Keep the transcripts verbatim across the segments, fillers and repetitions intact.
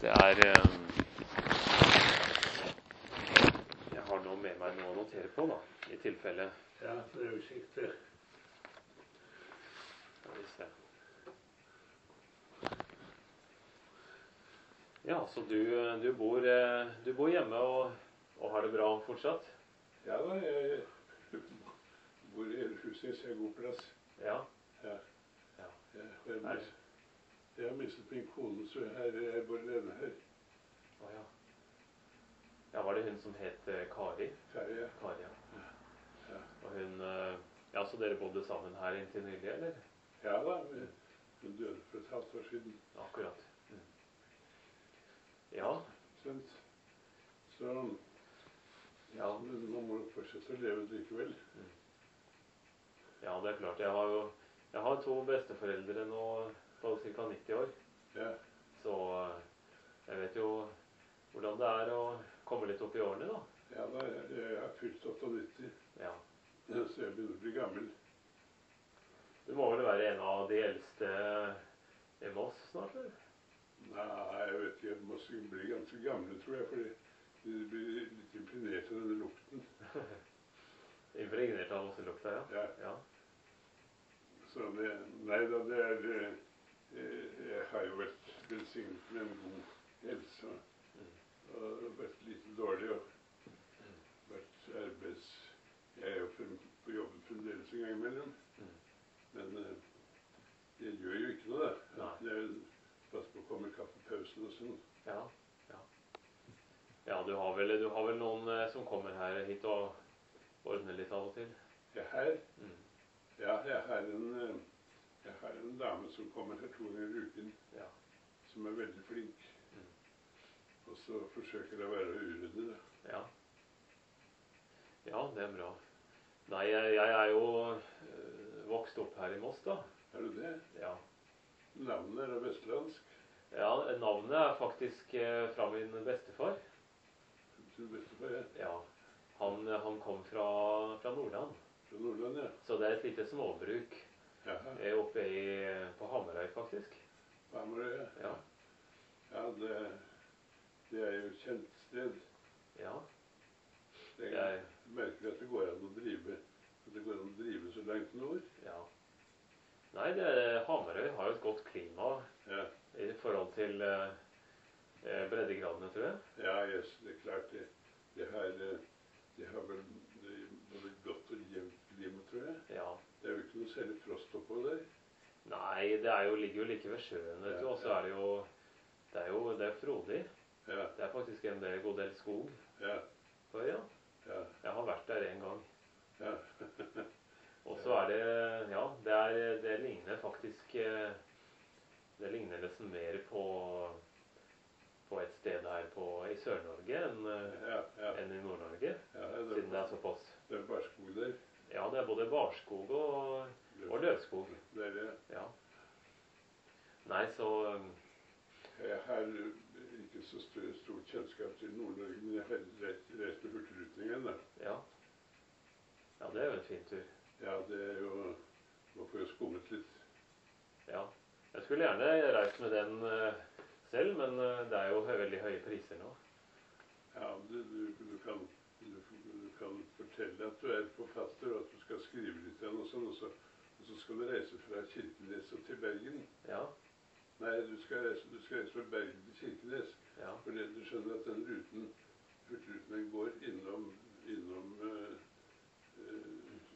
Det er eh, Jeg har nå med meg noe å notere på, da, i tilfelle. Ja, det er jo kjekt det. Skal vi se. Ja, så du, du, bor, eh, du bor hjemme og, og har det bra fortsatt? Ja da, jeg bor i huset, så jeg har god plass. Ja. Ja. Ja. Jeg, jeg, har mistet, jeg har mistet min kone, så her, jeg bor alene her. Å ja. Ja, var det hun som het eh, Kari? Kari, ja. Kari, ja. Ja. Ja. Og hun, eh, ja, så dere bodde sammen her inntil nylig, eller? Ja da, vi, hun døde for et halvt år siden. Akkurat. Mm. Ja. Sånt. Så Ja. man må fortsette å leve likevel. Mm. Ja, det er klart. Jeg har jo jeg har to besteforeldre nå på ca. nitti år. Ja. Så jeg vet jo hvordan det er å komme litt opp i årene, da. Ja da, jeg, jeg har fylt åttiåtte. Ja. Så jeg begynner å bli gammel. Du må vel være en av de eldste i Moss snart, eller? Nei, jeg vet ikke. Jeg må bli ganske gamle, tror jeg, fordi de blir litt imponert av denne lukten. Impregnert av Mosselukta, ja. Ja. Ja. Så det, nei da, det er eh, jeg har jo vært velsignet med en god helse. Mm. Og vært litt dårlig og vært arbeids... Jeg er jo på jobben fremdeles en gang imellom. Mm. Men eh, det gjør jo ikke noe, da. Nei. Det er pass på å komme i kaffepausen og sånn. Ja, ja. Ja, du har vel, du har vel noen eh, som kommer her hit og ordner litt av og til? Ja, her? Mm. Ja, jeg har en, eh, jeg har en dame som kommer her to ganger i uken, Ja. som er veldig flink. Mm. Og så forsøker jeg å være uryddig, da. Ja. Ja, det er bra. Nei, jeg, jeg er jo øh, vokst opp her i Moss, da. Er du det? Ja. Navnet er vestlandsk. Ja, navnet er faktisk øh, fra min bestefar. Til bestefar, ja. Ja. Han, han kom fra, fra Nordland. Fra Nordland, ja. Så det er et lite småbruk Jaha. eh, oppe i, på Hamarøy, faktisk. Hamarøy, ja. Ja. Ja, det, det er jo et kjent sted. Ja. Det Jeg, er merkelig at det går an å drive, at det går an å drive så langt nord. ja. Nei, det, Hamarøy har jo et godt klima Ja, i forhold til eh, eh, breddegradene, tror jeg. ja, yes, det er klart det. Det har, eh, det har vel det, både godt og jevnt klima, tror jeg. Ja. Det er jo ikke noe særlig frost oppå der. Nei, det er jo, ligger jo like ved sjøen, vet Ja, du, og så ja. er det jo, det er jo, det er frodig. Ja, Det er faktisk en del, god del skog ja, på øya. ja, Jeg har vært der en gang. ja. Og så er det, ja, det, er, det ligner faktisk, eh, det ligner nesten mer på, på et sted her på, i Sør-Norge enn, eh, Ja, ja, enn i Nord-Norge, ja, det siden det er, er såpass. det er barskog der. Ja, det er både barskog og, og løvskog. Det er det. Ja. Nei, så, Jeg har ikke så stort, stort kjennskap til Nord-Norge, men jeg har reist, reist med Hurtigruten igjen, da. ja. Ja, det er jo en fin tur. Ja, det er jo, man får jo skummet litt. Ja. Jeg skulle gjerne reist med den eh, selv, men eh, det er jo hø- veldig høye priser nå. Ja, du, du, du, kan, du, du kan fortelle at du er forfatter, og at du skal skrive litt igjen og sånn, og så, og så skal du reise fra Kirkenes og til Bergen. Ja, Nei, du skal reise, du skal reise fra Bergen til Kirkenes, ja, fordi du skjønner at den ruten, Hurtigruten, den går innom, innom, eh, eh,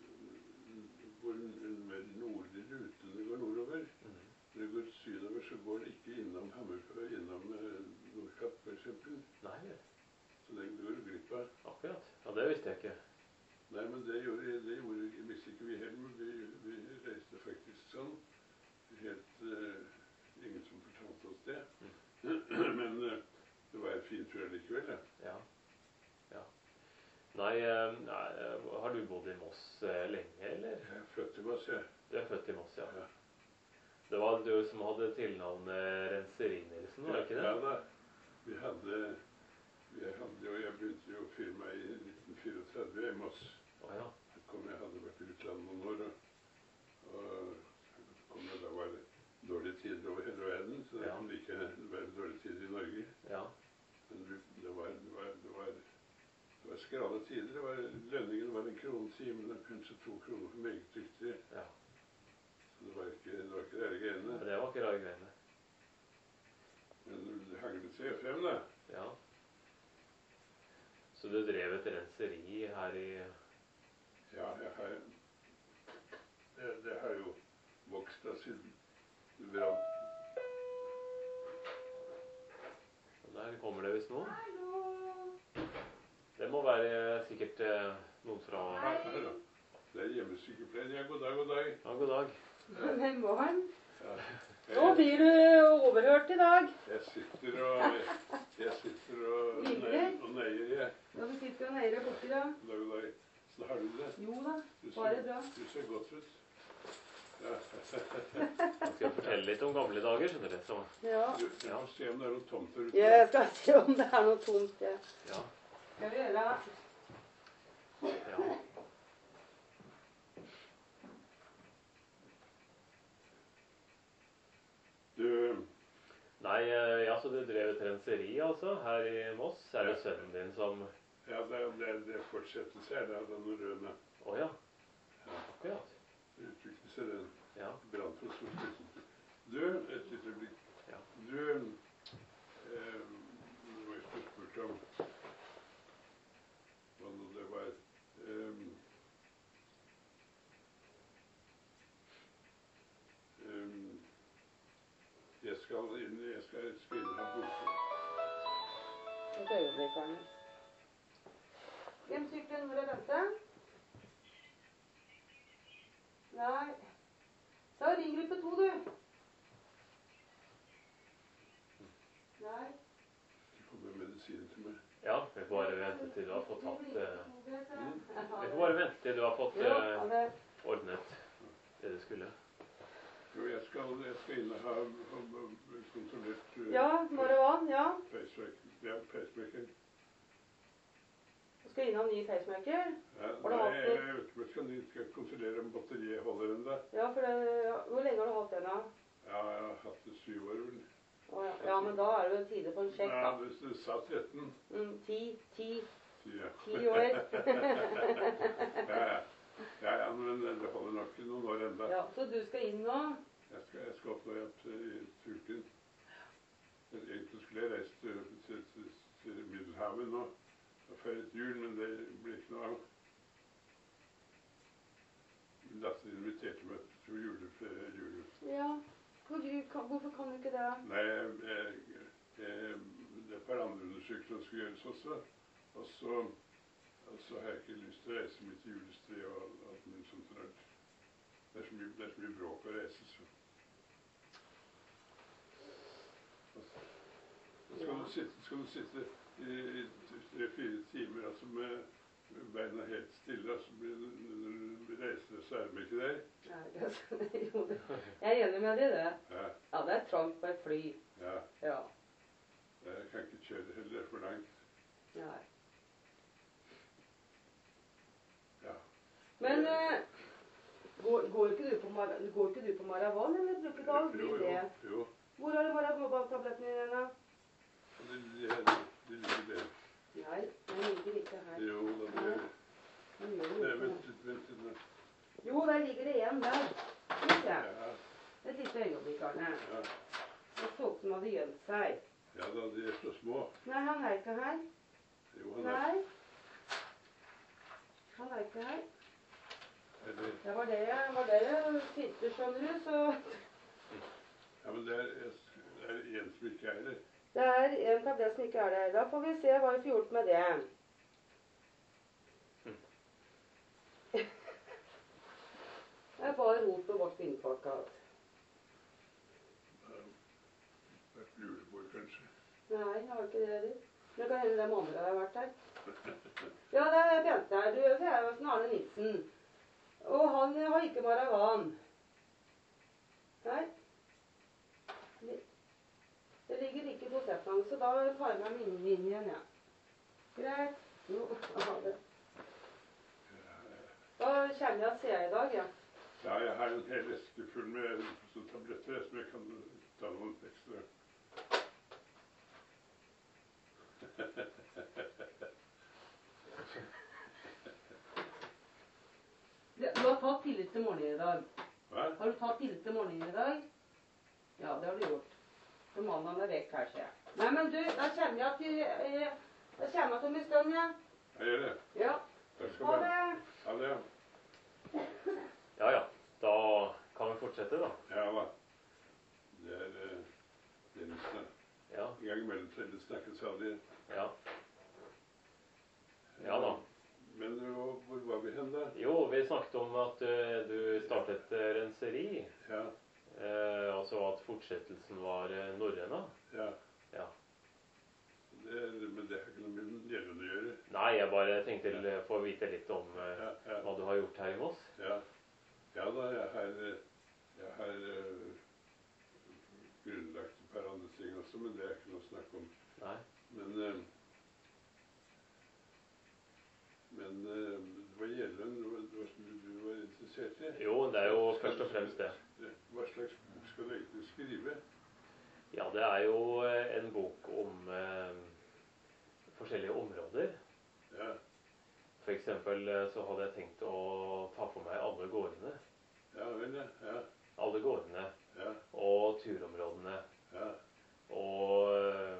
går en, en mer nordlig rute, den går nordover. mm. Når det går sydover, så går det ikke innom Hammerfø, innom eh, Nordkapp, for eksempel. Nei, Så den går du glipp av. akkurat. Ja, det visste jeg ikke. Nei, men det gjorde, det gjorde visste ikke vi heller. Vi, vi reiste faktisk sånn. Helt eh, ingen som fortalte oss det. Men eh, det var en fin tur likevel, ja. Ja, ja. Nei, eh, nei, eh, har du bodd i Moss eh, lenge, eller? Jeg er født i Moss, jeg. Du er født i Moss, ja. Ja. Det var du som hadde tilnavnet Renseri-Nilsen, var det ikke det? Ja da. Vi hadde, vi hadde jo, jeg begynte jo firma i nitten fireogtredve i Moss. Å ja. Så kom jeg, hadde vært i utlandet noen år, og, og kom jeg, da var det dårlige tider over hele verden, så det Ja. kunne like være dårlige tider i Norge. tider var lønningen var en krone timen, og kanskje to kroner for meget dyktige. Ja. Så det var ikke, det var ikke rare greiene. Det var ikke rare greiene. Men det hanglet seg frem, da. Ja. Så du drev et renseri her i... Ja, jeg har... Det, det har jo vokst da siden det brant. Der kommer det visst noen. Det må være sikkert eh, noen fra... Her, her da. Det er hjemmesykepleien. Ja, god dag, god dag. Ja, god dag. God morgen. Ja. Nå blir du overhørt i dag. Jeg sitter og... Jeg sitter og, Hyggelig. og neier, jeg. Ja, du sitter og neier deg borti da. God dag, god dag. Så har du det? Jo da, Du ser, bare bra. Du ser godt ut. Ja. Jeg skal fortelle litt om gamle dager, skjønner du. Så, Ja. Du, du får se om det er noe tomt der ute. Ja, jeg skal se om det er noe tomt. Ja. ja. Skal vi gjøre? Ja. Du, Nei, eh, ja, så du drev et renseri altså, her i Moss. Er det sønnen din som... ja, det, det, det fortsettelse er det av denne rødene. Åja, akkurat. Det utvikler seg den Ja, brant for stort. Du, et lite blikk. ja. Du, eh, nå må jeg spørre spurt om hva nå det var. Eh, eh, jeg skal inn, jeg skal spille av boka. Et øyeblikk, Arne. Hvem sykler når jeg venter? Nei. Så ring gruppe to, du. Nei. Du får med medisiner til meg. Ja, vi får bare vente til du har fått tatt... Eh, Mm. vi får bare vente til du har fått Jo, eh, ja, det... ordnet det du skulle. Jo, jeg skal, jeg skal inn og ha, ha, ha kontrollert uh, Ja, Maravan, ja. pacemaker. Ja, pacemaker. Du skal inn og ha ny pacemaker. Ja, Har du nei, hatt jeg, den? jeg vet ikke om jeg skal kontrollere om batteriet holder ennå. Ja, for det... Hvor lenge har du hatt den da? Ja, jeg har hatt det syv år, vel. Å, ja. Ja, men da er det jo tide på en sjekk, Ja, da. du, du sa tretten. Mm, ti, ti, Ja. ti år. ja, ja. Ja, ja, men det holder nok i noen år enda. Ja, så du skal inn nå? Jeg skal, jeg skal opp nå igjen til, til uken. Egentlig skulle jeg reist til, til, til, til Middelhavet nå og feiret jul, men det blir ikke noe av. Min datter inviterte meg til jule, jule. Ja. Hvor, kan, hvorfor kan du ikke det? Nei, jeg, jeg, jeg, det er et par andre undersøkelser som skal gjøres også. Og så, og så har jeg ikke lyst til å reise mitt julestre og alt mulig sånt rart. Det er så mye, det er så mye bråk å reise, så. Så skal du sitte, skal du sitte i, i tre-fire timer altså med, med beina helt stille, og så blir det, når du reiser deg, så er de ikke der. Nei, det, jo, det. Jeg er enig med deg i det. Ja, Ja, det er trangt på et fly. ja. Ja. Jeg kan ikke kjøre heller, det er for langt. Nei. Ja. Men eh, går, går, ikke du på Mar går ikke du på Maravan, eller bruker du aldri Jo, det? jo, jo. Hvor er Maravan-tabletten din, da? De, de, de ligger der. Nei, den ligger ikke her. Jo, da det Den gjør Nei, jo ikke vent det. litt, vent litt. nå. Jo, der ligger det en der. Skal vi se. Ja, Et lite øyeblikk, Arne. ja. Jeg så ut som han hadde gjemt seg. Ja da, de er så små. Nei, han er ikke her. Jo, han er, Nei. Han er ikke her. er det, Det var det jeg var det jeg tenkte, skjønner du, så ja, men det er, det er en som ikke er der. det er en tablett som ikke er der. Da får vi se hva vi får gjort med det. Det er bare rot på vårt vindplakat. Det er et julebord, kanskje. Nei, jeg har ikke det heller. Men det kan hende de andre har vært der. Ja, det er Bente her. Du, det er jo sånn Arne Nilsen. Og han har ikke Maravan. Nei. Det ligger ikke på setningen, så da tar jeg meg min min igjen, ja. Greit. Jo, ha det. Da kommer jeg og ser i dag, ja. Ja, jeg har en hel eske full med sånne tabletter som jeg kan ta noen ekstra. tatt tidligste morgen i dag? Hva? Har du tatt tidligste morgen i dag? Ja, det har du gjort. Så mannen er vekk her, ser jeg. Nei, men du, da kommer jeg til, eh, da kommer jeg til en stund, ja. Jeg gjør det. Ja. Takk skal Ha du ha. det. Ha det. Ja, ja. Da kan vi fortsette, da. Ja da. Det er eh, det vi snakker. Ja. En gang imellom så er det snakkes aldri. Ja. Ja da. Men hvor, hvor var vi hen da? Jo, vi snakket om at uh, du startet uh, renseri, Ja, uh, og så at fortsettelsen var uh, norrøna. ja. Ja. Det, er- men det har ikke noe med djevelen å gjøre. Nei, jeg bare tenkte til å få vite litt om uh, Ja, ja, hva du har gjort her i Moss. ja. Ja da, jeg har, eh, jeg har eh, grunnlagt et par andre ting også, men det er ikke noe å snakke om. Nei. Men, eh, men eh, hva gjelder den? Hva hva som du var interessert i? Jo, det er jo først og fremst det. Hva slags bok skal du egentlig skrive? Ja, det er jo uh, en bok om uh, forskjellige områder. Ja, For eksempel uh, så hadde jeg tenkt å ta for meg alle gårdene. ja vel, ja. Ja, Alle gårdene ja, og turområdene. ja. Og uh,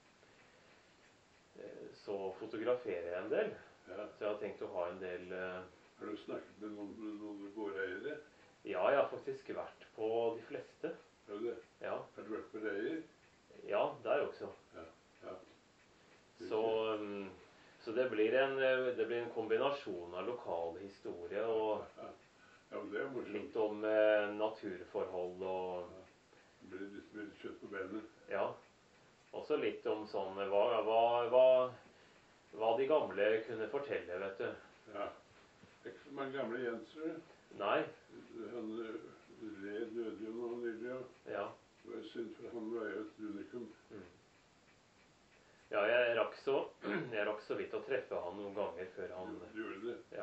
så fotograferer jeg en del. ja. Så jeg har tenkt å ha en del uh, Har du snakket med noen, med noen gårdeiere? Ja, jeg har faktisk vært på de fleste. Har du det? Ja, Har du vært på reier? ja der også. Ja, ja. Så, um, så det, blir en, uh, det blir en kombinasjon av lokal historie og Ja, ja, men det er morsomt. litt om uh, naturforhold og Det blir litt mer kjøtt på benet. ja. Også litt om sånn hva, hva, hva, hva de gamle kunne fortelle, vet du. Ja. Det er ikke så mange gamle igjen, tror jeg. Nei, Han eh, Re døde jo nå nylig, og ja. det var synd, for han var jo et unikum. Mm. Ja, jeg rakk så, jeg rakk så vidt å treffe han noen ganger før han Du gjorde det. Ja.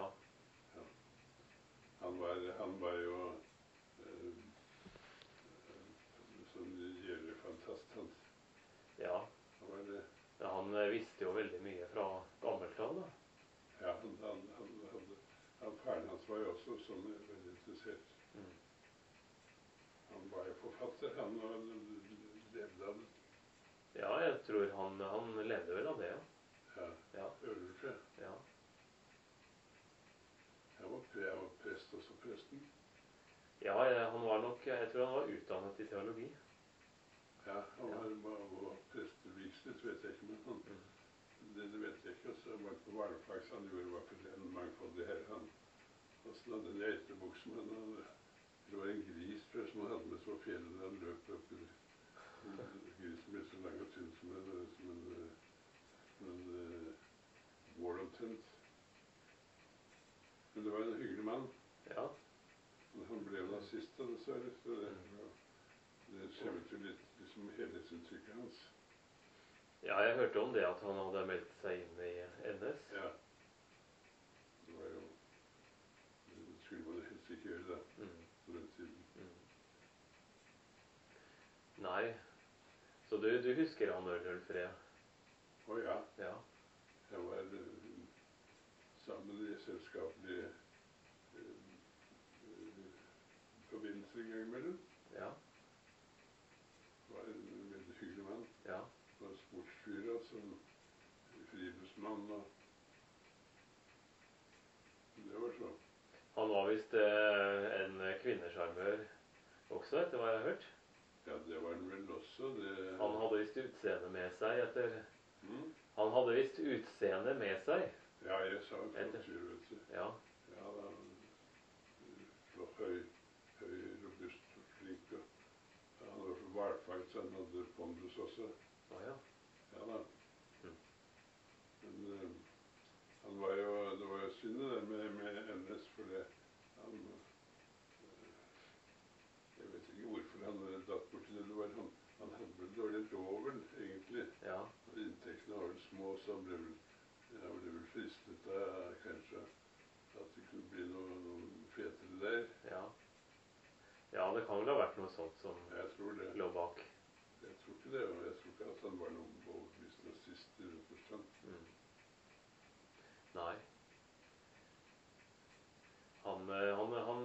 Han var, han var jo eh, sånn jævlig fantast, han. Ja. Han var det. Ja, han eh, visste jo veldig mye fra gammelt av, da. Ja, han, han, han hadde han, faren hans var jo også sånn veldig interessert. Mm. Han var jo forfatter, han, og levde av det. Ja, jeg tror han, han levde vel av det, ja. Ja, Ja. hører du ikke? Ja. Jeg var, pre, jeg var prest også, forresten. Ja, jeg, han var nok Jeg tror han var utdannet i teologi. Ja, han var, var, var prestevigslet, vet jeg ikke, men han, Mm. det, det vet jeg ikke. Og så var han på barnefag, så han gjorde i hvert fall en mangfoldig herre. Han, han hadde en geitebukse, men han, det var en gris tror jeg, som han hadde med så fjellet han løp opp i. Grisen ble så lang og tynn som en, som en, som en uh, mål omtrent. Men det var en hyggelig mann. Ja. Men han ble jo nazist, da, dessverre. Så det, Mm. det skjemmet jo litt liksom helhetsinntrykket hans. Ja, jeg hørte om det at han hadde meldt seg inn i N S. Ja. Det var jo Det skulle man jo helst ikke gjøre, da, Mm. på den tiden. Mm. Nei. Så du, du husker han Ørnulfred? Å ja. Ja. Jeg var uh, sammen i selskapelige uh, uh, forbindelser en gang imellom. Ja. Var en veldig hyggelig mann. Ja. Var sportsfyr, altså. Friluftsmann og Det var så. Han var visst eh, en kvinnesjarmør også, etter hva jeg har hørt. Ja, det var han vel også. Det Han hadde visst utseende med seg etter mm? Han hadde visst utseende med seg. Ja, jeg sa en Etter. flott fyr, vet du. Ja. Ja, da flott, høy, høy, robust og flink. Og, ja, han var fra hvalfangst, så han hadde pondus også. Å ja. Ja da. Mm. Men uh, han var jo Det var jo synd det der med, med N S, for det han uh, Jeg vet ikke hvorfor han datt borti det. Det var han, han hadde vel dårlig loven, egentlig. Ja. Og inntektene var vel små, så han ble vel, ja, ble vel fristet av kanskje at det kunne bli noe, noe fetere der. Ja. Ja, det kan vel ha vært noe sånt som Jeg tror det. lå bak. Jeg tror ikke det, og jeg tror ikke at han var noen overbevist nazist i den forstand. Mm. Nei. Han, eh, han, han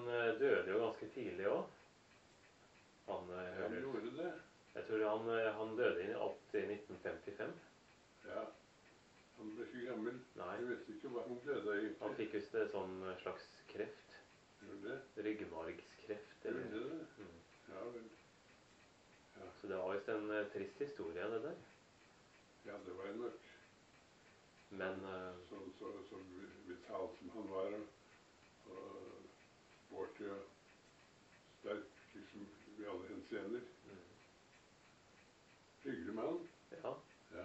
tidlig òg. Han eh, Han Ørnulf. gjorde det. Jeg tror han, eh, han døde i alt i nitten femtifem. Ja. Han ble ikke gammel. Nei. Jeg vet ikke hva han døde av egentlig. Han fikk visst en sånn slags kreft. Gjorde det? Ryggmargskreft. Gjorde Eller. det? Mm. Ja vel. Ja. Så det var visst en eh, trist historie, det der. Ja, det var nok. Men eh, Så, så, så vital som han var, og, og sporty og sterk liksom, i alle henseender. mm. Hyggelig mann. Ja. Ja.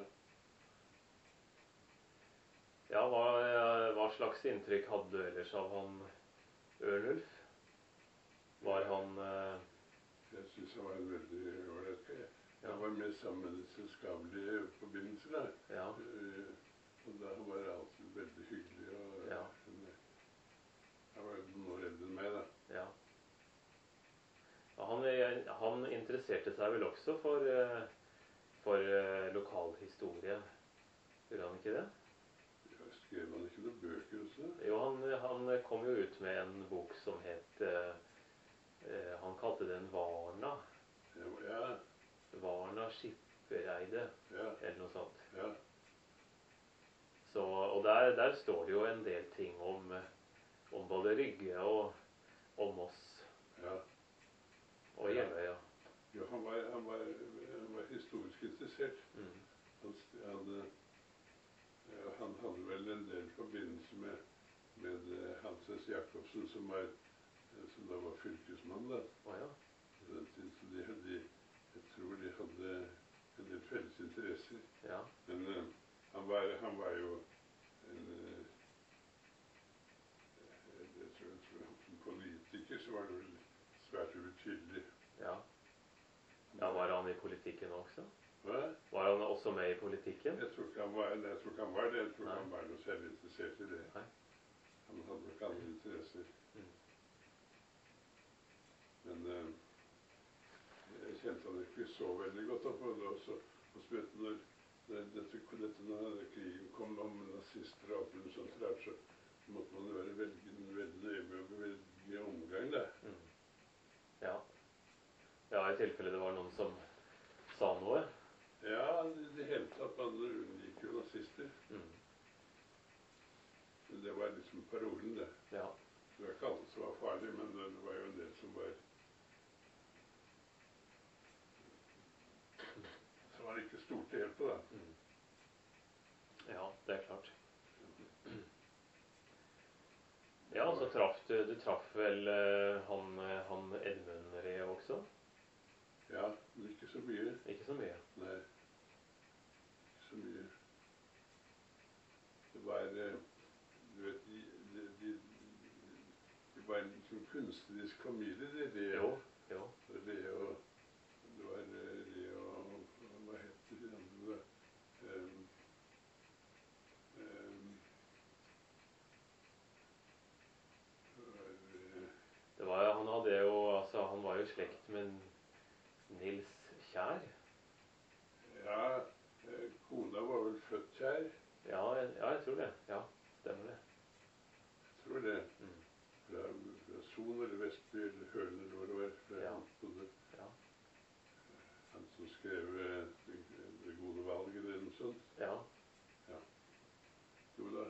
Ja, hva, eh, hva slags inntrykk hadde du ellers av han Ørnulf? Var han eh, Jeg synes han var en veldig ålreit kar. Ja. Han var med sammen med selskapelige forbindelser der. Ja. Eh, Og da var det alltid veldig hyggelig. Og, Ja. Han var noen år eldre enn meg, da. Ja. Ja, han, eh, han interesserte seg vel også for, eh, for eh, lokalhistorie. Gjorde han ikke det? Ja, skrev han ikke noen bøker også? Jo, han, han kom jo ut med en bok som het eh, eh, Han kalte den Varna. Ja, ja, Varna Skippereide, ja, eller noe sånt. ja. Så, og der, der står det jo en del ting om, eh, om både Rygge og om Moss ja. og Jeløya. Jo, han var, han var, han var historisk interessert. Mm. Han, han, eh, han hadde vel en del forbindelse med, med eh, Hans S. Jacobsen, som, var, eh, som da var fylkesmann da, Å ja. på den tiden. Så de, de, jeg tror de hadde en del felles interesser. Ja. Men eh, han, var, han var jo en eh, jeg, jeg, tror, jeg tror han som politiker så var det vel svært ubetydelig. Ja. Ja, var han i politikken også? Hva? Var han også med i politikken? Jeg tror ikke han var, jeg tror ikke han var det. Jeg tror ikke Nei. han var noe særlig interessert i det. Nei. Han hadde nok andre interesser. Mm. Men eh, jeg kjente han ikke så veldig godt opp. Og det var så, og spesielt når, når dette, dette, når krigen kom om nazister og alt mulig sånt rart, så måtte man jo være veldig, veldig nøye med å velge omgang da. Mm. Ja. Ja, i tilfelle det var noen som sa noe. Ja, i det hele tatt, man unngikk jo nazister. Mm. Men det var liksom parolen det. Ja. Det var ikke alle som var farlige, men det var jo en del som var som man ikke stolte helt på da. Mm. Ja, det er klart. Ja, så traff du, du traff vel eh, han, eh, han Edmund Ree også? Ja, men ikke så mye. Ikke så mye. Nei, ikke så mye. Det var, eh, du vet, de, de, de, de var en liksom kunstnerisk familie, det Ree. Jo, jo. Ree og, det var eh, Ree og, hva heter de andre? Um, um, det var, eh, Det var, han hadde jo, altså, han var jo i slekt med Nils Kjær. ja, eh, kona var vel født Kjær. Ja, jeg, ja, jeg tror det. Ja, stemmer det. Jeg tror det. Mm. Fra, fra Son eller Vestby eller Hølen eller hvor det var. Fra Ja. han bodde. Ja. Han som skrev eh, det, det gode valget eller noe sånt. Ja. Jo da.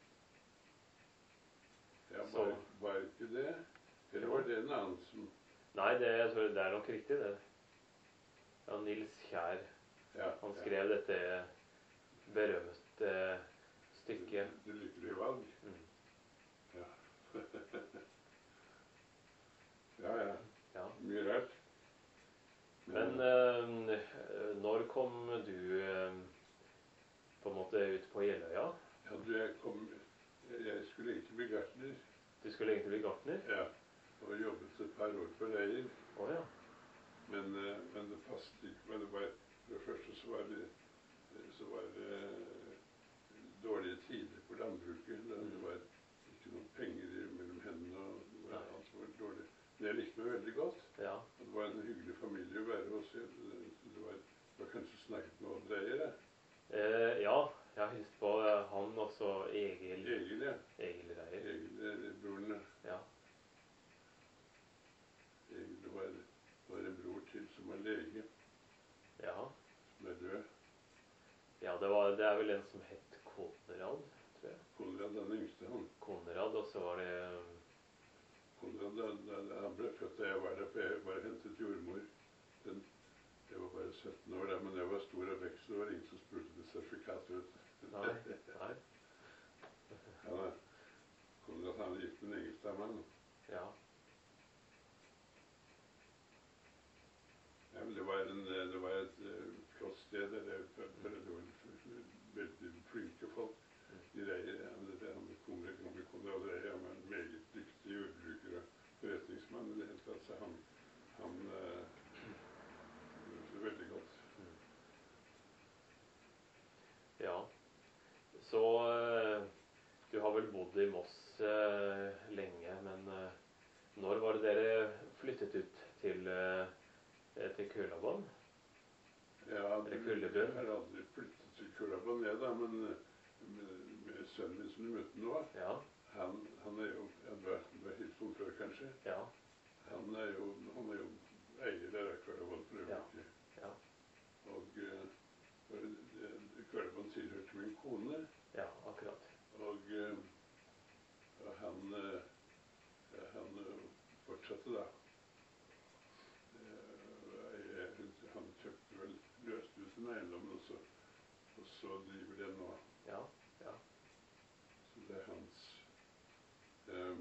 Ja, Så- var, var ikke det? Eller var det en annen som... Nei, det, jeg tror det er nok riktig, det. Ja, Nils Kjær. Ja, Han ja. skrev dette berømte stykket. Det, det lykkelige valg. Mm. Ja. ja, ja. Ja. Mye rart. Men eh, når kom du eh, på en måte ut på Jeløya? Ja, du, jeg kom... Jeg, jeg skulle egentlig bli gartner. Du skulle egentlig bli gartner? Ja. Og jobbet et par år på Reier. Å ja. Men, eh, men det passet ikke. Men det var, for det første så var det, så var det eh, dårlige tider på landbruket. Det, det var ikke noen penger i- mellom hendene, og det var, Nei. alt var dårlig. Men jeg likte meg veldig godt. Ja. Og det var en hyggelig familie å være hos. Det, det, var, det var kanskje snakket med Odd Reier, da. Eh, ja, jeg har hilst på eh, han også, Egil, Egil, ja. Egil Reier. Egil, eh, broren, ja. Ja. det, var, det er vel en som het Konrad, tror jeg. Konrad, den yngste, han. Konrad, og så var det Konrad, da, da, han ble født da jeg var der, for jeg bare hentet jordmor. Den, jeg var bare sytten år da, men jeg var stor av vekst, det var ingen som spurte til sertifikatet. Nei, nei. Han er, Konrad, han er gift med en engelskdame. Ja. Ja, men det var, en, det var et uh, flott sted der det, det var veldig flinke folk. De reier, ja, det, det, han Konrad, gamle Konrad Reier, han var en meget dyktig jordbruker og forretningsmann. I det hele tatt, så han, han uh, det var veldig godt. Ja. Så uh, du har vel bodd i Moss uh, lenge, men uh, når var det dere flyttet ut til uh, til Kulabånd? Ja, jeg har aldri flyttet til Kulabånd, jeg da, men med, med sønnen min som du møtte nå, ja. han, han er jo, ja, du har, du har hilst om før kanskje, ja. han er jo, han er jo eier der av Kulabånd for øyeblikket. Ja. Ja. Og uh, Kulabånd tilhørte min kone. Ja, akkurat. Og, uh, og han, uh, han uh, fortsatte da. Han kjøpte vel løst ut en eiendom, og så, og så driver den nå. Ja, ja. Så det er hans. Um,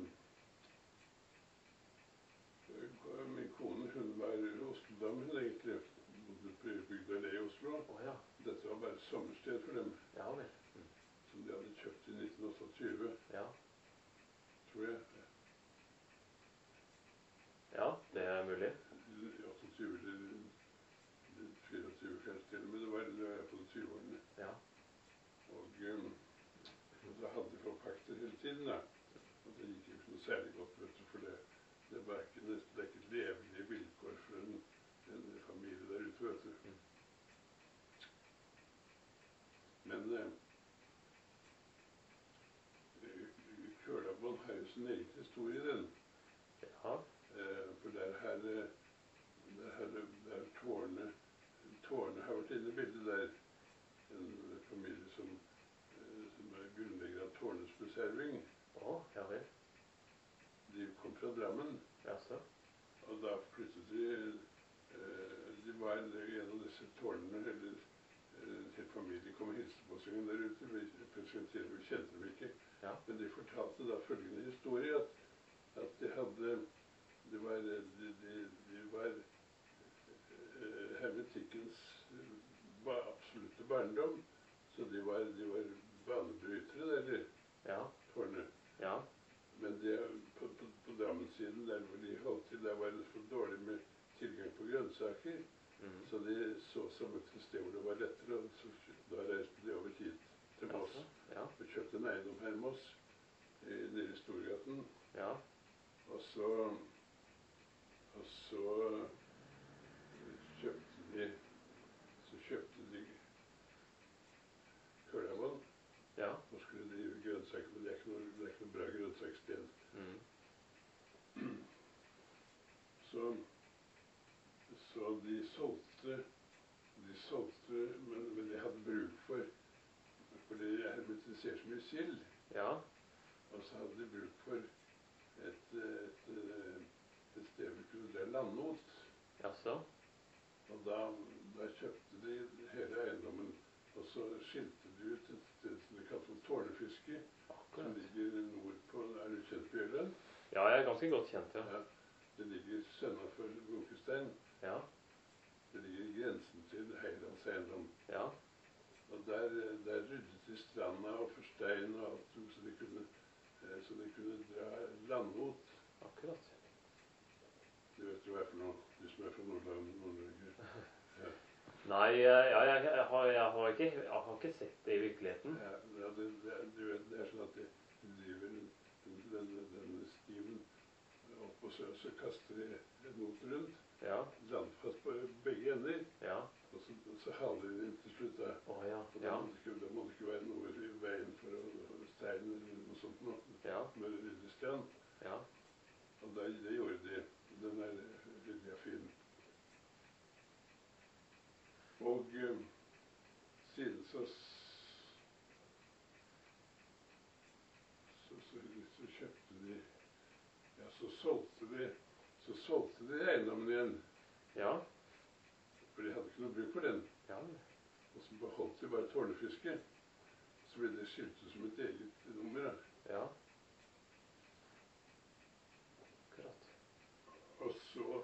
min kone, hun var Oslo-dame, hun egentlig bodde på Bygda Allé i Oslo. Oh, ja. Dette var bare et sommersted for dem. Ja, vel. Mm. Som de hadde kjøpt i nitten tjueåtte. Ja. Tror jeg. Ja, det er mulig. tjueåtte eller fireogtyve kanskje til, men det var, det var på de tyve-årene. Ja. Og um, da hadde de forpakter hele tiden, da. Og det gikk jo ikke noe særlig godt, vet du, for det, det var ikke, det er ikke levelige vilkår for en, en familie der ute, vet du. Mm. Men uh, Kulabånd har jo sin egen historie i den. Ja. Uh, for der her, der her, der tårnet, tårnet har vært inne i bildet der. En familie som, uh, som er grunnlegger av Tårnes beserving. Å, ja vel. De kom fra Drammen. Jaså. Og da flyttet de, uh, de var en av disse tårnene, eller en hel familie kom og hilste på seg der ute. Vi, vi kjente dem ikke. Ja. Men de fortalte da følgende historie, at, at de hadde, det var, de, de, de var uh, hermetikkens uh, absolutte barndom, så de var, de var banebrytere der, Ja. tårnet. Ja. Men det, på, på, på Drammen-siden, der hvor de holdt til, der var det for dårlig med tilgang på grønnsaker, mm. så de så seg mot et sted hvor det var lettere, og så, da reiste de over hit til Moss. Ja. Og kjøpte en eiendom her i Moss, nede i Storgaten. Ja. Og så, og så kjøpte de, så kjøpte de Kulabånd. Ja. Nå skulle de drive grønnsaker, men det er ikke noe, det er ikke noe bra grønnsakssted. Mm. Så, så de solgte, de solgte, men, men de hadde bruk for, for de hermetiserer så mye sild. Ja. Og så hadde de bruk for et, et, et sted vi kunne dra landnot. Jaså. Og da, da kjøpte de hele eiendommen, og så skilte de ut et sted som de kalte for Tårnefiske, som ligger nord på, er du kjent på Gjølen? Ja, jeg er ganske godt kjent, ja. Ja. Det ligger sønnafor Bunkestein. Ja. Det ligger i grensen til Heilands eiendom. Ja. Og der, der ryddet de stranda og forstein og alt, så de kunne, så de kunne dra landnot. Akkurat. Du vet jo hva for noe, du som er fra Nordland, Nord-Norge. Ja. Nei, ja, jeg, jeg, har, jeg, har ikke, jeg har ikke sett det i virkeligheten. Ja, ja det, det, du vet, det er sånn at de, de driver den, den, den stiven opp, og så, så kaster de en not rundt. Ja. Landfast på begge ender. Ja. Og så, så haler de den til slutt. Da. Oh, ja. Og da Ja. må, det ikke, da må det ikke være noe i veien for å, for stein eller noe sånt noe. Ja. Med ryddestrand. Ja. Og da, det gjorde de. Den er ryddig og fin. Og uh, siden så så solgte de, så solgte de eiendommen igjen. Ja. For de hadde ikke noe bruk for den. Ja. Og så beholdt de bare tårnefiske. Så ble det skilt ut som et eget nummer. Da. Ja. Akkurat. Og så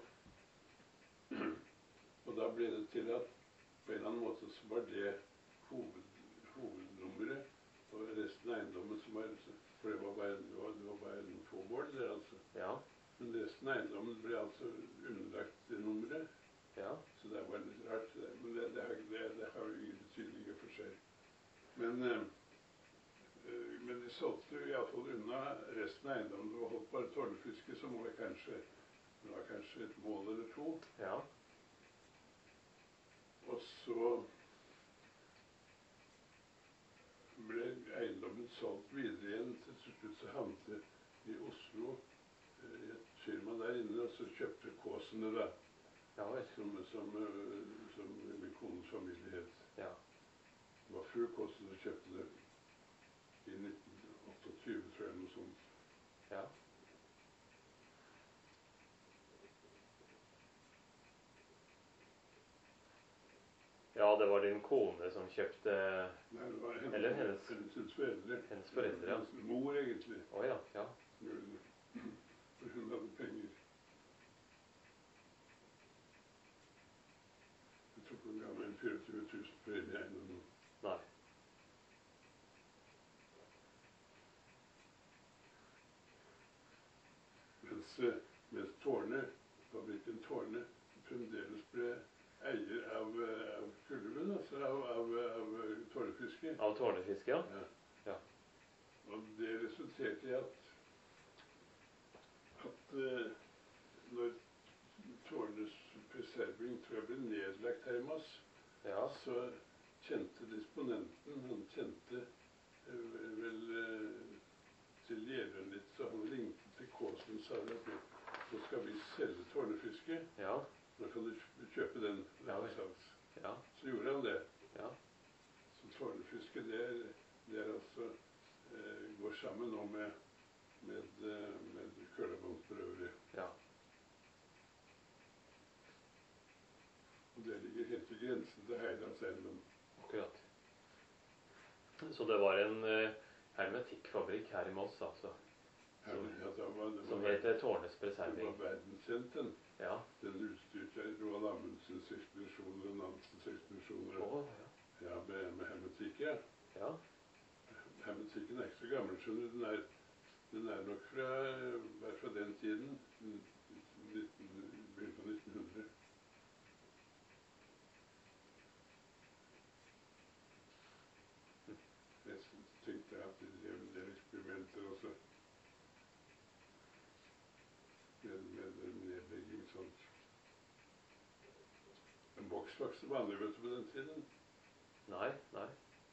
Og da ble det til at på en eller annen måte så var det hoved, hovednummeret, og resten av eiendommen som var, for det var bare, det var, det var bare en få mål der, altså. Ja. Men resten av eiendommen ble altså underlagt det nummeret. Ja. Så det var litt rart, men det, det, har, det, det har jo ingen betydning i og for seg. Men, øh, men de solgte jo i alle fall unna resten av eiendommen. Det var holdt bare tårnefiske, som var kanskje, det var kanskje et mål eller to. Ja. Og så ble eiendommen solgt videre igjen. Til slutt så havnet det i Oslo i et firma der inne, og så kjøpte Kåsen det da. Ja, vel. Som, som, som min kones familie het. Ja. Det var fru Kåsen som kjøpte det i nitten tjueåtte, tror jeg, noe sånt. Ja. Ja, det var din kone som kjøpte. Nei, det var hennes, Eller hennes, hennes foreldre. hennes foreldre, ja. Hennes mor, egentlig. Å ja, ja. For hun hadde penger. Jeg tror ikke hun ga meg en tjuefire tusen for hele eiendommen. Nei. Mens, mens Tårne, fabrikken Tårne, fremdeles ble eier av, av Kullebunn, altså av, av, av tårnefiske. Av tårnefiske, ja. Ja. Ja. Og det resulterte i at, at uh, når Tårnes preserving tror jeg ble nedlagt her i Moss, Ja. så kjente disponenten, han kjente uh, vel uh, til lederen litt, så han ringte til Kåsen og sa at nå skal vi selge tårnefiske. Ja. Da kan du kjøpe den. Ja, ja. Så gjorde han det. Ja. Så tårnefiske, det, er, det er altså, eh, går sammen nå med, med, med Kølabåndsbrøveri. Ja. Og det ligger helt til grensen til Heilands eiendom. Akkurat. Så det var en uh, hermetikkfabrikk her i Moss, altså. Som, ja, det var, det var, som heter Tårnes Det preserving. var verdenskjent, den. Ja. Den utstyrte Roald Amundsens ekspedisjoner og Nansens ekspedisjoner. Å, ja. Ja, med, med hermetikk, ja. Ja. Hermetikken er ikke så gammel, skjønner du. Den er, den er nok fra, bare fra den tiden, begynnelsen av nitten hundre. Jeg tenkte at de drev en del eksperimenter også. Med, med, med nedlegging og sånt. En boks var ikke så vanlig, vet du, på den tiden. Nei, nei.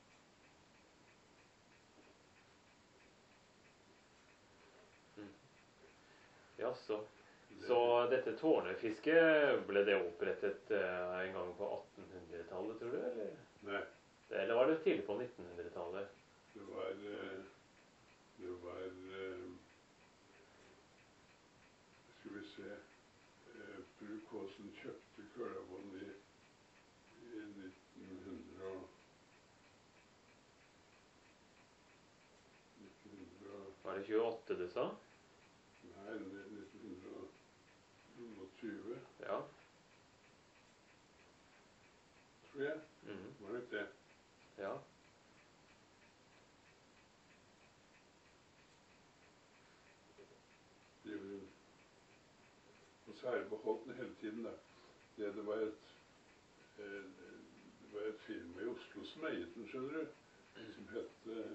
Mm. Ja, så. Så dette tårnefisket, ble det opprettet uh, en gang på attenhundretallet, tror du, eller? Nei. Eller var det tidlig på nittenhundretallet? Det var, uh, det var, uh, skal vi se, uh, fru Kåsen kjøpte Kølabånd i, i nitten hundre og... nitten hundre og... Var det tjueåtte du sa? Nei, nitten tjue. Ja. Tror jeg. Mhm. Var det ikke det? Ja. Det vil... Og så har jeg beholdt den hele tiden, da. Det, det var et... Eh, det var et firma i Oslo som eiet den, skjønner du? Som het... Eh,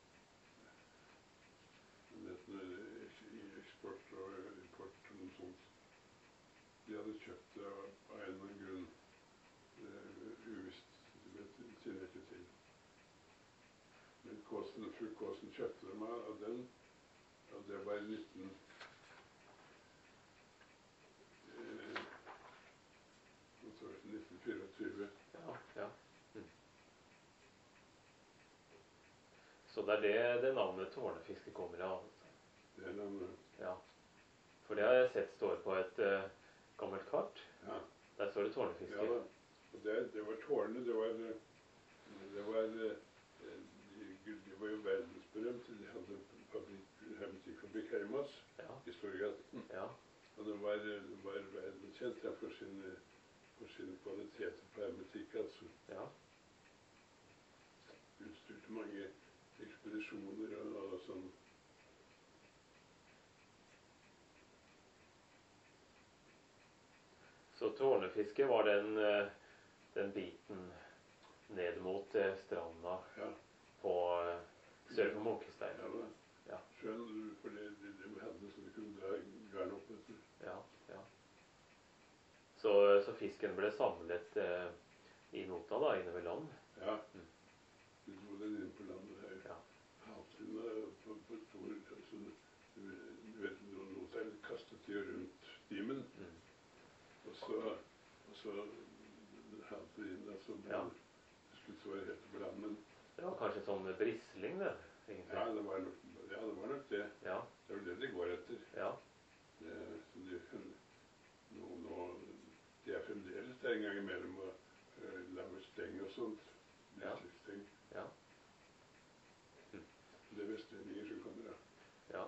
den het noe i eksport og import og noe sånt. De hadde kjøpt det av av en eller annen grunn. Uh, uvisst, det vet jeg ikke til. Men Kåsen, fru Kåsen kjøpte dem av, av den, og det var i nitten... Eh, nitten tjuefire. Ja, ja. Mm. Så det er det, det navnet tårnefiske kommer av, altså. Det er navnet. Ja. For det har jeg sett står på et uh, gammelt kart. Ja. Der står det tårnefiske. Ja da. Og det, det var tårnet, det var, det var, de, de var jo verdensberømte. De hadde hermetikkfabrikk her i Moss, Ja. i Storgaten. Ja. Og det var, det var verdenskjent ja, for sine, for sine kvaliteter på hermetikk, altså. Ja. Utstyrte mange ekspedisjoner og, og sånn. Så tårnefiske var den, eh, den biten ned mot eh, stranda Ja. på eh, sør for Munkestein. Ja da. Ja. Skjønn, for det, det, de hadde så de kunne dra garn opp etter. Ja, ja. Så, så fisken ble samlet eh, i nota da, inne ved land. Ja. Mm. De dro den inn på landet her. Ja. Havtrinna på, på stor, altså, du vet, nota er kastet de rundt stimen. Mm. Og så, og så havtrinna, altså, Ja. det skulle så være helt på land, men Det var kanskje sånn brisling, det, egentlig. ja, det var nok, ja, det var nok det. Ja, Det er vel det de går etter. ja, Det, så de, nå, nå, de er fremdeles der en gang imellom å uh, lage steng og sånt. Ja. Brislingsteng. ja, Det er vestlendinger som kommer da. ja.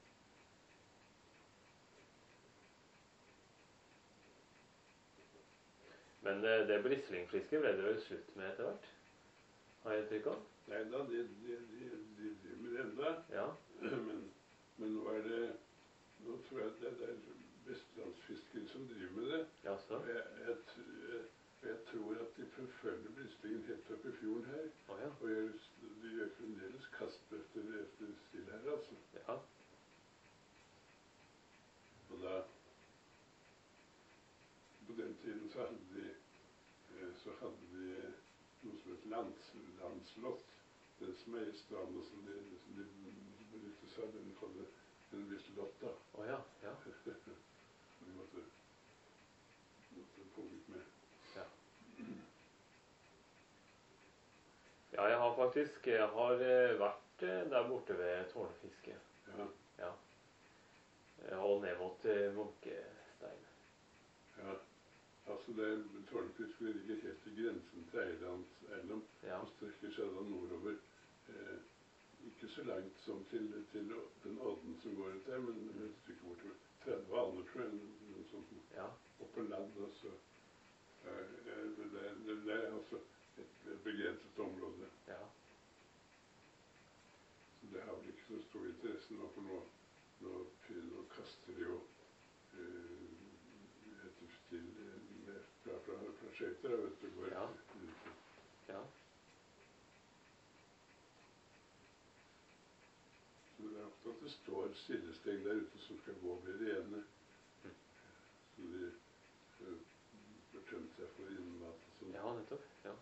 Men eh, det brislingfisket ble det vel slutt med etter hvert, har jeg inntrykk av. Nei da, de, de, de, de driver med det enda. Ja, Men, men nå er det, nå tror jeg det er vestlandsfiskere som driver med det. jaså. Og jeg, jeg, jeg, jeg tror at de forfølger brislingen helt opp i fjorden her. Å ja, Og gjør, de gjør fremdeles kast etter, etter still her, altså. ja, Og da, på den tiden så hadde de, eh, så hadde de noe som het lands, landslott. Den som er i stranda som de, som de benyttet seg av, den hadde en viss lott da. å ja, ja, Som de måtte, måtte pågikk med. ja. Ja, jeg har faktisk, jeg har eh, vært eh, der borte ved tårnefiske. Ja, Ja. Eh, Og ned mot eh, Munkestein. ja. Altså det er tårnfisk ligger helt i grensen til Eilands eiendom. Ja, Og strekker seg da nordover. Eh, ikke så langt som til, til den odden som går ut der, men et stykke bortover. tretti aner, tror jeg. Noe sånt. ja, Og på land, altså. Eh, eh, det, er- det, det er altså et, et begrenset område. ja. Så det har vel ikke så stor interesse nå, for nå, nå, nå kaster de jo eh, etter still eh, med, fra, fra, fra skøyter, vet du. Går Ja. ut. Ja, Så det er ofte at det står sildesteng der ute som skal gå og bli rene. Mm. Så de eh, får tømt seg for innmat og sånn. ja, nettopp. Ja.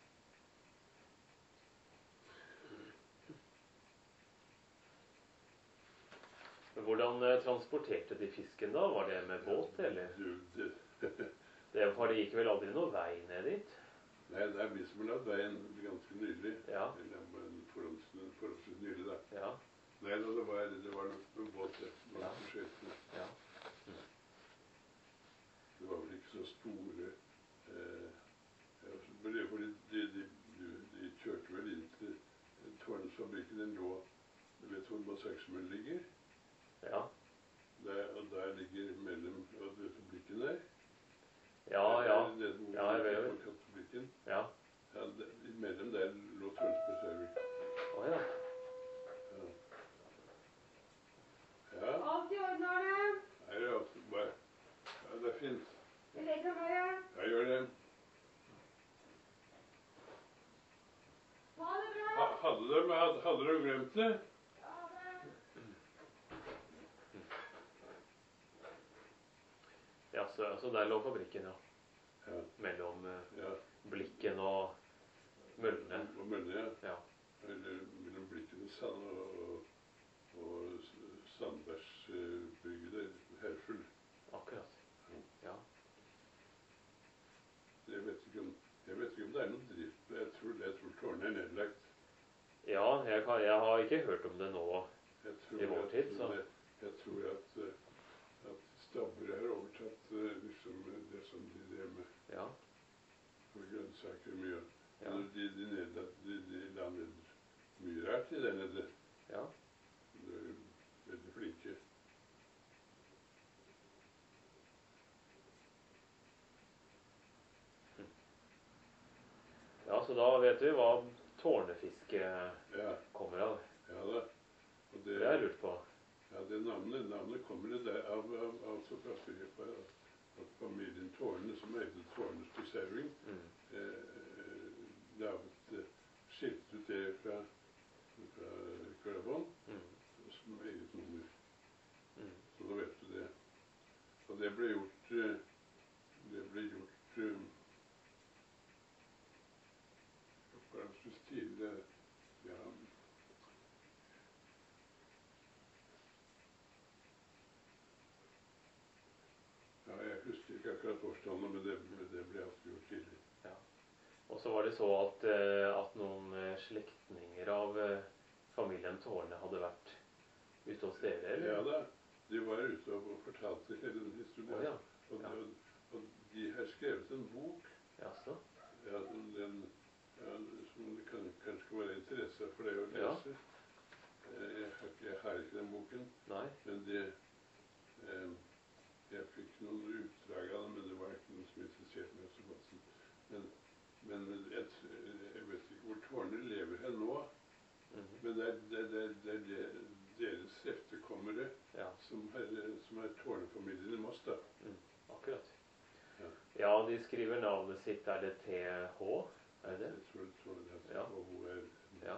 Men hvordan eh, transporterte de fisken da? Var det med båt, eller? Du, det, Det, for det gikk vel aldri noe vei ned dit? nei, det er vi som har lagd veien ganske nylig. Ja, Eller men forholdsvis, forholdsvis nylig, da. ja, Nei da, det var, det var nok med båt, det. Det var Ja. på skøytene. ja. Det var vel ikke så store eh, ja, men det er fordi de, de, de, de kjørte vel inn til Tårnesfabrikken. Den lå, du vet hvor Massaksmøllen ligger? Ja, Der, og der ligger mellom og du vet fabrikken der. ja, ja. Det, det, det, Ja, jeg vet det. Fabrikken. Ja. Ja, det, mellom der lå Tønsberg Service. Å ja. Ja. Ja, Alt i orden, Arne? her er alt bare. Ja, det er fint. Vi legger bare. Jeg gjør det. Ha det bra. Ha, hadde, de, hadde, hadde de glemt det? Ja, ha det. Ja, så, så der lå fabrikken, ja. Ja. Mellom eh, Ja. Blikken og Møllene. Og Møllene, ja. Ja. Eller mellom Blikken og Sand og, og, og Sandbergsbygget der, Herfull. Akkurat. Ja. Jeg vet ikke om, jeg vet ikke om det er noen drift, men jeg tror, jeg tror tårnet er nedlagt. Ja, jeg, kan, jeg har ikke hørt om det nå. Jeg tror I vår at, tid, så. Det, jeg tror at, så da vet vi hva tårnefiske Ja, kommer av. ja da. Og det, Det har jeg lurt på. ja, det navnet, navnet kommer det der av, av, altså fra fra at familien Tårne, som eide Tårnes Preserving, Mm. eh, laget eh, skilt ut det fra, fra Køravån, Mm. som eget nummer. Mm. Så da vet du det. Og det ble gjort, eh, det ble gjort eh, hva slags stil, det, ja, ja, jeg husker ikke akkurat årstallet, men det, det ble alltid gjort tidlig. Ja. Og så var det så at, eh, at noen eh, slektninger av eh, familien Tårne hadde vært ute hos dere, eller? Ja da, de var ute og fortalte hele den historien. Å, ja. Og, Ja. og, og de har skrevet en bok, Jaså? ja, den, ja, som det kan, kanskje kan være interesse for deg å Ja. lese. Eh, Jeg, har ikke- jeg har ikke den boken, Nei? men det, eh, jeg fikk noen utdrag av det, men det var ikke noe som interesserte meg så godt. Men, men jeg, jeg vet ikke hvor Tårne lever her nå, Mhm. men det er, det, det, det er det, deres efterkommere Ja, som er, som er Tårne-familien i Moss, da. akkurat. Ja. Ja, de skriver navnet sitt, er det T H? Er det? Jeg tror, tror det er, Ja. og hun er, Ja.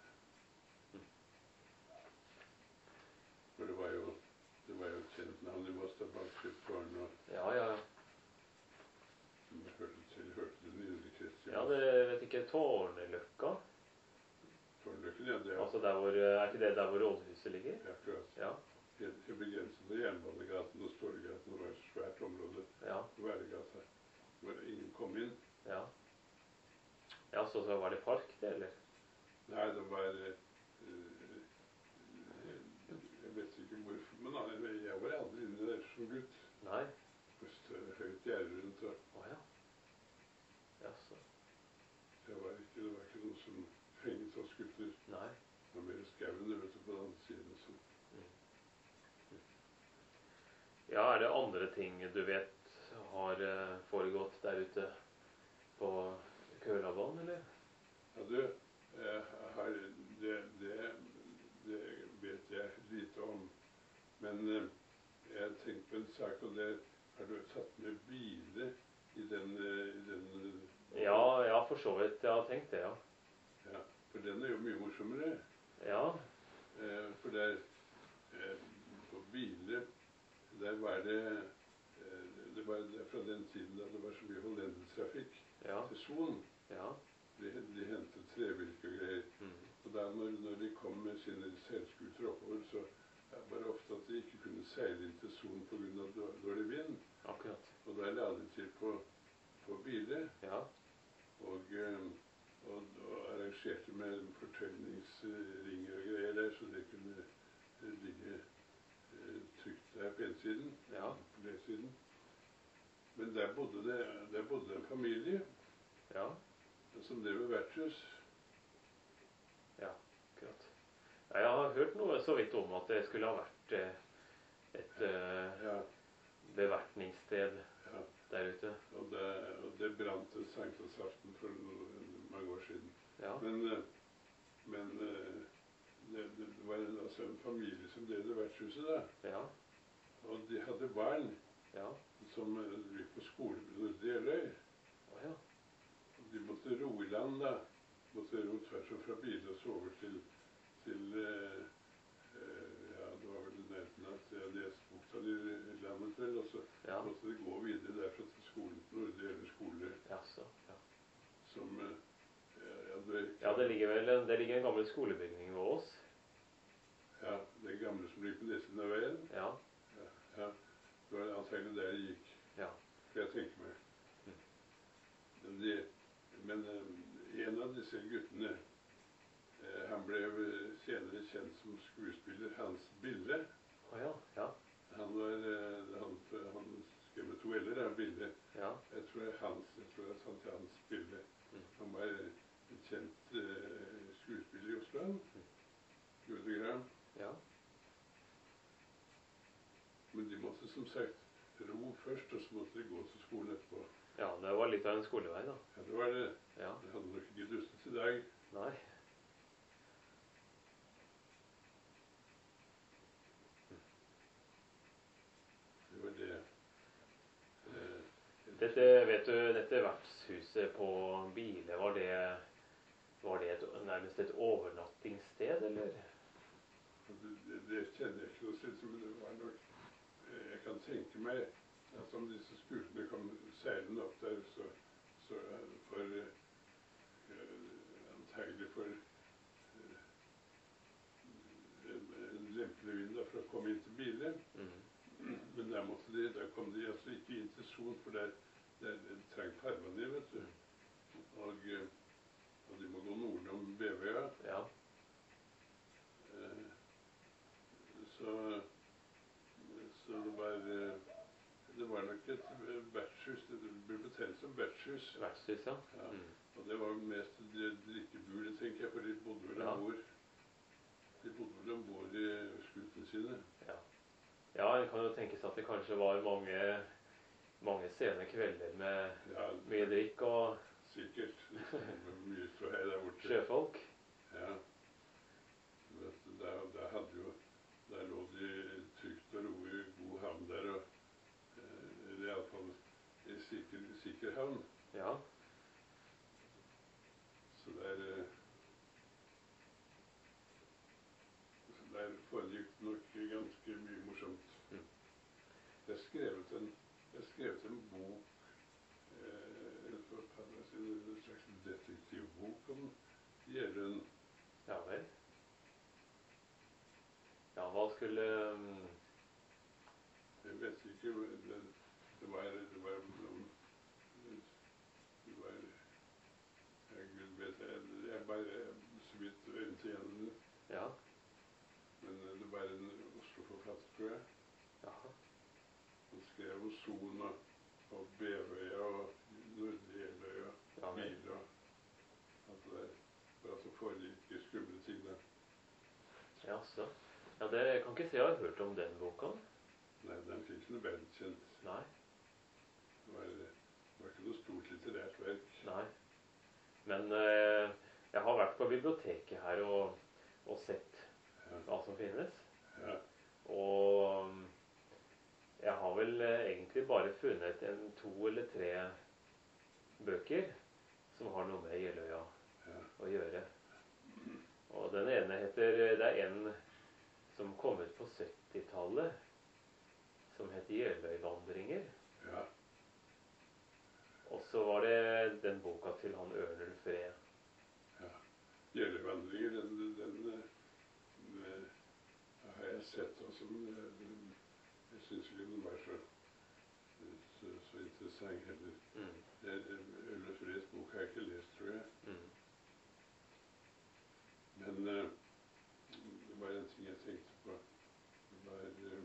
for det var jo, det var jo et kjent navn i Moss, da, Balskjøp Tårn, og Ja, ja, ja. som jeg hørte til, hørte til den indre krets i Ja, Moss. det vet ikke, Tårneløkka? Tårnløkken, ja, det er Altså der hvor, er ikke det der hvor rådhuset ligger? ja, akkurat. Ja, Helt helt begrenset av Jernbanegaten og Storgaten, og det var et svært område, ja, Væregata, hvor ingen kom inn. ja. Ja, så, så var det park det, eller? Nei, det var, eh, jeg vet ikke hvorfor, men jeg- jeg var aldri inne der som gutt. Nei? Først eh, høyt gjerde rundt, og Åja. Jaså. det var ikke, det var ikke noe som fenget oss gutter. Nei. Det var mer skauen, det vet du, på den andre siden. Så. Ja, er det andre ting du vet har eh, foregått der ute på Kølabanen, eller? Ja, du, jeg har, det, det, det vet jeg lite om, men eh, jeg har tenkt på en sak, og det har du tatt med biler i den, eh, i den eh, Ja, ja, for så vidt. Jeg har tenkt det, ja. Ja, for den er jo mye morsommere. Ja, Eh, for der, eh, på biler, der var det, eh, det var det fra den tiden da det var så mye hollendertrafikk ja, til Son. ja. De, de hentet trevirke og greier. Mm. Og da når, når de kom med sine seilskuter oppover, så var det ofte at de ikke kunne seile inn til Son på grunn av dår- dårlig vind. Akkurat. Og da la de til på, på biler, Ja, og, eh, og, og arrangerte med fortøyningsringer og greier der, så det kunne eh, ligge eh, trygt der på ensiden, Ja. på nedsiden. Men der bodde det, der bodde en familie ja, som drev med vertshus. ja, akkurat. Ja, jeg har hørt noe så vidt om at det skulle ha vært eh, et eh, Ja, bevertningssted ja. der ute. Og det, og det brant en sankthansaften for noen, mange år siden. Ja, Men, eh, men eh, det, det var en, altså en familie som drev det vertshuset da. ja, Og de hadde barn ja. som eh, gikk på skole på Nordre Jeløy. Å ja. Og de måtte ro i land da. Måtte ro tvers og fra bilen og så over til, til eh, eh, ja, det var vel nærheten at jeg leste bukta i i landet vel, og så Ja, måtte de gå videre derfra til skolen på Nordre Jeløy skole, jaså. Ja. som eh, ja, det, Ja, det ligger vel en, det ligger en gammel skolebygning ved oss. ja, det gamle som ligger på nedsiden av veien. Ja, Ja, ja, det var antagelig der det gikk, ja. skal jeg tenke meg. Men, de, men eh, en av disse guttene, eh, han ble jo senere kjent som skuespiller Hans Bille. Å ja, ja, Han var, eh, han, han skrev med to l-er, da, Bille. ja. Jeg tror det er Hans, jeg tror det er sant, Hans Bille. Mm. Han var en kjent eh, skuespiller i Oslo. Gjorde Gram. Ja, Men de måtte som sagt ro først, og så måtte de gå til skolen etterpå. Ja, det var litt av en skolevei, da. Ja, det var det. Ja. Jeg hadde nok ikke dustet i dag. Nei. Det var det. Eh, Dette, vet du, dette vertshuset på Bile, var det, var det et, nærmest et overnattingssted, eller? det, det, det kjenner jeg ikke noe til, men det var nok eh, Jeg kan tenke meg at om disse skutene kom seilende opp der, så, så for eh, antagelig for eh, en, en lempelig vind da, for å komme inn til Bile. Mm. Men der, måtte de, der kom de altså ikke inn til Son, for der, der det trangt farvann i, vet du. Og, eh, og de må gå nordom Bevøya. Ja. Eh, så, så det var eh, det var nok et vertshus. Det ble betegnet som vertshus. Vertshus, ja. Ja. Mm. Og det var mest drikkebuer, tenker jeg, for de bodde vel Ja. om bord. De bodde vel om bord i skutene sine. Ja. Ja, det kan jo tenkes at det kanskje var mange, mange sene kvelder med Ja, mye drikk og sikkert. Det var mye ståhei der borte. sjøfolk. Ja. Vet du, Der, der hadde jo Der lå de trygt og ro i god havn der, og eh, eller iallfall i sikker, sikker havn. Ja. Så der eh, så der foregikk det nok ganske mye morsomt. Mm. Jeg skrevet en, jeg skrevet en bok, eh, en forfatter, en slags detektivbok om Jeløyen. Ja vel. Ja, hva skulle um, Jeg vet ikke, det, det var det var noen det var ja, Gud vet jeg, jeg bare så vidt øynte igjen det. Ja. Men eh, det var en Oslo-forfatter, tror jeg. Jaha. Han skrev om Son og, og Bevøya og Nordre Jeløya Ja og vel. Mila. Alt det der. For at det foregikk skumle ting der. Jaså. Ja, det jeg kan ikke si jeg har hørt om den boka. Nei, den fikk ikke noe velkjent. Nei. Det var, det var ikke noe stort litterært verk. Nei. Men eh, jeg har vært på biblioteket her og, og sett Ja. hva som finnes. Ja. Og um, jeg har vel eh, egentlig bare funnet en to eller tre bøker som har noe med Jeløya Ja. å gjøre. Og den ene heter, det er en som kom ut på syttitallet, som heter Jeløyvandringer. Ja. Og så var det den boka til han Ørnulf Ree. Ja. Jeløyvandringer, den, den, den, den har jeg sett også, men den, jeg synes ikke den var så, så, så interessant heller. Mm. Ørnulf Rees bok har jeg ikke lest, tror jeg. Mm. Men uh, det var en ting jeg tenkte på. Det var uh,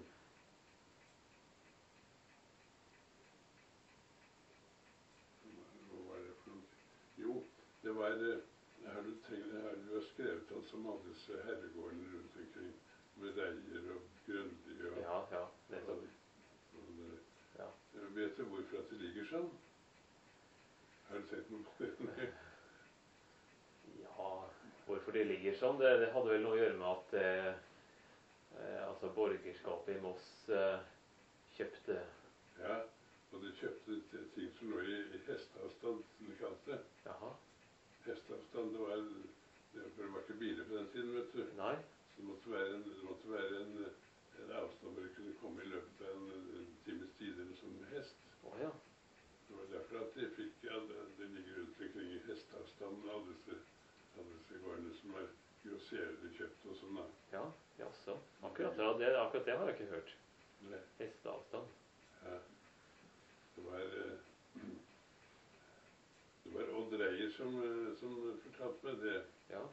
Hva var det for noe? Jo, det var uh, har, du tenkt, har du skrevet altså om alle disse herregårdene rundt omkring med Reier og Grønli og, Ja, ja, nettopp. og, og det. Ja. Vet du hvorfor at det ligger sånn? Har du tenkt noe på det? Ja, hvorfor det ligger sånn, det, det hadde vel noe å gjøre med at eh, eh, altså borgerskapet i Moss eh, kjøpte. Ja, og de kjøpte t- ting som lå i, i hesteavstand, som de kalte det. Jaha. Hesteavstand, det var, det var, det var ikke biler på den tiden, vet du. Nei. Så det måtte være en, det måtte være en, en avstand hvor du kunne komme i løpet av en, en times tid eller sånn med hest. Å ja. Det var derfor at de fikk, ja, det, det ligger rundt omkring i hesteavstand, alle disse, alle disse gårdene som er grossierere kjøpt og sånn da. Ja, jaså. Akkurat, ja, det, akkurat det har jeg ikke hørt. Nei, Hesteavstand. ja. Det var, eh, det var Odd Reier som, eh, som fortalte meg det. Ja.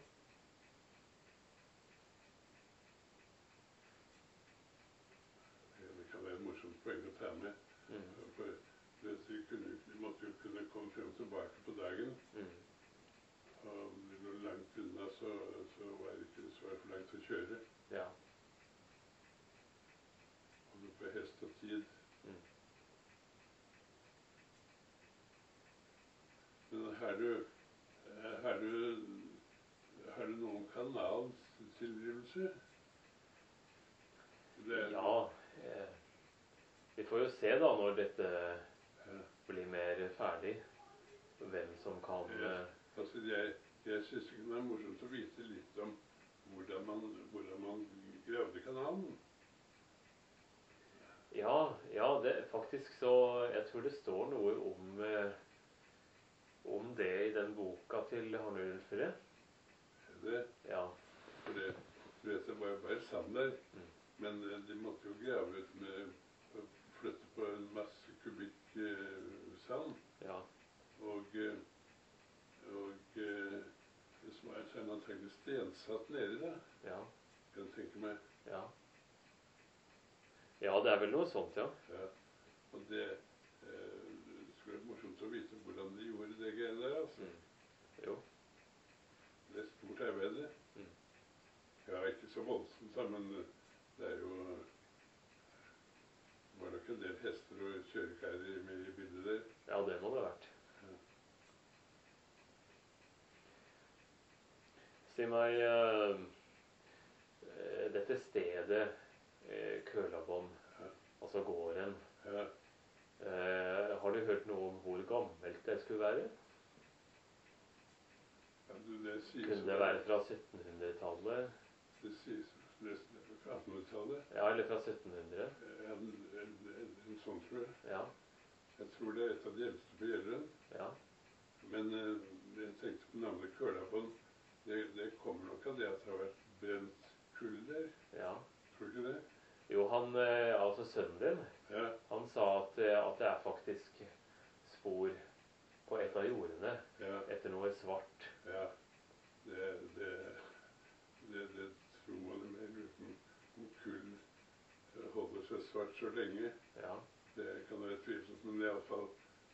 Det kan være et morsomt poeng å ta med. Mm. For vet du, vi, kunne, vi måtte jo kunne komme frem og tilbake på dagen. Mm. Og om det lå langt unna, så, så var det ikke så for langt å kjøre. Ja. Og du på hest og tid. Mm. har du, eh, har du, har du noen kanaltilgivelse? Ja, eh, vi får jo se da når dette blir mer ferdig, hvem som kan... Eh, altså, jeg, jeg synes ikke det er morsomt å vite litt om hvordan man, hvordan man gravde kanalen. Ja, ja, det faktisk så, jeg tror det står noe om, eh, om det i den boka til Harnulf Rød. Det, Ja. for det, du vet, det var jo bare sand der, Mm. men eh, de måtte jo grave ut med, å flytte på en masse kubikk eh, sand, Ja, og, eh, og eh, det som er så er den antagelig stensatt nede da, ja, kan jeg tenke meg. ja. Ja, det er vel noe sånt, ja. Ja, og det eh, det skulle være morsomt å vite hvordan de gjorde det greiene der, altså. Mm. Jo. Det er stort arbeid. Mm. Ja, ikke så voldsomt, da, men det er jo det var nok en del hester og kjørekærer med i bildet der. Ja, det må det ha vært. Ja. Si meg, eh, eh, dette stedet, eh, Kølabånd, Ja. altså gården, Ja. eh, har du hørt noe om hvor gammelt det skulle være? Ja, du, det sies Kunne det være fra syttenhundretallet? Det sies nesten fra attenhundretallet. Ja, eller fra syttenhundre? En, en, en, en sånn, tror jeg. Ja, Jeg tror det er et av de eldste på Gjelleren. ja, Men eh, jeg tenkte på navnet Kølabånd. Det, det kommer nok av det at det har vært brent kull der. ja. Tror du ikke det? Jo, han, eh, altså sønnen din, Ja. han sa at, eh, at det er faktisk spor på et av jordene Ja. etter noe svart. Ja, det, det, det, det tror man er mer uten om kull holder seg svart så lenge. Ja, Det kan være tvilsomt, men i alle fall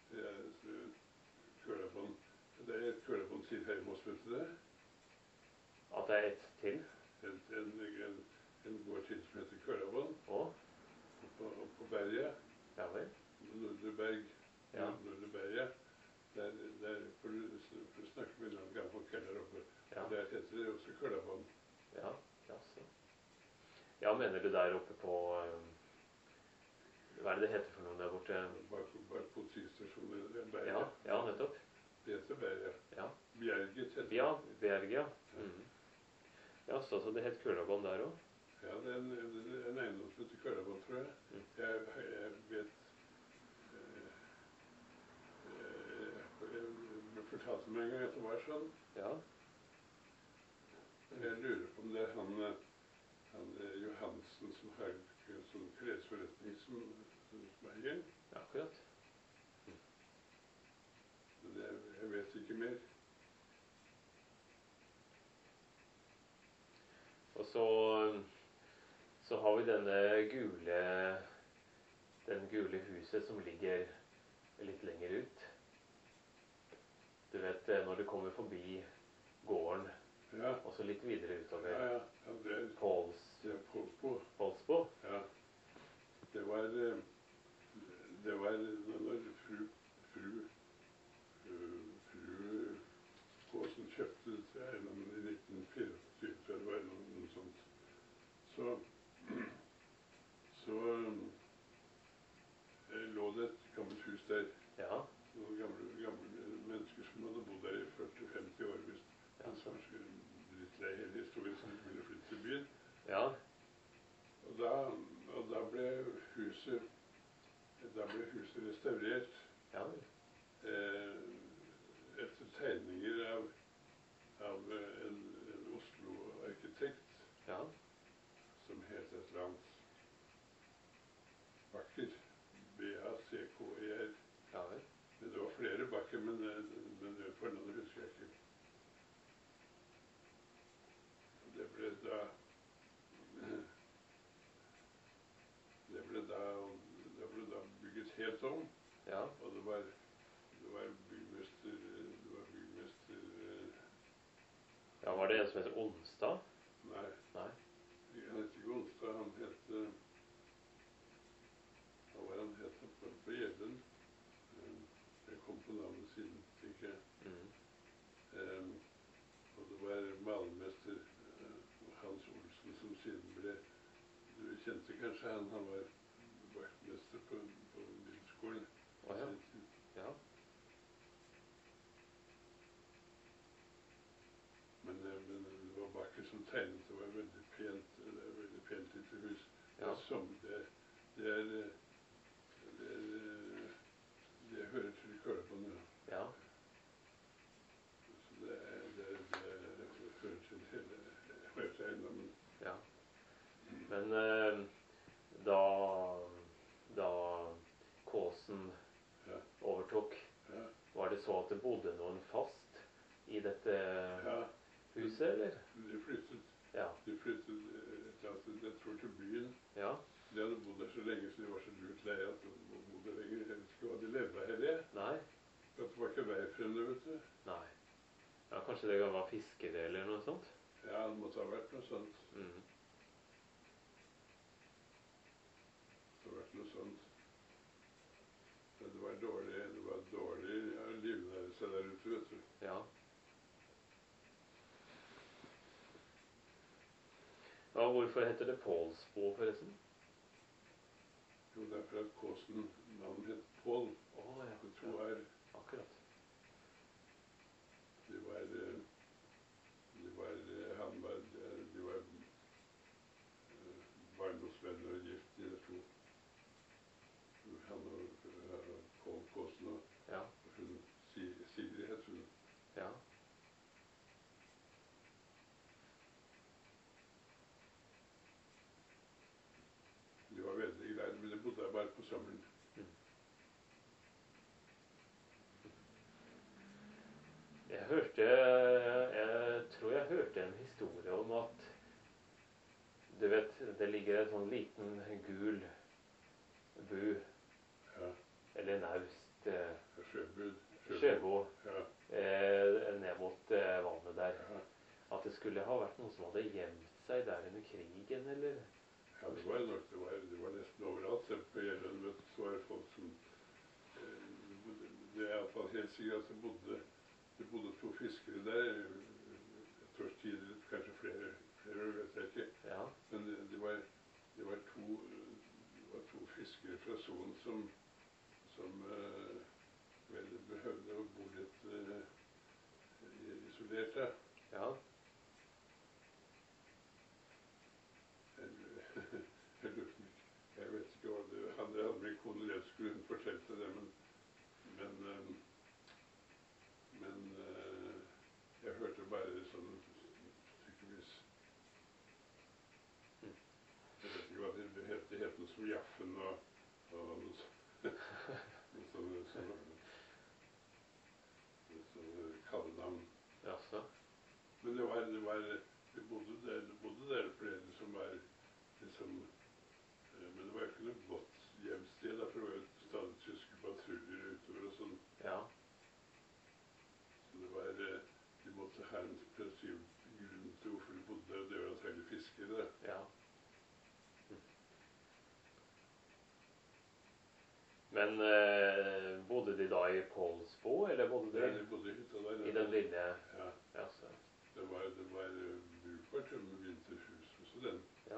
Kølabånd. Det er et Kølabånd til her i Moss, vet du det? at det er ett til. En, en, en, en gård til som heter Kølabånd, Og, på, på Berget, ja vel, Nordreberg, Ja. Nordreberget. Der, der får du, får du snakke med en gammel folk her oppe. ja, Der heter det også Kølabånd. ja, jaså. Ja, mener du der oppe på, eh, hva er det det heter for noe der borte? Bak, bak politistasjonen i Berget. Ja, ja, nettopp. Det heter Berget. Ja, Bjerget heter det. ja, Berg, ja. Mhm. Ja, så, så det het Kølabånd der også. Ja, det er en, en, en eiendom som heter Kølabånd, tror jeg. Mm. Jeg, jeg vet eh, eh, Jeg ble fortalt meg en gang at det var sånn. Ja, Jeg lurer på om det er han, eh, han eh, Johansen som har en sånn klesforretning som, som eier. akkurat. Men jeg, jeg vet ikke mer. Og så, så har vi denne gule, den gule huset som ligger litt lenger ut. Du vet, eh, når du kommer forbi gården, Ja, og så litt videre ja, utover ja. ja det er, Påls, det er på, på. Pålsbo. Ja. Det var eh, Det var når fru Fru eh, Fru Påsen kjøpte eiendommen i nitten tjuefire, tror jeg det var noe, noe sånt. Så Så eh, lå det et gammelt hus der. Ja, Noen gamle, gamle mennesker som hadde bodd der i førti til femti år, hvis ja, de som skulle litt lei hele historien, som ville flytte til byen. ja, Og da, og da ble huset Da ble huset restaurert ja, eh, etter tegninger av, av en, en Oslo-arkitekt ja, som het et eller annet Bakker. B A C K E R. ja vel. Men det var flere Bakker, men, men fornavnet husker jeg ikke. Og det ble da Det ble da, det ble da bygget helt om. Ja, Og det var, det var byggmester Det var byggmester eh, ja, var det en som heter Onsdag? Nei, Nei, han het ikke Onsdag. Han het eh, Hva var han het på, på Gjellen? Eh, Jeg kom på navnet siden, tenker jeg. mhm. kanskje han, han var vaktmester på, på Lilleskolen. Å ja. Ja. Men, eh, men det var Bakker som tegnet. Det var veldig pent, det er veldig pent lite hus. Det Ja. er som det, det er eh, det, er, eh, det hører til Kølebånd, ja. Ja. Så det, er- det, er- det, det hører til hele hører til eiendommen. Ja. Men eh, da, da Kåsen Ja. overtok, Ja. var det så at det bodde noen fast i dette Ja. huset, eller? De flyttet, Ja. de flyttet eh, et eller annet, jeg tror til byen. Ja. De hadde bodd der så lenge, så de var så lurt leie at de bodde lenger. Jeg vet ikke hva de levde av heller. Nei. For det var ikke vei frem der, vet du. Nei. Ja, kanskje det var fiskere eller noe sånt? Ja, det måtte ha vært noe sånt. Mm. Det har vært noe sånt. Men det var dårlig, det var dårlig ja, livnærelse der ute, vet du. Ja. Ja, hvorfor heter det Pålsbo, forresten? Jo, det er for at Kåsen, navnet het Pål. Å, ja. Det to er, Akkurat. de var, eh, de var, eh, han var, eh, de var eh, barndomsvenner og gift, de to. Han og eh, Pål Kåsen og Ja. hun, Si- Sigrid het hun. Ja. De var veldig glad, men de bodde der bare på sommeren. Jeg hørte, jeg tror jeg hørte en historie om at, du vet, det ligger en sånn liten gul bu, Ja, eller naust, eh, sjøbud. sjøbo, Ja, eh, ned mot eh, vannet der. ja. At det skulle ha vært noen som hadde gjemt seg der under krigen, eller? Ja, det var nok, det var, det var nesten overalt. Selv på Gjelløen, vet du, så var det folk som eh, det bodde- Det er iallfall helt sikkert at det bodde, det bodde to fiskere der. Et års tid, eller kanskje flere, flere vet jeg ikke. Ja. Men det, det, var, det, var to, det var to fiskere fra Son som, som eh, vel behøvde å bo litt eh, isolert. Ja. Ja. Jeg lurer på ikke. Jeg vet ikke hva det hadde. Hadde min kone levd, skulle hun fortalt det, men men, eh, men eh, jeg hørte bare sånn stykkevis. Jeg vet ikke hva det, det het. Det het noe som Jaffen og, og noe sånt. Noe sånne, sånne, sånne kallenavn. Jaså. Men det var, det var det bodde der, det bodde der flere som var liksom eh, men det var jo ikke noe godt hjemsted, da, for det var jo stadig tyske patruljer utover og sånn. Ja. Så det var eh, de måtte ha en spesiell grunn til hvorfor de bodde der, og det var antagelig fiskere. Da. Ja. Men eh, bodde de da i Pålsbo, eller bodde de Ja, de bodde i hytta der. i den lille? Ja, Jaså. det var, det var eh, brukbart med vinterhus også den. Ja.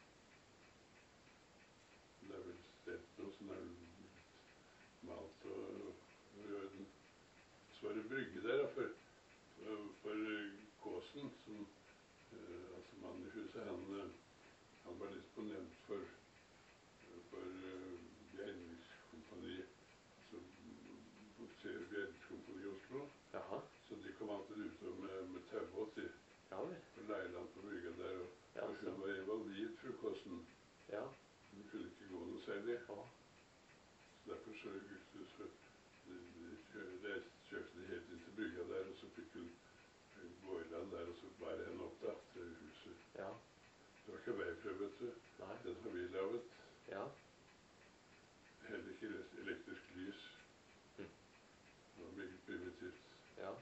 Det er vel stelt noe sånn er malt og, og i orden. Så var det brygge der da, for, for, for eh, Kåsen, som, eh, altså mannen i huset, han, eh, han var disponent for, for uh, Bjergningskompani, altså Bukser Bjergningskompani i Oslo. Jaha. Så de kom alltid ut med, med taubåt i Ja vel. på Leiland på brygga der, og, Ja, og så. hun var invalid, fru Kåsen. Ja. Hun kunne ikke gå noe særlig. Å. Så derfor så, så, så de, de kjø- kjørte de helt inn til brygga der, og så fikk hun gå i land der, og så bære henne opp da, til huset. Ja. Det var ikke vei frem, vet du. Nei. Den har vi laget. Ja. Heller ikke elektrisk lys. Hm. Det var meget primitivt. Ja.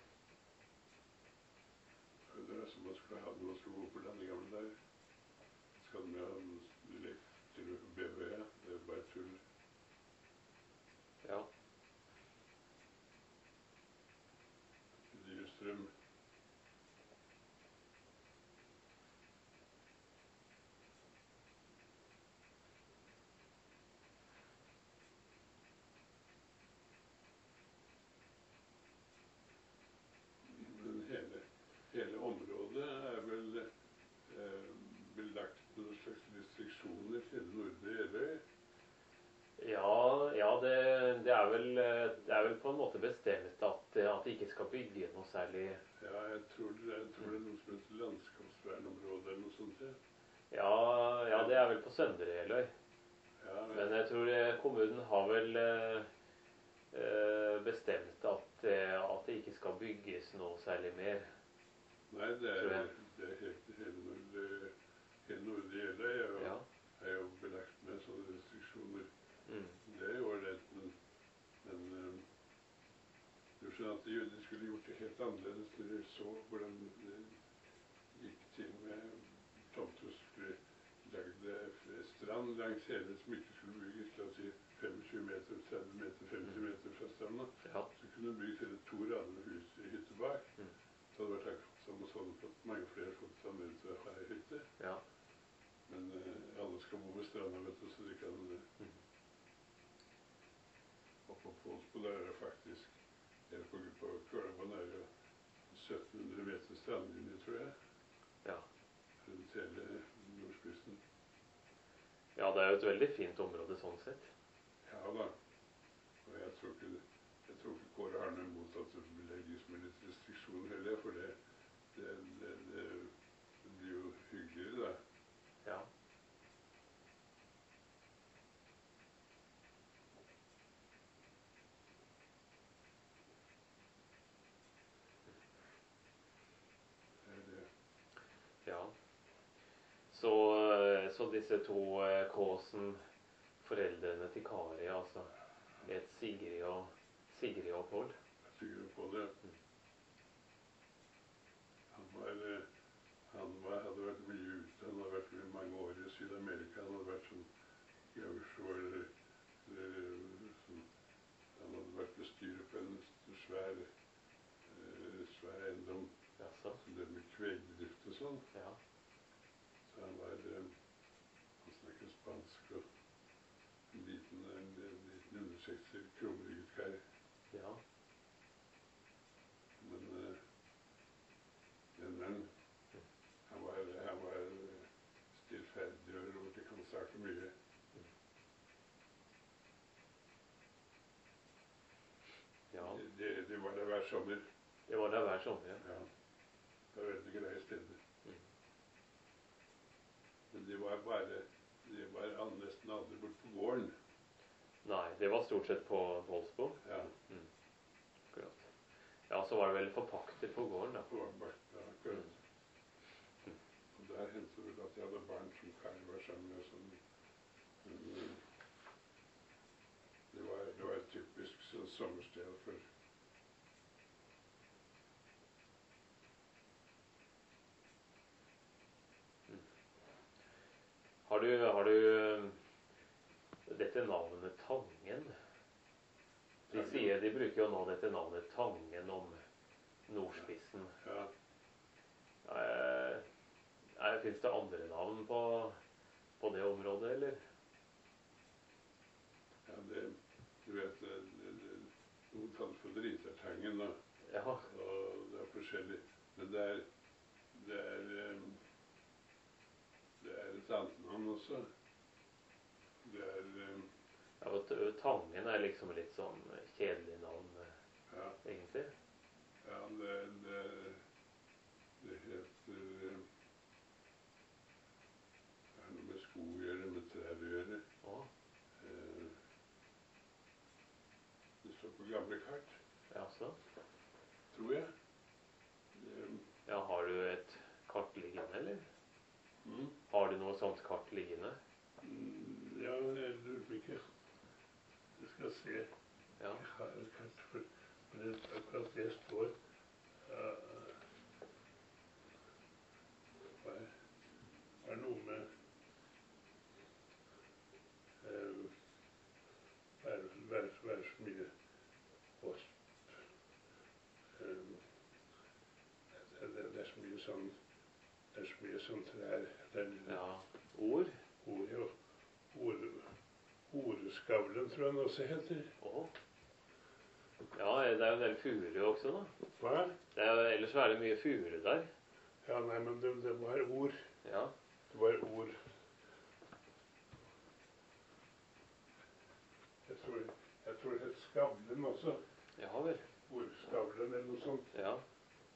Det er som man skulle ha når man skulle gå på land i gamle dager. Skal de ha lekt til B V E? Det er bare tull. Ja. Dyr strøm. særlig. Ja, jeg tror, det, jeg tror det er noe som heter landskapsvernområde eller noe sånt. Ja, Ja, ja, det er vel på Søndre Jeløy. ja, Men jeg tror eh, kommunen har vel eh, eh, bestemt at, eh, at det ikke skal bygges noe særlig mer. Nei, det tror er, jeg. det er helt, hele Nord- hele Nordre Jeløy er jo, Ja. er jo belagt med sånne restriksjoner. Mm. Det er jo ålreit, men, men eh, du skjønner at de, de skulle gjort det helt annerledes når de så hvordan det gikk til med tomter som skulle lagde strand langs hele som ikke skulle bygges, la oss si tjuefem meter, tretti meter, femti meter fra stranda. Ja. Så kunne du bygge hele to rader med hus i hytte bak. Mm. Det hadde vært akkurat som sånn at mange flere fått anledning til å ha ei hytte. Ja. Men eh, alle skal bo ved stranda, vet du, så de kan eh, Mm. Og på Pålsbo der er det faktisk eller på, på Kølvann er det sytten hundre meter strandlinje, tror jeg. Ja. Rundt hele nordspissen. Ja, det er jo et veldig fint område sånn sett. Ja da. Og jeg tror ikke, jeg tror ikke Kåre har noe imot at det legges med litt restriksjoner heller, for det, det, det, det, det blir jo hyggeligere da. Ja. Det er det. Ja. Så, eh, så disse to eh, Kåsen, foreldrene til Kari, altså, het Sigrid og, Sigrid og Pål. Jeg tykker på det. Han var, eh, han var, hadde vært mye ute, han hadde vært mye mange år i Sydamerika, han hadde vært sånn Gaucho eller, eller sånn, han hadde vært bestyrer på en svær, eh, svær eiendom, Jaså? som det med kvegdrift og sånn. Ja. Så han var, eh, han snakket spansk og en liten, en, en liten undersekser, krumrygget kar. Ja. Men, eh, men, men han var, han var eh, stillferdig og rolig, han snakke mye. Ja. Det, det, det var det hver sommer. Det var der hver sommer, ja. Ja. Det var veldig greie steder. Mm. Men det var bare, det var all- nesten aldri bort på gården. Nei, det var stort sett på Pålsbo. Ja, Mm. Akkurat. Ja, så var det vel forpakter på gården, da. på Barta, akkurat. Og der hendte det vel at jeg hadde barn som Kari var sammen med og sånn. Men eh, det var, det var et typisk sånn sommersted for Har du, har du eh, dette navnet Tangen? De sier, de bruker jo nå dette navnet Tangen om nordspissen. Ja, Eh, eh, Fins det andre navn på, på det området, eller? ja det, du vet, det, det, det, noen kaller det for Dritertangen, da. Ja. Og det er forskjellig. Men det er, det er, eh, det er et annet navn også. Det er, eh, Ja, og t- Tangen er liksom litt sånn kjedelig navn, eh, ja, egentlig. ja det, det, det heter, eh, det er noe med skog å gjøre, med trær å gjøre. Å, Eh, Det står på gamle kart, jaså. tror jeg. Eh, Ja, har du et kart liggende, eller? mm, Har du noe sånt kart liggende? mm, ja, jeg lurer på ikke. Jeg skal se. Ja. Jeg har et kart for, for det, akkurat det står. Uh, det er, er noe med uh, vær, vær, vær så mye wasp. Um, det, det, det er så mye sånn det er så mye sånn trær. Det er Ja. Ord? ord, jo. Ord, Oreskavlen tror jeg den også heter. Å. Ja, det er jo en del furu også, da. Hva? Det er, jo- ellers så er det mye furu der. Ja, nei, men det, det var ord. Ja. Det var ord. Jeg tror, jeg tror det het Skavlen også. Ja vel. Ordskavlen eller noe sånt. Ja.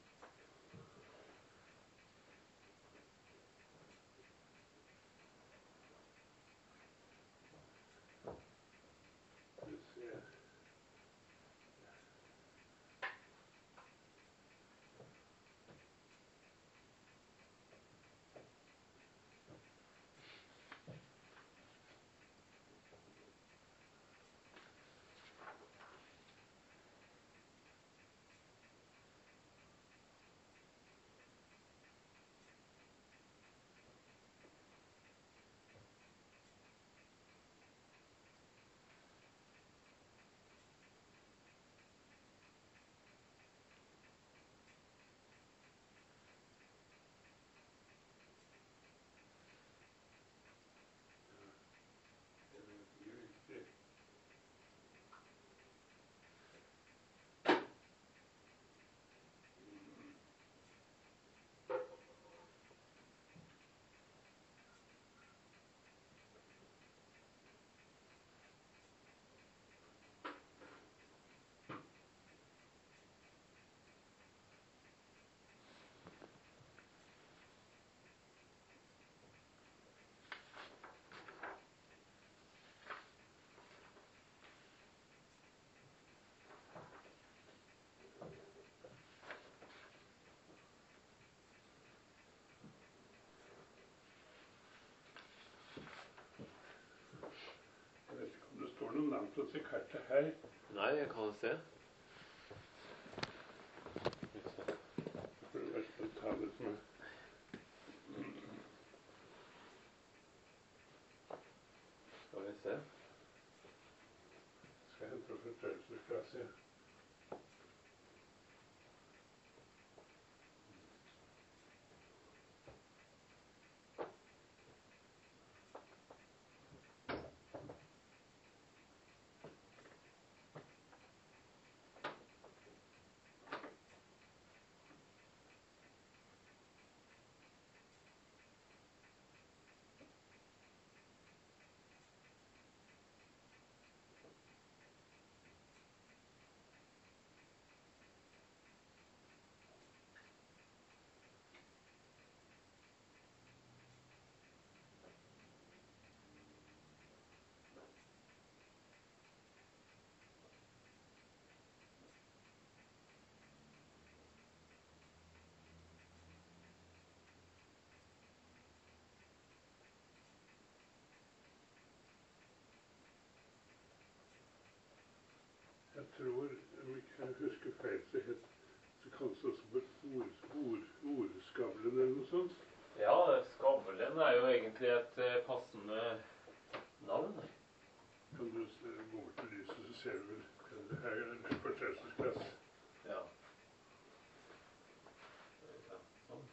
til å se kartet her. Nei, jeg kan se. For det verste å ta det som er. Skal vi se. Skal jeg hente forstørrelsesglass, ja. Jeg tror, om ikke jeg husker feil, så het så kalles det også for ord, ord, ordskavlen eller noe sånt. Ja, Skavlen er jo egentlig et eh, passende navn. Kan du s- gå bort til lyset, så ser du vel det her er en forstørrelsesglass. Ja. Ja, sånn.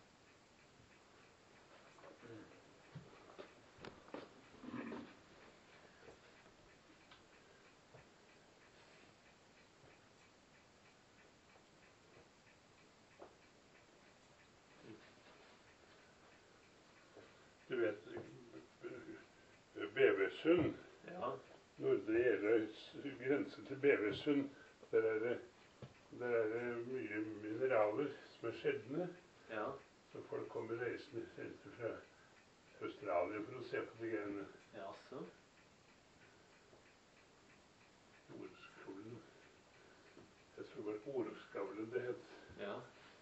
Du vet, Bevesund, Ja. Nordre Jeløys grense til Bevesund, der er det, der er det mye mineraler som er sjeldne. Ja. Så folk kommer reisende reisende fra Australia for å se på de greiene. Jaså. Ordskavlen. Jeg tror det var ordskavlen det het. Ja.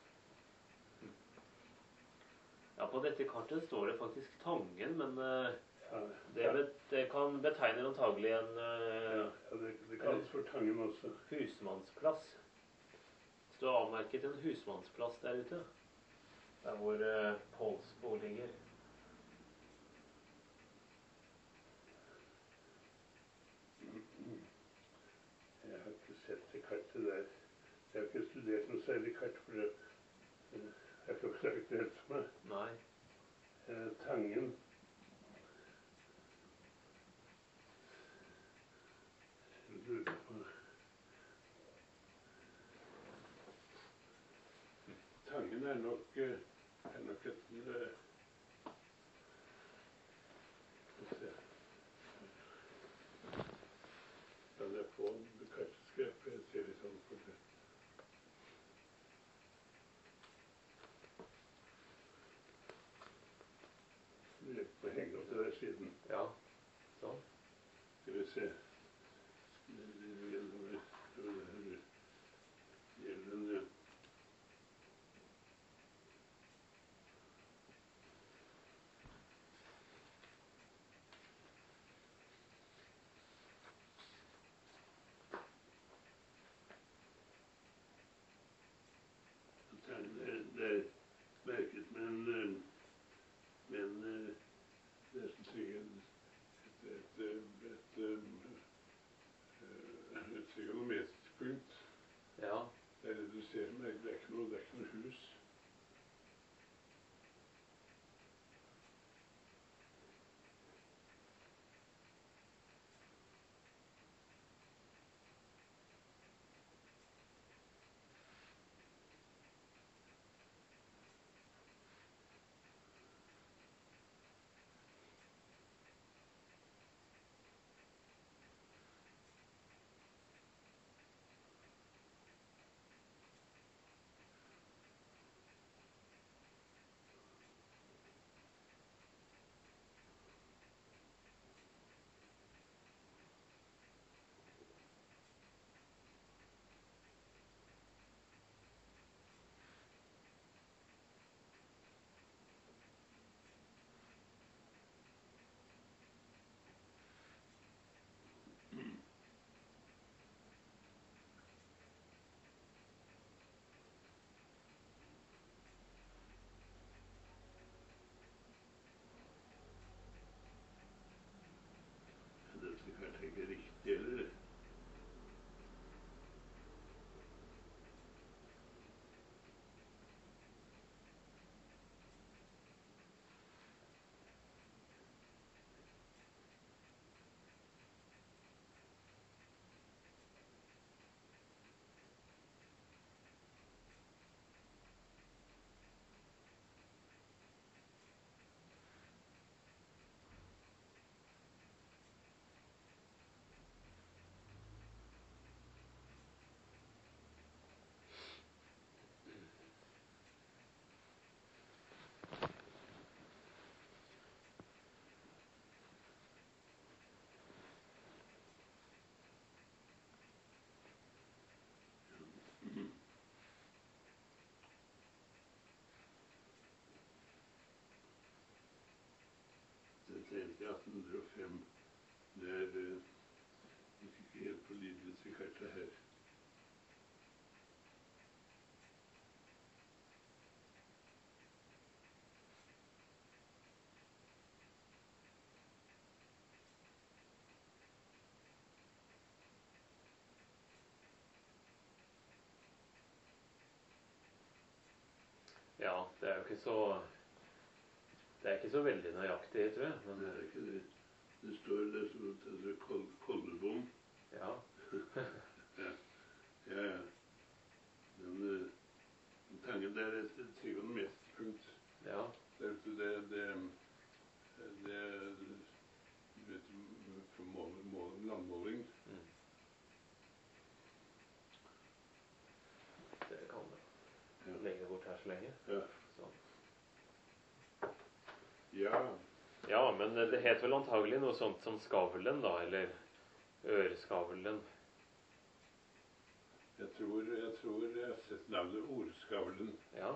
Ja, på dette kartet står det faktisk Tangen, men eh, Ja, det, ja, bet, det kan betegne antagelig en eh, ja, det, det kalles for Tangen også. husmannsplass. Det står avmerket en husmannsplass der ute. Der hvor eh, Pålsbo ligger. Jeg har ikke sett det kartet der. Jeg har ikke studert noe særlig kart, for det eh, er ikke så aktuelt for meg. Nei. Eh, Tangen. Jeg lurer på Tangen er nok, eh, er nok et eh, Skal vi se. Kan jeg få kartskrev? For jeg ser litt sånn for det. Jeg må henge opp det der siden. Ja. Sånn. Skal vi se. Gjelden, gjelden, hundre og fem. Det er eh, ikke helt på linjen til kartet her. Ja, det er jo ikke så Det er ikke så veldig nøyaktig, tror jeg. Men Det er ikke det. Det står det som at det er kol koldebom. ja. Ja, ja. ja. Men uh, tangen der er et trigonometerpunkt. Ja. Det, det, det, det du vet, for mål, mål, landmåling. Mm. Det kan det. Ja. Legge bort her så lenge. Ja. Sånn. Ja. Ja, men det het vel antagelig noe sånt som skavlen, da, eller øreskavlen. Jeg tror jeg, tror jeg har sett navnet ordskavlen. Ja.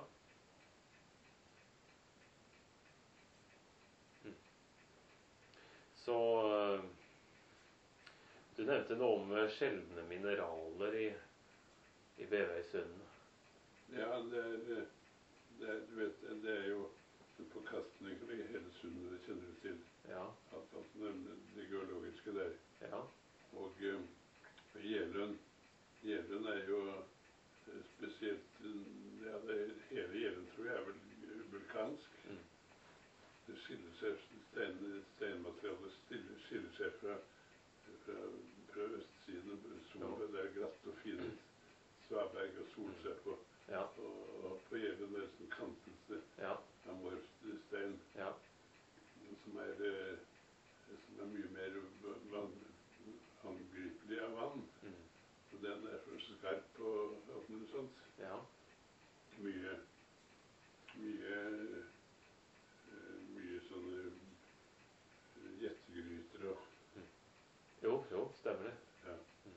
Mm. Så øh, du nevnte noe om øh, sjeldne mineraler i, i Bevøysunden. Ja, det er, det er, du vet, det er jo en forkastning i hele sundet, det kjenner du til. Ja. Alt, alt det, det geologiske der. Ja. Og um, Jeløen, Jeløen er jo uh, spesielt, ja, det er, hele Jeløen tror jeg er vel vulkansk. Mm. Det skiller seg, stein, steinmaterialet stiller, skiller seg fra, fra, fra østsiden, sol, Ja. det er glatt og fine svaberg og sol seg på. Ja. Og, og på Jeløen er det sånn kantete, Ja. amorft stein, Ja. som er, uh, som er mye mer vann, angripelig av vann. Mm. Og den er for skarp og alt mulig sånt. Ja. Mye, mye, uh, mye sånne gjettegryter og... Mm. Jo, jo, stemmer det. Ja. Mm.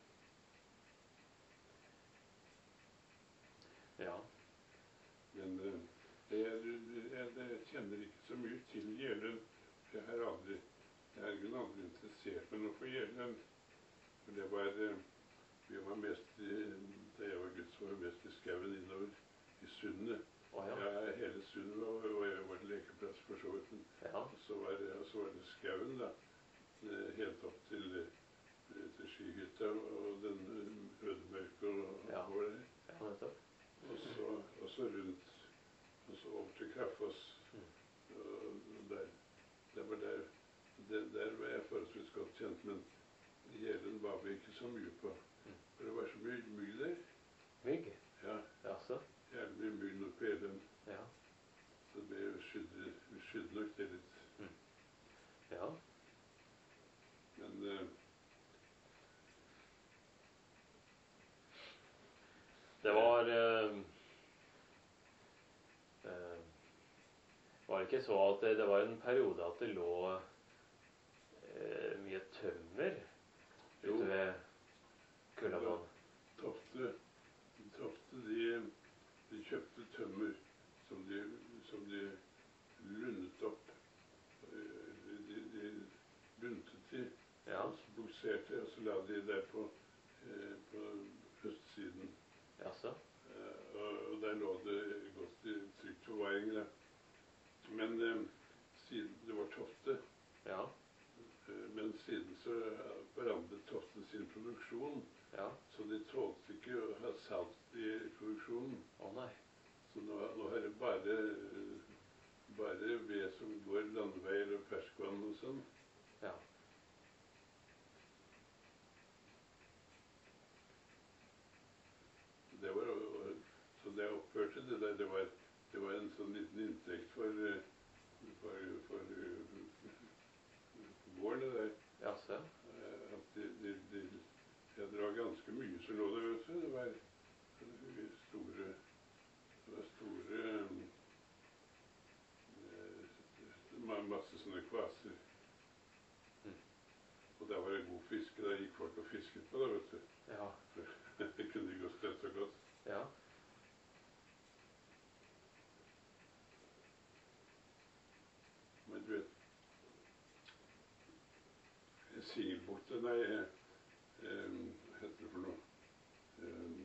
Ja. Men uh, jeg, jeg, jeg kjenner ikke så mye til Jeløen. Jeg har aldri, jeg har ikke aldri interessert meg noe for Jeløen. For det var, vi var mest i, da jeg var gutt, så var vi mest i skauen innover i sundet. Å, ja. Ja, hele sundet var, og jeg var lekeplass for så vidt. Ja. Og så var det, og så var det skauen da, helt opp til, til Skihytta og den Ødemørk og Ja. hvor det. Ja, nettopp. Og så, og så rundt, og så over til Kraftfoss. Mm. Og, og der, det var der, det, der var jeg forholdsvis godt kjent, men Jeløen var vi ikke så mye på. Mm. For det var så mye mygg der. Mygg? Ja, Jaså? jævlig mye mygg nok på Jeløen. Ja. Så det skydde, vi skydde nok det litt. Mm. Ja. Men uh, Det var øh, øh, Var det ikke så at det, det var en periode at det lå øh, mye tømmer Jo. ute ved Kullavann? Tofte, Tofte de, de kjøpte tømmer som de, som de lundet opp. De, de, de buntet de, Ja. og så bukserte, og så la de der på, eh, på østsiden. Jaså? Eh, og, og der lå det godt i trygt forvaring. Da. Men eh, siden det var Tofte, Ja. eh, men siden så forandret Tofte sin produksjon, Ja. så de tålte ikke å ha salt i produksjonen. Å nei. Så nå, nå er det bare, bare ved som går landeveier og ferskvann og sånn. Ja. Det var, så det opphørte det der, det var, det var en sånn liten inntekt for, for, for, for gården det der. Jaså? At de, de, de, ja, det var ganske mye som lå der, vet du. Det var store, det var store, eh, masse sånne kvaser. Mm. Og der var det god fiske, der gikk folk og fisket på det, vet du. Ja. Det kunne gå støtt og godt. Ja. Men du vet, Singelbukta, nei, eh, hva heter det for noe? Eh,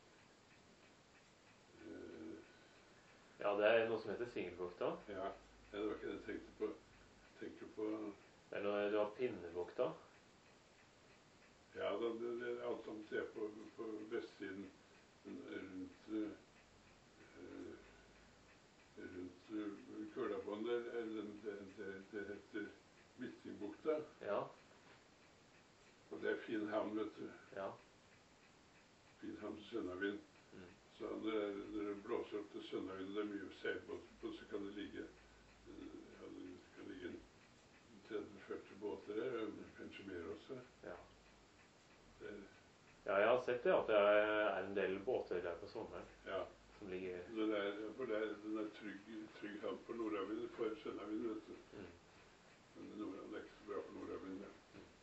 eh, Ja, det er noe som heter Singelbukta. ja, det var ikke det jeg tenkte på. Jeg tenker på, Det er noe, du har Pinnebukta. ja, da, det, det er alt som ser på, på vestsiden, men rundt, eh, rundt uh, Kølabånd der, er det, det, det, det heter Midtsingbukta, Ja, og det er fin havn, vet du. ja. Fin havn til Sønnavind. Mm. Så når det, når det blåser opp til Sønnavind, og det er mye seilbåter på, så kan det ligge, eh, ja, det kan ligge en tretti førti båter her, og kanskje mer også. Ja. Det er, Ja, jeg har sett det, at det er en del båter der på sommeren ja, som ligger... den er, for det er, den er trygg, trygg havn for Nordavind, for Sønnavind, vet du. Mm. Men Nordavind er ikke så bra for Nordavind, ja.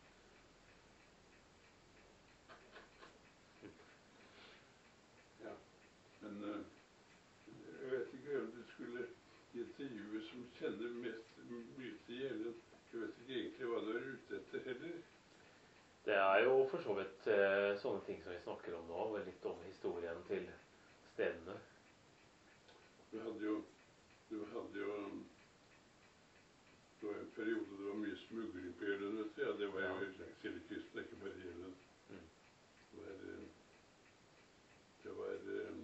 Ja, men uh, jeg vet ikke hvem du skulle intervjue som kjenner mest mye til Jeløya. Jeg vet ikke egentlig hva du er ute etter heller. Det er jo for så vidt eh, sånne ting som vi snakker om nå, og litt om historien til stedene. Du hadde jo, du hadde jo, det var en periode det var mye smugling på Jeløya, vet du. Ja, det var jo Ja. langs hele kysten, ikke bare Jeløya. Mm. Det var, eh, det var, eh,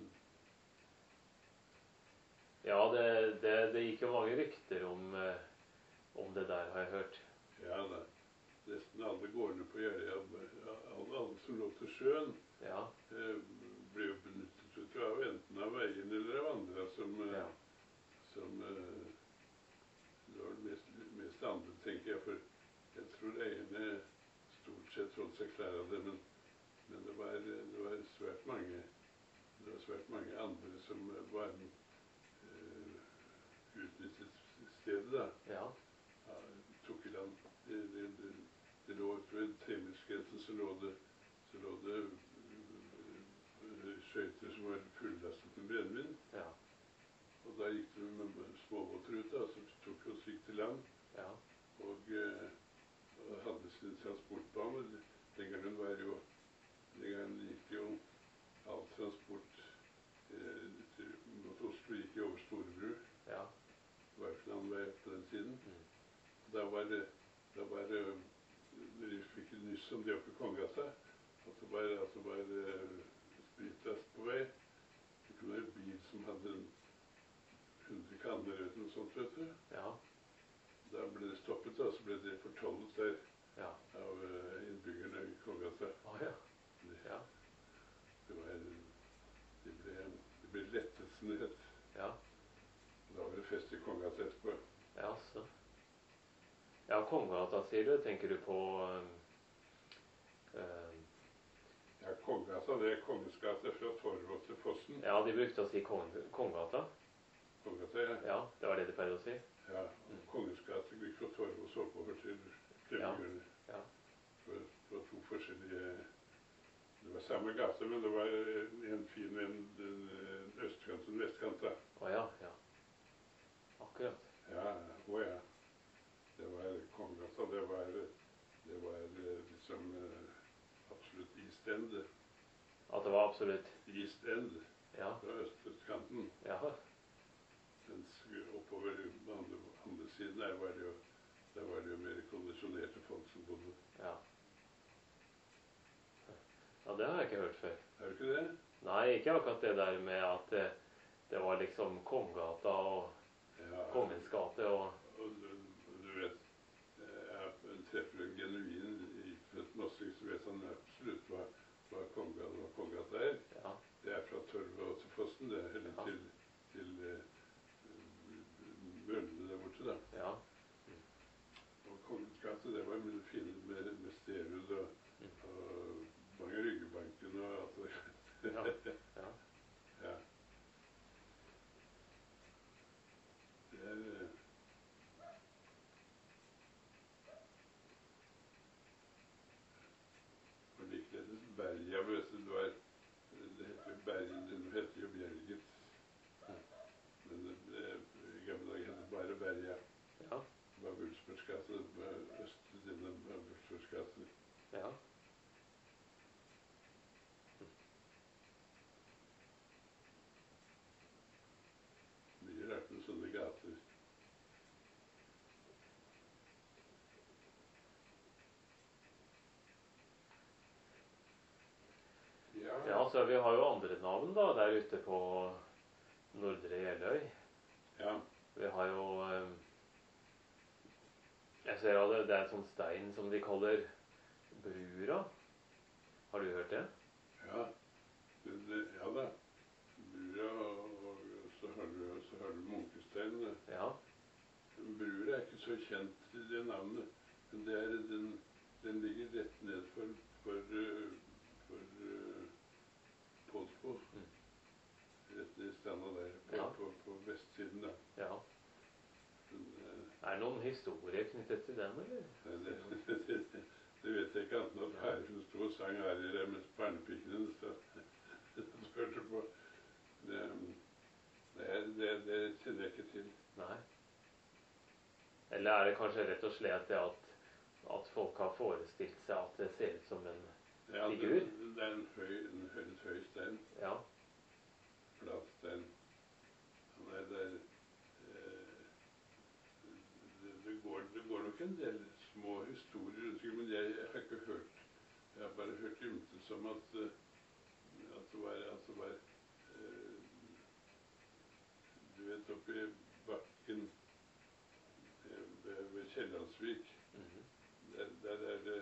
Ja, det, det, det gikk jo mange rykter om, eh, om det der, har jeg hørt. ja da, nesten alle gårdene på Jeløya, alle, alle som lå til sjøen, Ja, eh, ble jo benyttet ut av enten av veien eller av andre som, eh, ja, som eh, det var det mest, mest andre, tenker jeg, for jeg tror eierne stort sett holdt seg klar av det, men, men det, var, det var svært mange, det var svært mange andre som var eh, utnyttet stedet da. ja, Ja, tok i land, det, det, det, det lå ved tremilsgrensen, så lå det, så lå det øh, skøyter som var fulllastet med brennevin. ja, Og da gikk det med småbåter ut, da, så tok vi oss gikk til land, ja, og, øh, og hadde sin transportbane. Den gangen var jo, den gangen gikk jo all transport øh, til, mot Oslo gikk jo over Storebru. ja. Det var jo ikke en annen vei på den tiden. Mm. Da var det, da var det, vi fikk en nyss om det oppe i Kongegata, at det var, at det var uh, spritlast på vei. Det kunne være en bil som hadde hundre kanner eller noe sånt, vet du. Ja, Da ble det stoppet, da, så ble det fortollet der ja. av uh, innbyggerne i Kongegata. Å, ja. Det, Ja, det var, det ble, det ble lettelsen het. ja, Da var det fest i Kongegata etterpå. ja, så. Ja, Kongegata, sier du. Tenker du på um, um, Ja, Kongegata, det er Kongens gate fra Torvet til Fossen. Ja, de brukte å si Kong, Kongegata. Kongegata, ja. Ja, det var det de pleide å si. Ja, og Kongens gate gikk fra Torvet og så oppover til Kremmerhjørnet. Ja, Det var to forskjellige, det var samme gate, men det var en fin en, en østkant og en vestkant da. å ja, ja. Akkurat. Ja, å ja. Det var Kongegata, det var, det var liksom eh, absolutt East End. At det var absolutt. East End, Ja, fra øst- østkanten. ja, Mens oppover på andre, andre siden der var det jo, der var det jo mer kondisjonerte folk som bodde. ja. Ja, det har jeg ikke hørt før. Er det ikke det? Nei, ikke akkurat det der med at det, det var liksom Kongegata og Ja. Kongens gate og... Og du, du vet, jeg treffer en genuin utfødt norskling, så vet han absolutt hva, hva Kongegata hva Kongegata er. Ja, Det er fra Torvet til Fossen, det, eller Ja. til, til uh, Møllene der borte da. ja, Og Kongens gate, det var mye fine med, med Sterud og, Mm. og mange Ryggebanken og alt det. ja, ja. Ja. så vi har jo andre navn da, der ute på Nordre Jeløy. Ja. Vi har jo eh, Jeg ser at det, det er en sånn stein som de kaller Brura. Har du hørt det? Ja, det, det, ja da. Brura, og, og så har du, så har du Munkestein. Ja. Brura er ikke så kjent i det navnet, men det er, den, den ligger rett ned for, for, uh, for uh, Påsbo. Mm. Rett ned i standa der, på, Ja. på, på vestsiden da. Ja. Men, uh, Er det noen historie knyttet til den, eller? nei, det, det, det, det vet jeg ikke annet enn at her som sto og sang Arier der med barnepikkene, så spørte på. Det, det, det, det kjenner jeg ikke til. Nei. Eller er det kanskje rett og slett det at, at folk har forestilt seg at det ser ut som en Ja, det, figur? det er en høy, en høy, en høy stein, Ja. flat stein. Han er der, eh, det, det, går, det går nok en del små historier rundt seg, men jeg, jeg har ikke hørt, jeg har bare hørt ymtet som at, eh, at det var, at det var eh, du vet, oppe i bakken eh, ved, ved Kjellandsvik, Mhm. der, der er det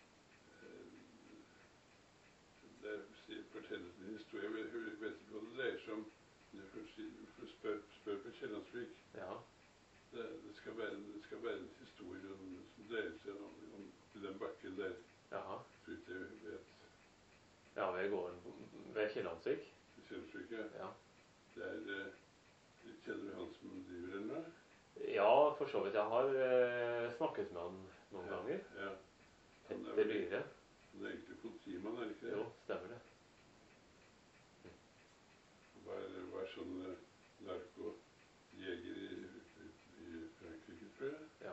Der fortelles en historie. Jeg vet, jeg vet ikke hva det dreier seg om. Men jeg får, si, får spør, spør på Kjellandsvik. Ja. Det, det, skal være, det skal være en historie om, som dreier seg om, om den bakken der, Jaha. så vidt jeg vet. Ja, ved gården ved Kjellandsvik. Kjellandsvik, ja. Ja. Der eh, kjenner du han som driver den da? Ja, for så vidt. Jeg har eh, snakket med han noen Ja, ganger. ja. Han er, Petter vel- Lyre. han er egentlig politimann, er det ikke det? Jo, stemmer det. Han var, var sånn eh, narkojeger i, i, i Frankrike, tror jeg. Ja.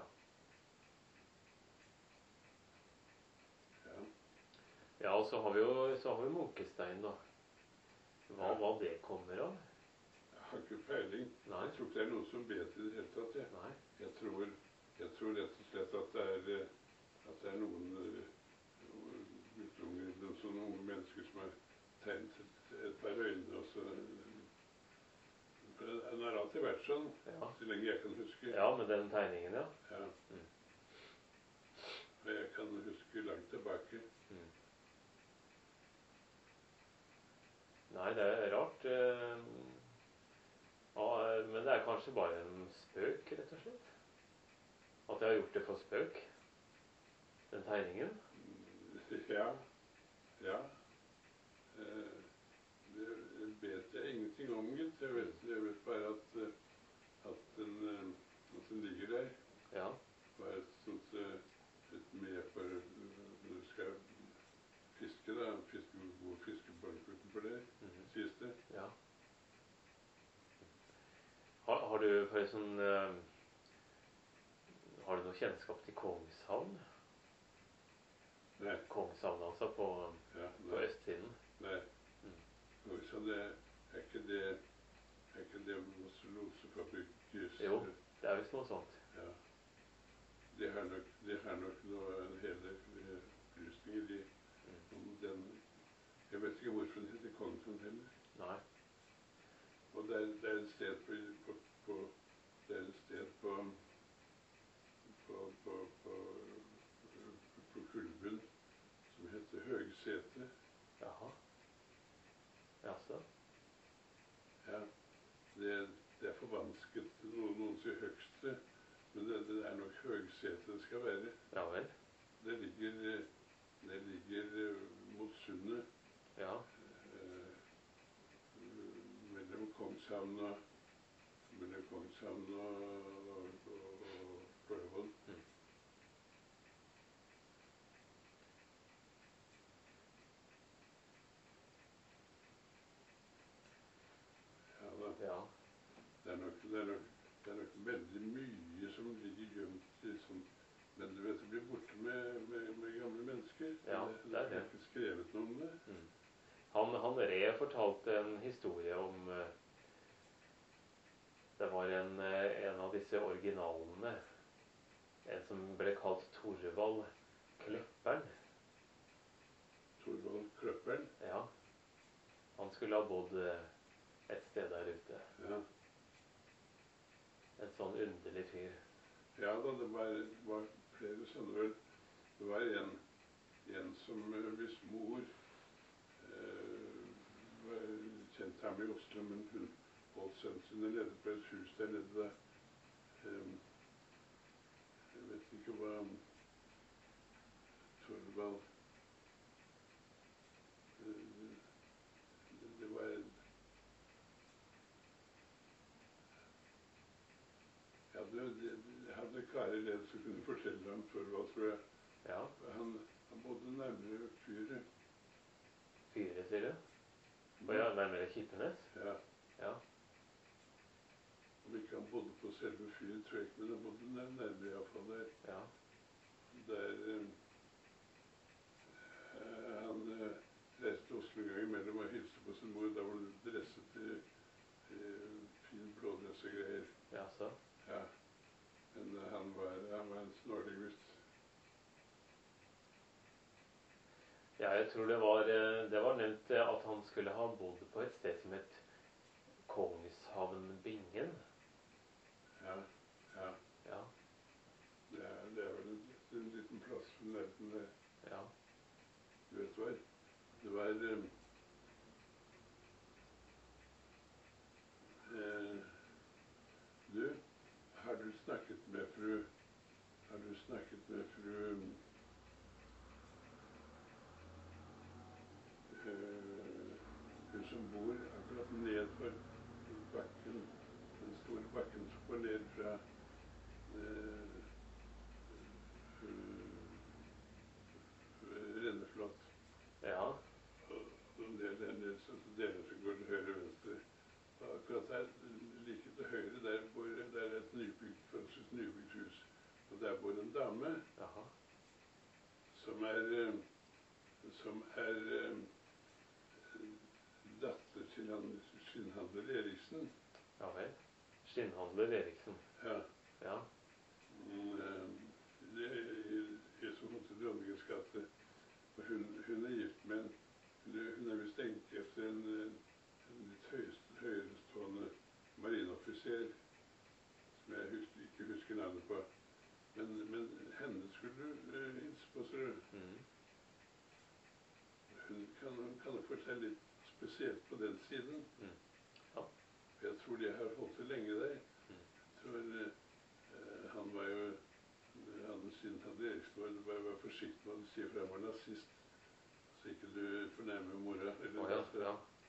Ja. Ja, og så har vi jo så har vi Munkestein, da. Hva, Ja. hva det kommer av? Jeg har ikke peiling. Nei. Jeg tror ikke det er noen som vet i det hele tatt. Jeg, Nei. jeg, tror, jeg tror rett og slett at det er, eh, at det er noen eh, guttunger, noen sånne unge mennesker som har tegnet et, et par øyne. Og så, for den har alltid vært sånn, Ja. så lenge jeg kan huske. Ja, med den tegningen, ja. Ja. Mm. Og jeg kan huske langt tilbake. Mm. Nei, det er rart. eh, Ja, men det er kanskje bare en spøk, rett og slett. At jeg har gjort det for spøk. Den tegningen. Ja, ja. Eh, det vet jeg ingenting om, gitt. Jeg vet, jeg vet bare at, eh, at, den, eh, at den ligger der. Ja. Og er et sånt eh, et med for eh, når du skal fiske, da. Fiske, god fiskebarn for det, Mhm. sies det. Ja. Har, har du forresten eh, Har du noe kjennskap til Kongshavn? Nei. Kongshavn, altså, på, Ja, på nei. østsiden? Nei. Mm. Og så det, er ikke det er ikke det cellulosefabrikk? Jo, det er visst noe sånt. Ja. De har nok, de har nok noe, en hel del opplysninger de, Mm. om den. Jeg vet ikke hvorfor den heter Kongshavn heller. Nei. Og det er, det er et sted på, på, på det er et sted på på, på, på, på Kullbunn som heter Høgsete. Jaha. Jaså? Ja. Det, det er forvansket. Noen, noen sier Høgstre, men det, det er nok Høgsete det skal være. Ja vel. Det ligger, det ligger mot sundet. Ja. Eh, mellom Kongshavn og mellom Kongshavn og, og, og, og Fløyvoll. Mm. Ja da. Ja. Det er, nok, det, er nok, det er nok veldig mye som ligger gjemt i sånn. Men du vet, det blir borte med, med, med gamle mennesker. Ja, det, det er det. er ikke skrevet noe om det. Mm. Han, han Re fortalte en historie om eh, Det var en, eh, en av disse originalene. En som ble kalt Torvald Klepperen. Torvald Kløpperen. Ja. han skulle ha bodd eh, et sted der ute. Ja. En sånn underlig fyr. Ja da, det var, var flere sånne vel. Det var en, en som eh, hvis mor eh, var kjent her med i Oslo, men hun holdt sønnen sin nede på et hus der nede da. Um, jeg vet ikke hva Torvald uh, det, det var ja, det, det, jeg hadde klare ledd som kunne fortelle om Torvald, tror jeg. Ja. Han, han bodde nærmere fyret. Fyret, sier du? Og ja, nærmere Kippenes? Ja. Ja. Om ikke han bodde på selve fyret, tror jeg ikke, men han bodde nær- nærmere i hvert fall der. Ja. Der eh, han eh, reiste til Oslo en gang imellom og hilste på sin mor. Da var det dresset i eh, fin blådress og greier. Ja, så. Ja. Men eh, han var, han var en snorlig gutt. Ja, jeg tror det var, eh, det var nevnt eh, at han skulle ha bodd på et sted som het Kongshavn-Bingen. Ja, ja. Ja. Det er, det er vel en, en liten plass for nærheten der. Ja. Du vet hva? Det var eh, eh, Du, har du snakket med fru Har du snakket med fru eh, hun som bor akkurat ned for bakken, den store bakken som går ned fra eh, Renneflott. Ja. Og en del der nede, så deler som går til høyre og venstre. Og akkurat der, like til høyre, der bor der er et nybygd, forholdsvis nybygd hus. Og der bor en dame Jaha. som er, eh, som er eh, datter til han skinnhandler Eriksen. Ja vel. Skinnhandler Eriksen. Ja. Ja. Mm, eh, det er, er som hos Dronningens gate. Og hun, hun er gift med en Hun er, hun er visst enke etter en, en litt høyest, høyerestående marineoffiser som jeg husker, ikke husker navnet på. Men, men henne skulle du uh, hilse på, så Mm. hun kan, hun kan jo fortelle litt spesielt på den siden. Mm. Ja. Jeg tror de har holdt det lenge der. Mm. Jeg tror uh, han var jo han siden hadde Eriksen var, var, var forsiktig med å si fra han var nazist. Så ikke du fornærmer mora. Eller Å ja, ja.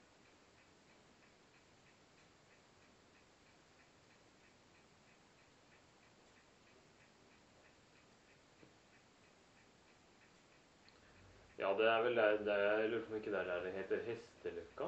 Ja, det er vel der, der jeg lurer på om ikke det er der det heter Hesteløkka?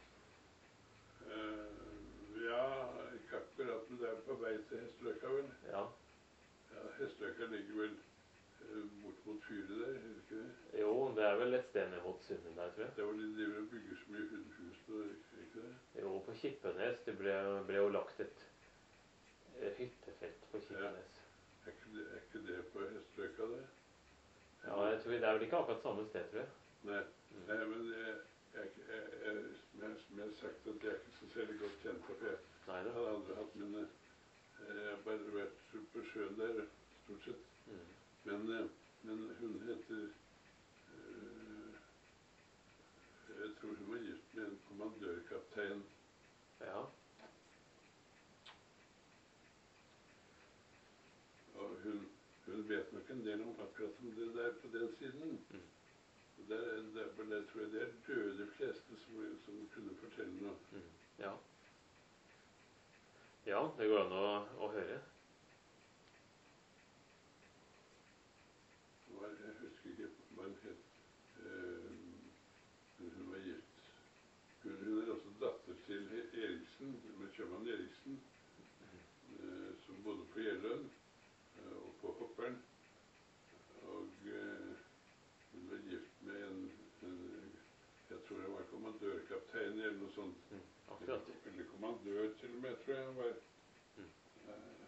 Uh, ja, ikke akkurat, men det er på vei til Hesteløkka, vel? Ja. Ja, Hesteløkka ligger vel uh, bort mot fyret der, er det ikke det? Jo, det er vel et sted ned mot Sunnen der, tror jeg. Det var de driver og bygger så mye hus nå, er ikke det? Jo, på Kippenes. Det ble, ble jo lagt et eh, hyttefelt på Kippenes. Er ikke det, er ikke det på Hesteløkka, det? Ja, jeg tror det er vel ikke akkurat samme sted, tror jeg. Nei, Mm. nei men jeg, jeg, jeg, jeg, som jeg som jeg har sagt at jeg er ikke så særlig godt kjent for, jeg Nei, det. har aldri hatt mine, jeg har bare vært på sjøen der, stort sett. Mm. Men, eh, men hun heter, øh, jeg tror hun var gift med en kommandørkaptein. Ja. Og hun, hun vet nok en del om akkurat om det der på den siden. Mm. Og der, der, der tror jeg det er døde de fleste som, som kunne fortelle noe. Mm. Ja. Ja, det går an å, å høre. Hun var, jeg husker ikke hva hun het. Uh, hun var gift. Hun, hun er også datter til Eriksen, med kjøpmann Eriksen, uh, som bodde på Gjelløen uh, og på Hopperen. Og uh, hun var gift med en, en jeg tror han var kommandørkaptein eller noe sånt. Mm. Akkurat. Eller kommandør til og med, tror jeg han var. Mm. Uh,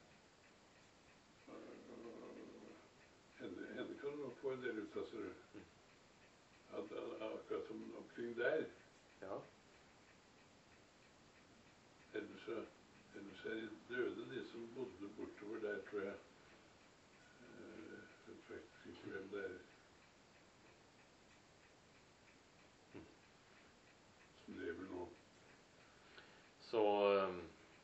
uh, henne, henne kan du få en del ut av, ser du. Mm. At, akkurat som omkring der, Ja. Så um,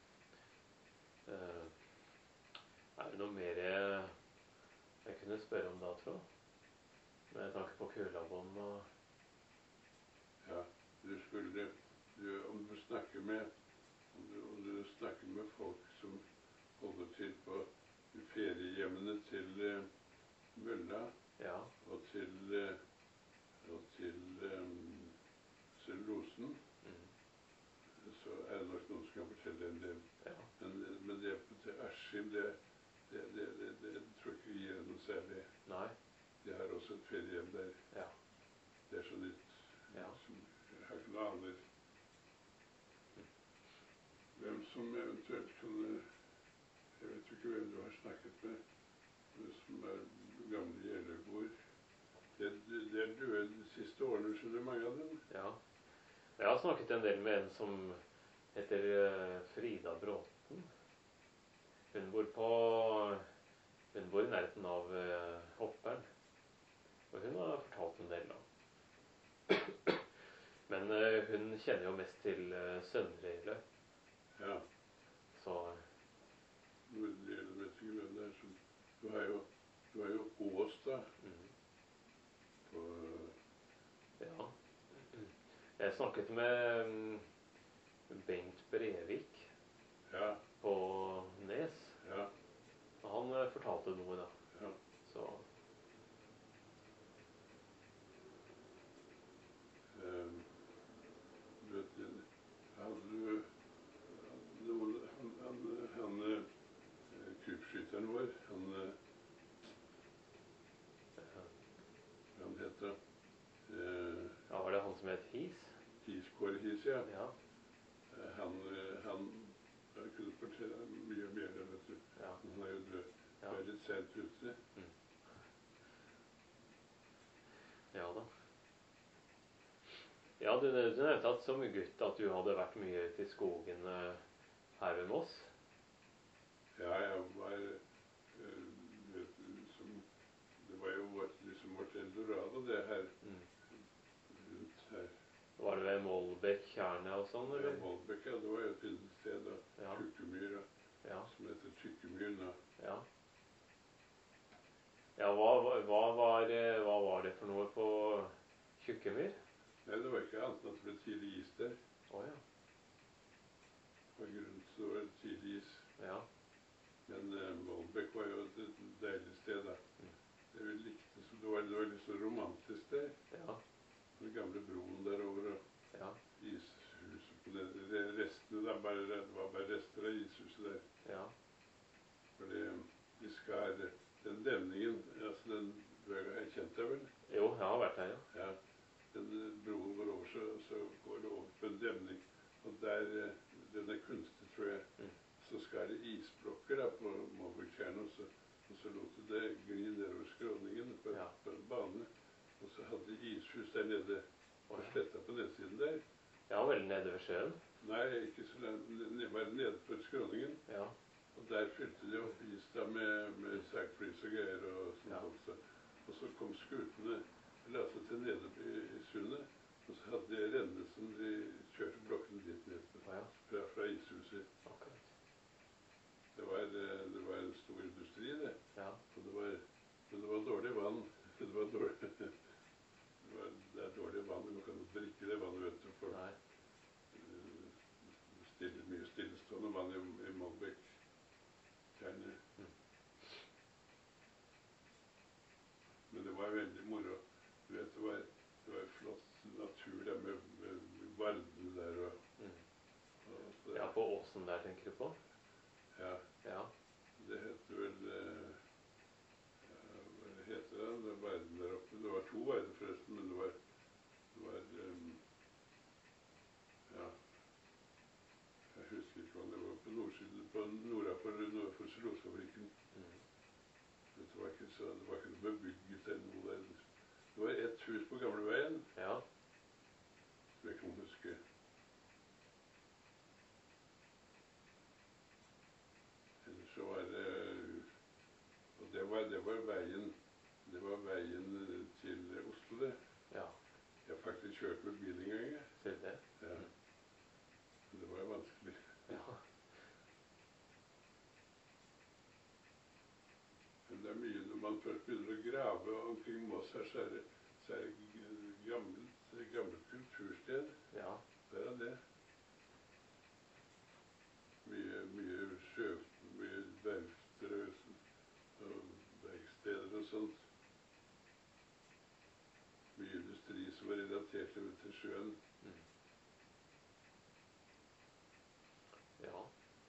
uh, er det noe mer jeg, jeg kunne spørre om da, tro? Med tanke på kulabånd og Ja, du skulle du, om du snakker med om du, om du snakker med folk som holder til på feriehjemmene til uh, Mølla ja. og til, uh, og til um, cellulosen, Mm. så er det nok noen som kan fortelle en del. Ja. Men, men det til Askim, det, det, det, det, det tror jeg ikke gir noe særlig. Nei. De har også et feriehjem der. Ja. Det er så nytt. Ja. Som, jeg har ikke noe aner. Hvem som eventuelt kan, jeg vet ikke hvem du har snakket med, men som er gamle gjelderboer. Det, det, det er døde de siste årene, skjønner mange av dem. Ja. Jeg har snakket en del med en som heter uh, Frida Bråten. Hun bor på Hun bor i nærheten av uh, Hopperen. Og hun har fortalt en del da. Men uh, hun kjenner jo mest til uh, Søndre Iløp. Ja. Så Nordlige vet ikke hvem det er som Du har jo, du har jo Åstad mm. på Ja. Jeg snakket med um, Bengt Brevik Ja, på Nes. ja, Og han uh, fortalte noe da. ja. Så Um, du vet, hadde du noen, han, han, han eh, krypskytteren vår, han, eh, uh, han heter eh, ja, var det han som het His? Hiskår His, ja. Ja. Eh, Han, eh, han, han kunne fortelle mye mer, vet du. Ja. Han er jo død. Ja. Du er litt sent ute. Ja da. Ja, du, du nevnte at som gutt at du hadde vært mye ute i skogen uh, her ved Moss. Ja, jeg var eh, du vet, som, det var jo vårt, liksom vårt eldorado, det her Mm. rundt her. Var det ved Målbekk, Tjerne og sånn, Ja, eller? Målbekk, ja, det var jo et fint sted da. Ja. Tjukkemyr, da, Ja. som heter Tykkemyr nå. Ja. Ja, hva, hva, var, eh, hva var det for noe på Tjukkemyr? Nei, det var ikke annet enn at det ble tidlig is der. Å ja. Det var grunnen til det var tidlig is. Ja. Men eh, Målbekk var jo et et deilig sted da. Mm. Det vi likte, så det var, det var litt så romantisk der. Ja. Den gamle broen derover og Ja. ishuset på det, det restene da, bare, det var bare rester av ishuset der. Ja. For det, de skar den demningen, altså den, du har kjent deg vel? Jo, jeg har vært her, ja. Ja, den eh, broen går over, så, så går det over på en demning. Og der, eh, den er kunstig, tror jeg, Mm. så skar det isblokker da på Målbekkjernet, og så, og så lot det det gli nedover skråningen på, Ja. på en bane. Og så hadde de ishus der nede Å, på ja. sletta på nedsiden der. Ja, vel nede ved sjøen. Nei, ikke så langt, ne- bare nede på skråningen. Ja. Og der fylte de opp is da med, med sagflis og greier og sånt Ja. også. Og så kom skutene, la seg til nede i, i sundet, og så hadde de renne som de kjørte blokkene dit ned på, Å, ja. fra, fra ishuset. Akkurat. Det var, eh, det var en stor industri det, Ja. og det var, men det var dårlig vann. Det var dårlig, det, var, det er dårlig vann, du kan ikke drikke det vannet, vet du, for Nei. eh, stille, mye stillestående vann i, i Målbekk. Tjerne. Mm. Men det var veldig moro. Du vet, det var, det var flott natur der med, med, med Vardene der og, Mm. og så, Ja, på Åsen der tenker du på? ja, Ja. det heter vel eh, ja, hva det heter det? Det var Varden der oppe. Det var to Varder forresten, men det var, det var um, ja, jeg husker ikke hva det var på nordsiden, på Nora for, nord for cellulosefabrikken. Mm. Det var ikke så, det var ikke noe bebygget eller noe der. Det var ett hus på gamleveien, Ja. som jeg kan huske. Ellers så var det, og det var, det var veien, det var veien til Oslo det. Ja. Jeg har faktisk kjørt med bil en gang, jeg. Ser du det? Ja. Mm. Det var vanskelig. man først begynner å grave omkring Moss her, så er det, så er det gammelt, gammelt kultursted. Ja. Der er det. Mye, mye sjø, mye verfter og verksteder og sånt. Mye industri som var relatert til sjøen. Mm. Ja.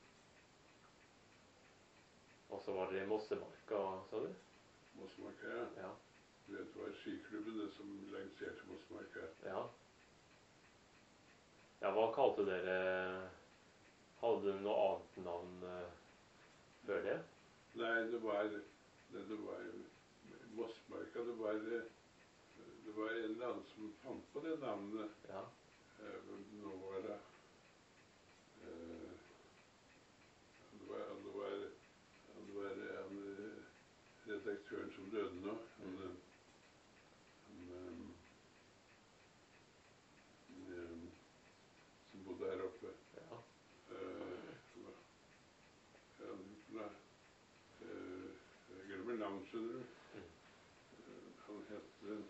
Og så var det i Mossemarka, sa du? Mossemarka, ja. Ja. Du vet, det var skiklubben det som lanserte Mossemarka. Ja. Ja, hva kalte dere? Hadde du noe annet navn uh, før det? Nei, det var, det, det var Mossemarka, det var, det var en eller annen som fant på det navnet. Ja. Eh, nå var det, eh, det var, det var, det var han, redaktøren som døde nå. Han, Mm. han, um, som bodde her oppe. Ja. Uh, hva er han for noe? Uh, jeg glemmer navn, skjønner du. Mm. Uh, han het uh,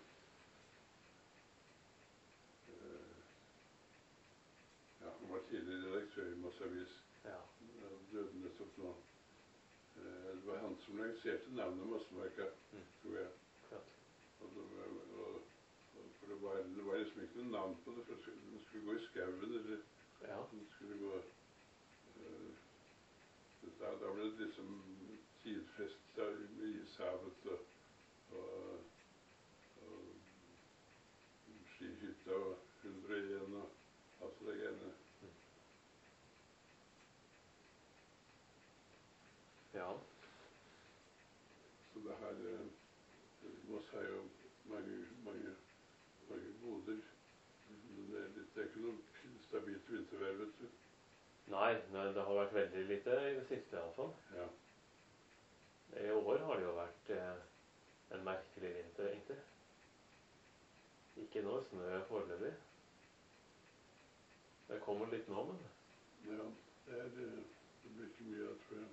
ja, han var tidligere redaktør i Moss Avis. Ja. Han døde nettopp nå. Uh, det var han som lanserte navnet Mossemarka, Mm. tror jeg. Klart. Og det var, og, og for det var, det var liksom ikke noe navn på det, for den skulle gå i skauen, eller Ja. den skulle gå uh, da, da ble det liksom tidfest i ishavet og, og, og skihytta og hundre og en og alt det greiene. Mm. Ja. Så det her uh, Moss har jo mange, mange, mange goder. Men det er, litt, det er ikke noe stabilt vintervær, vet du. Nei, nei, det har vært veldig lite i det siste i alle fall. Ja. I år har det jo vært eh, en merkelig vinter, egentlig. Ikke noe snø foreløpig. Det kommer litt nå, men Ja, det, er, det blir ikke mye av, tror jeg.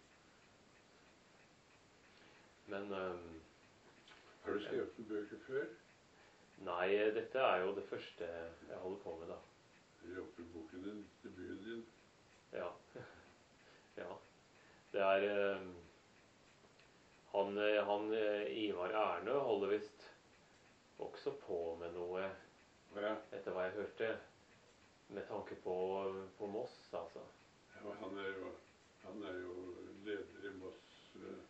Men um, Har du skrevet en bøker før? nei, dette er jo det første jeg holder på med, da. Jobbeboken din, debuten din. Ja. Ja. Det er um, han, han Ivar Erne holder visst også på med noe, Ja, etter hva jeg hørte, med tanke på, på Moss, altså. ja, han er jo, han er jo leder i Moss, eh,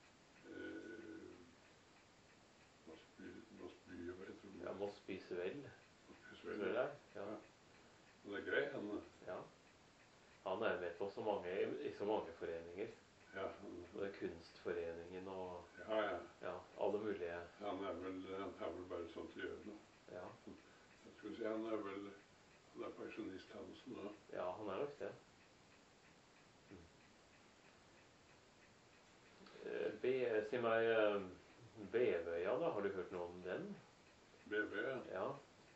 Moss by, Moss by, hva heter det? Ja, Moss bys vel, Moss bys tror vel. jeg det er. Ja. Han er grei, han. Ja. Han er med på så mange, i så mange foreninger. Ja, han, Både Kunstforeningen og ja, ja. ja, alle mulige. Han er vel, han har vel bare sånt å gjøre nå. Ja, Jeg skulle si han er vel, han er pensjonist han også nå. ja han er nok det. Mm. Eh, Be, si meg, eh, Bevøya da, har du hørt noe om den? B B, ja. Ja.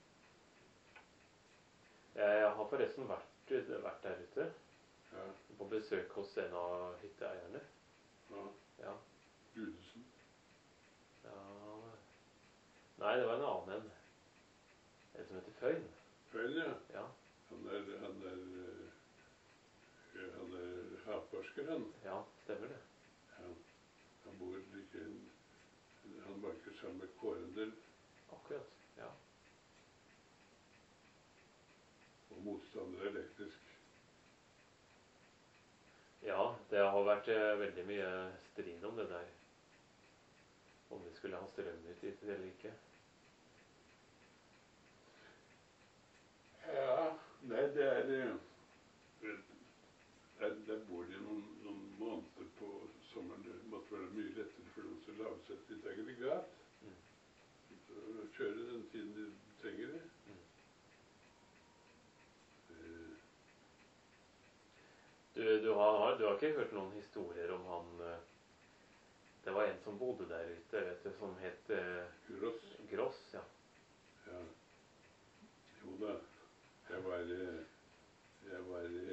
Jeg har forresten vært, vært der ute, Ja, på besøk hos en av hytteeierne. ja. Ja. Gudesen. Ja. Nei, det var en annen en. En som heter Føyn. Føyn, ja. Ja. Han er, han er, eh, han er havforsker, han. Ja, stemmer det. Ja. Han bor like, han banker sammen med Kårendel Akkurat, ja. og motstander elektrisk. Ja, det har vært eh, veldig mye strid om det der. Om de skulle ha strøm ut dit eller ikke. Ja, nei, det er, eh, der, der bor de noen, noen måneder på sommeren. Det måtte være mye lettere for dem som lager seg et litt aggregat. Mm. Så kjøre den tiden de trenger det. Mm. Eh, Du, du, har, du har ikke hørt noen historier om han eh, det var en som bodde der ute, vet du, som het eh, Gross. Gross, ja. Ja. Jo da, jeg var, eh, jeg var i,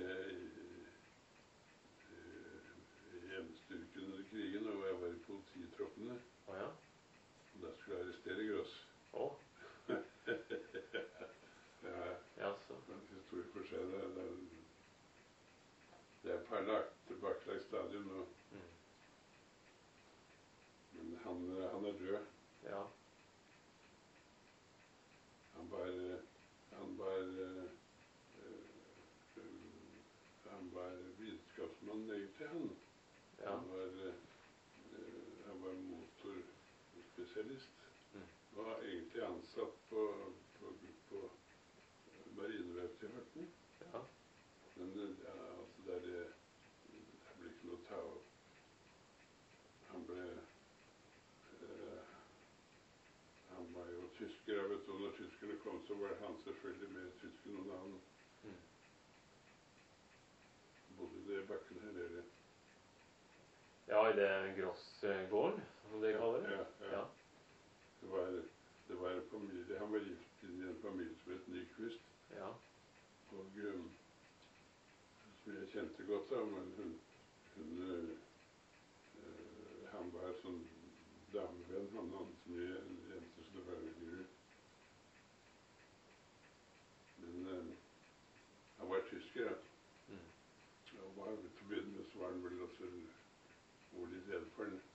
i, i hjemmestyrken under krigen, og jeg var i polititroppene. er død. Ja. Han var, eh, han var, eh, eh, han var vitenskapsmann egentlig, han. Ja. Han var, eh, han var motorspesialist. Mm. Og var egentlig ansatt på, på, på Marineverftet i Horten. Ja. Men det, ja, altså det, er, det blir ikke noe å ta opp. Han ble, eh, han var jo tysker, jeg vet du, når tyskerne kom så var han selvfølgelig mer tysk enn noen annen. Mm. Bodde i det bakken her nede. Ja, i det Grossgården, som de kaller det. Ja, ja. Ja. Det var, det var en familie, han var gift inn i en familie som het Nyquist. Ja. Og um, som jeg kjente godt da, men hun, hun uh, han var sånn damevenn, han hadde så mye jenter, så det var veldig ut. Men uh, han var tysker, ja. Mm. Og var, til å begynne med så var han vel også hvor litt redd for den.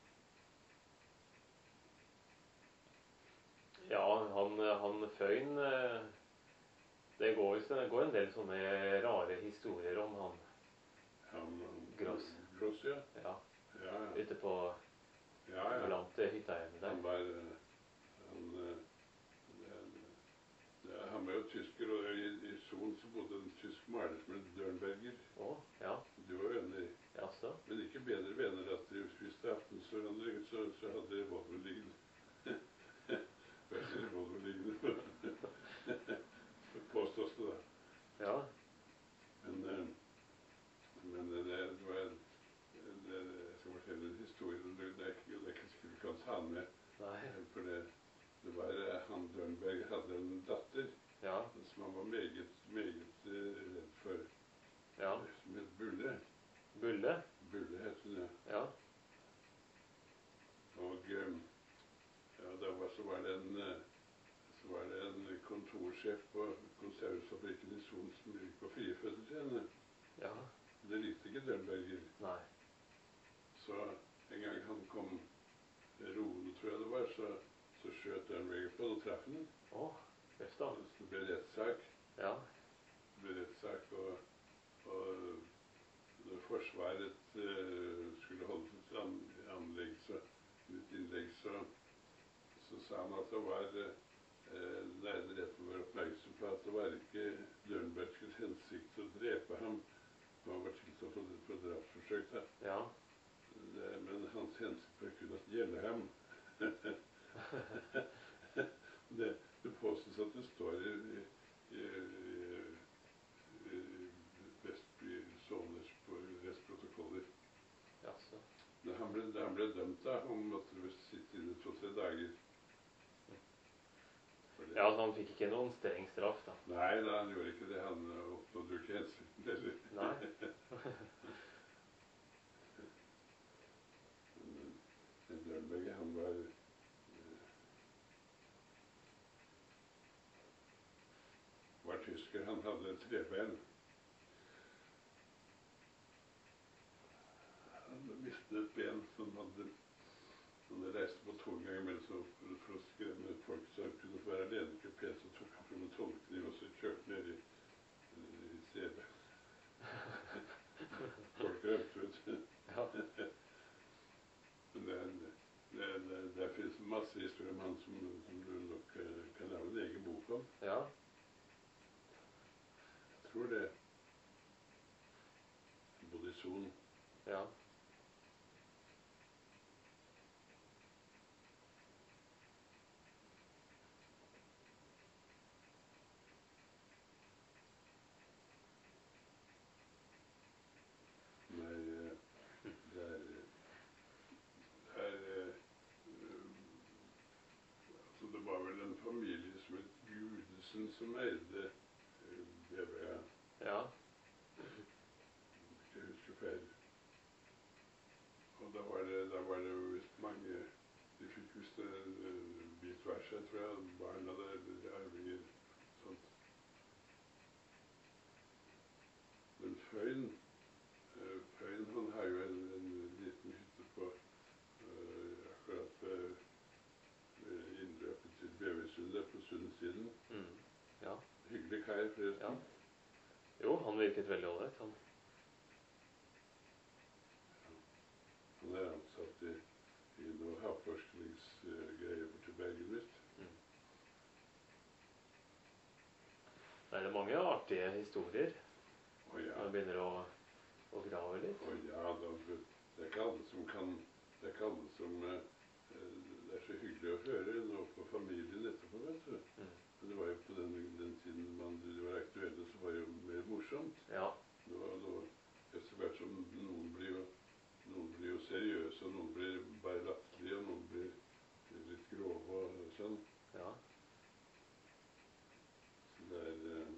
Ja, han, han Føyn, eh, det går, visst- det går en del sånne rare historier om han. Han, han Gross. Gross, ja. Ja, Ja, ja. ute på Ja, ja. blant hyttehjemmet Han der. var, eh, han, eh, det- det- han var jo tysker, og i, i Son så bodde en tysk maler som het Dørnberger. Å, ja, De var venner, jaså. men ikke bedre venner at de spiste aftensrønner, så, så hadde de revolverliggende. Veldig revolverliggende. Påstås det da. Ja, Men, eh, men det, det var, det, jeg skal fortelle en historie, det, det, er ikke, det er ikke sikkert vi kan ta den med. nei, For det, det var eh, han Dørnberg hadde en datter ja, som han var meget, meget eh, redd for, ja. som het Bulle. Bulle, Bulle het hun, ja. ja, Og eh, ja, da var, så var det en, eh, så var det en kontorsjef på konservesfabrikken i Son som gikk på friefødsel til henne. ja, Det likte ikke Dørnberger. nei, Så en gang han kom roende, tror jeg det var, så, så skjøt Dørnberger på, og traff han. å, jøss da, Så det ble rettssak. ja, Det ble rettssak, og, og når Forsvaret eh, skulle holde sitt an, anlegg, så, mitt innlegg, så, så sa han at det var eh, nærmere rett å være oppmerksom på at det var ikke Dørnbergs hensikt å drepe ham. Han var tiltalt for, for drapsforsøk, da. ja, Det, men hans hensikt var kun å gjelde ham. det, det påstås at det står i, i, i, i Vestby Sovners rettsprotokoller. jaså. Da han ble, da han ble dømt, da, han måtte vel sitte inne to-tre dager. For det- Ja, så han fikk ikke noen streng straff da. Nei, da, han gjorde ikke det. Han oppnådde jo ikke hensikten heller. Nei. Men, men Dørnberg, han var eh, var tysker. Han hadde et trebein. Han mistet et ben som hadde han reiste på tolvgang imellom så for, for å skremme folk så han kunne få være alene i kupé, så tok han frem en tolvkniv og så kjørte ned i, i C B. Folk rømte ut. Ja, Men det, det, det, det finnes masse historier om han som, som du nok eh, kan lage en egen bok om. ja, Jeg tror det. Han bodde i Son. ja, Nei, eh, det er, det er eh, altså det var vel en familie som het Gudesen som eide eh, Bevøya. ja, Hvis jeg husker feil. Og da var det, da var det jo visst mange, de fikk visst en en bit hver seg, tror jeg, barna der, eller arvinger, sånt. Men Føyn, eh, Føyn, han har jo en, en liten hytte på, eh, akkurat ved der, forresten? Ja. Jo, han virket veldig ålreit, han. Han er ansatt i, i noe havforskningsgreier borti Bergen, visst. Mm. Nei, det er mange artige historier. Å ja. Man begynner å, å grave litt. Å ja, da, det er ikke alle som kan, det er ikke alle som, eh, det er så hyggelig å høre nå på familien etterpå, vet du. Mm. Men det var jo på den, den tiden man, de var aktuelle, så var det jo mer morsomt. Ja. Nå, nå, etter hvert som noen blir jo, noen blir jo seriøse, og noen blir bare latterlige, og noen blir litt grove og sånn. Ja. Så det er... Eh,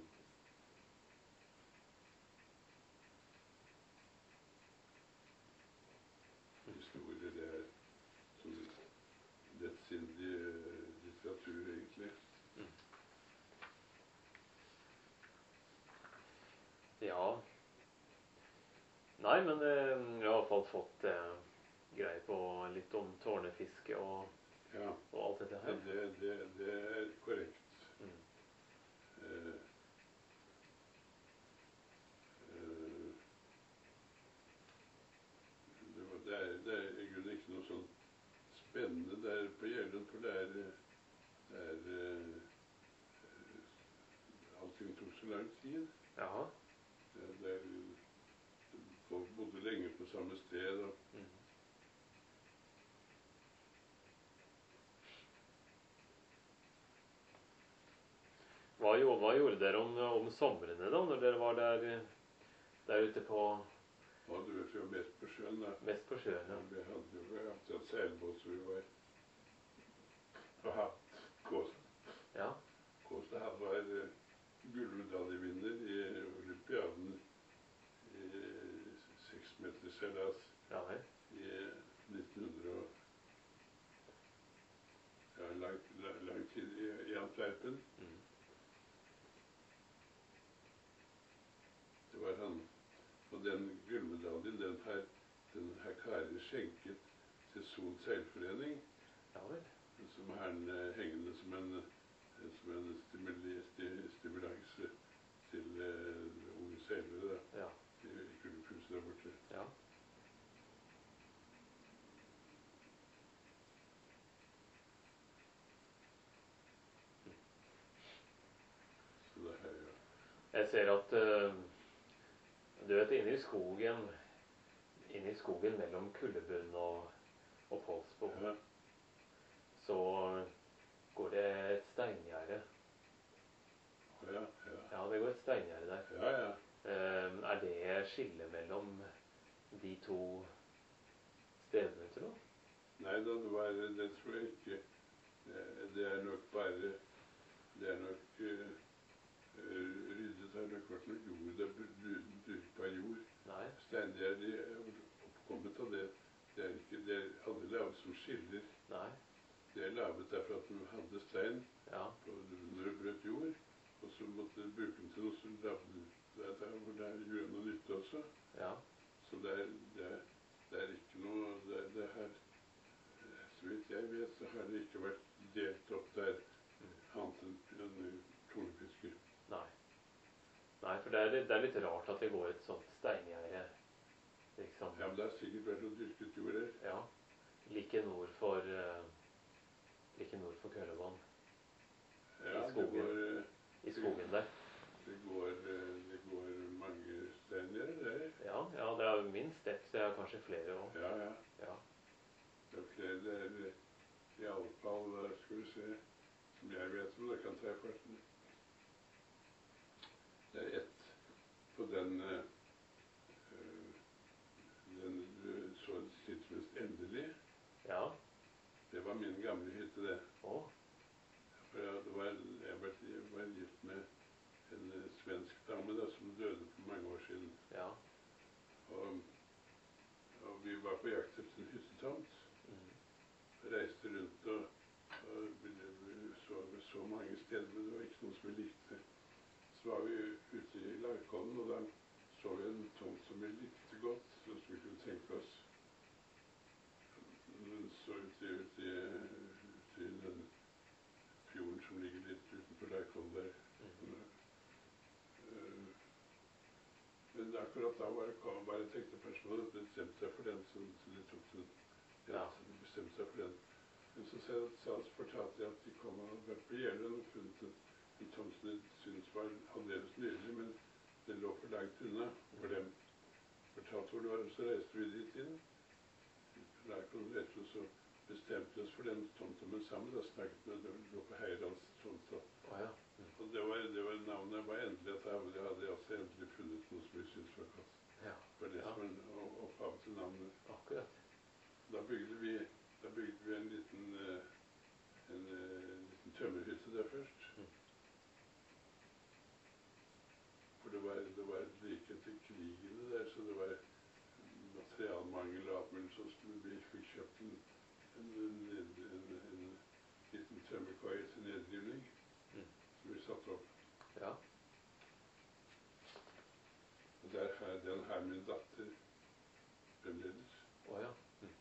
historier, det er sånn lettsindig eh, litteratur, egentlig. Mm. Ja. Nei, men eh, jeg har i hvert fall fått eh, greie på litt om tårnefiske og, Ja, og alt dette her. det, det, det er korrekt. Mm. Eh, eh, det, var, det, er, det er i grunnen ikke noe sånn spennende der på Gjellund, for det er, det er eh, allting tok så lang tid. Jaha. Det, det er, folk bodde lenge på samme sted, og Mm. Hva, jo, hva gjorde dere om, om somrene da, når dere var der, der ute på, og du vet jo mest på sjøen da. mest på sjøen? Ja. Vi hadde jo vi hadde en seilbåt, så vi var og hatt Kåsa. Ja. Kåsa han var uh, gullmedaljevinner i olympiaden i seks meter seilas Ja, vel. i nitten hundre og ja, lang, lang, lang tid i, i Antwerpen. Mm. Det var han. Og den gullmedaljen, den har, den har Kari skjenket til Son seilforening, Ja, vel. som har den uh, hengende som en, uh, som en stimuli, sti, stimulanse til uh, unge seilere da, Ja. i, i Gullhuset der borte. Ja. Så det er jo... Jeg ser at, eh, du vet, inne i skogen, inne i skogen mellom Kullebunn og, og Pålsbo, Ja, så går det et steingjerde. ja, ja. Ja, det går et steingjerde der. Ja, ja. Eh, er det skille mellom de to stedene, tror du? Nei da, det var, det tror jeg ikke. Det, det er nok bare, det er nok uh, ryddet har nok vært noe jord, det er dyrkbar jord. Nei. Steingjerdet er oppkommet av det. Det er ikke, det er aldri lavet som skiller. Nei. Det er lavet derfor at du hadde stein Ja. på, når du brøt jord, og så måtte du bruke den til noe som lavde det er der hvor det er gjør noe nytte også. Ja. Så det er, det er, det er ikke noe, det, det her, så vidt jeg vet, så har det ikke vært delt opp der annet enn en tornefisker. Nei. Nei, for det er, litt- det er litt rart at det går et sånt steingjerde, liksom. Ja, men det har sikkert vært noe dyrket jord her. Ja. Like nord for, eh, like nord for Køllevann. Ja, det skogen. går, eh, I skogen der. det går, eh, det går mange steiner der. Ja, ja, det er minst ett, det er kanskje flere også. Ja, ja. Ja. Det er flere, det er i alle fall, eh, skal vi se, som jeg vet om, det kan ta i farten. Det er ett på den, eh, eh, den du så tidsmest endelig. Ja. Det var min gamle hytte, det. Å. For jeg var, jeg var, jeg var gift med en eh, svensk dame da, som døde for mange år siden. Ja. Og, og vi var på jakt etter en hyttetomt. Mm. Reiste rundt og, og vi, vi så, vi så mange steder, men det var ikke noe som vi likte. Så var vi ute i Larkollen, og da så vi en tomt som vi likte godt, så som vi kunne tenke oss. Så ute i, ute i, ute i den fjorden som ligger litt utenfor Larkollen der. Mm. men akkurat da var, kom, var et ekteperson og bestemte seg for den, så, så de tok den. Ja, så de bestemte seg for den. Men så sa, sa, fortalte jeg at de kom og hadde vært på Jeløya og funnet en, en tomt som de syntes var aldeles nydelig, men den lå for langt unna for dem. Fortalte hvor det var, så reiste vi dit inn. Og så bestemte vi oss for den tomta, men sammen da snakket med det lå på Heilands tomta. Oh, ja. Mm. Og det var, det var navnet var endelig at jeg hadde, hadde også endelig funnet noe som vi syntes var godt. Ja. Det var det Ja. som var opphavet til navnet. Akkurat. Da bygde vi, da bygde vi en liten, uh, en, uh, liten tømmerhytte der først. Mm. For det var, det var like etter krigene der, så det var materialmangel og alt mulig, så vi fikk kjøpt en, en, en, en, en liten tømmerkoie til nedrivning, Mm. som vi satte opp. Ja. Og der har den her min datter fremdeles. Å, ja. Mm.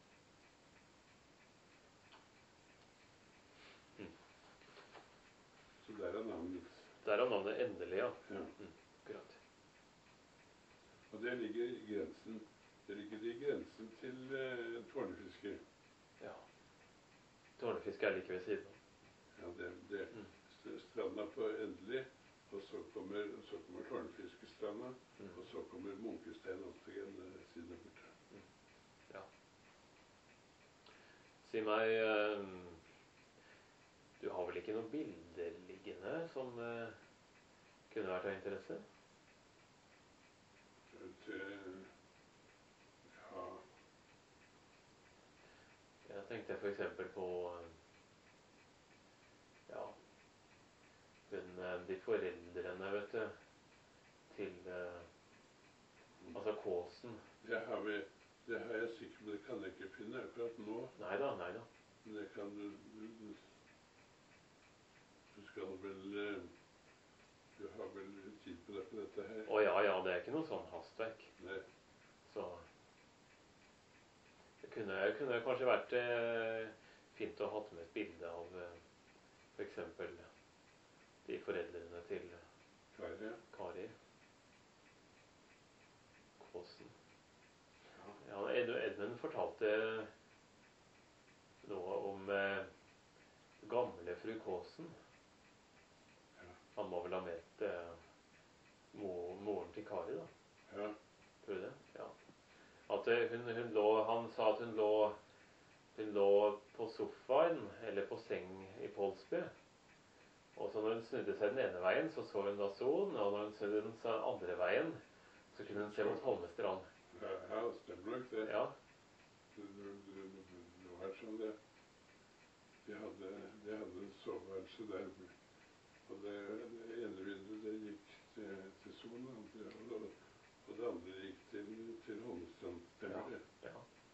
Mm. Så der er navnet. Der er navnet endelig, ja. Ja. Mm. Akkurat. Og det ligger i grensen, det ligger i grensen til uh, tårnefiske. Ja. Tårnefiske er like ved siden av. Ja, det, det Mm. stranda på Endelig, og så kommer, så kommer Tårnfiskestranda, Mm. og så kommer Munkestein opp til en uh, siden borte. Mm. Ja. Si meg, eh, du har vel ikke noen bilder liggende som eh, kunne vært av interesse? Til, ja, Jeg tenkte for eksempel på eh, ja, hun, eh, de foreldrene, vet du, til eh, altså Kåsen. det har vi, det har jeg sikkert, men det kan jeg ikke finne akkurat nå. Neida, neida. Men det kan du, du, du skal vel, uh, du har vel tid på deg på dette her? Å ja, ja, det er ikke noe sånn hastverk. Nei. Så det kunne, kunne kanskje vært eh, fint å ha med et bilde av eh, for eksempel de foreldrene til Kari, Kari Kåsen. ja. Ja, Ed Edmund fortalte noe om eh, gamle fru Kåsen. Ja. Han må vel ha ment eh, mo moren til Kari, da. Ja. Tror du det? Ja. At eh, hun, hun lå, han sa at hun lå, hun lå på sofaen, eller på seng i Pålsby. Og så når hun snudde seg den ene veien, så så hun da solen, og når hun snudde den så andre veien, så kunne hun se mot Holmestrand. Ja, ja, det stemmer nok det. Ja, Det, det, det, det var sånn det. De hadde, de hadde en soveværelse der, og det, det ene vinduet det gikk til, til solen, og det, og, og det andre gikk til, til Holmestrand. Stemmer det? ja.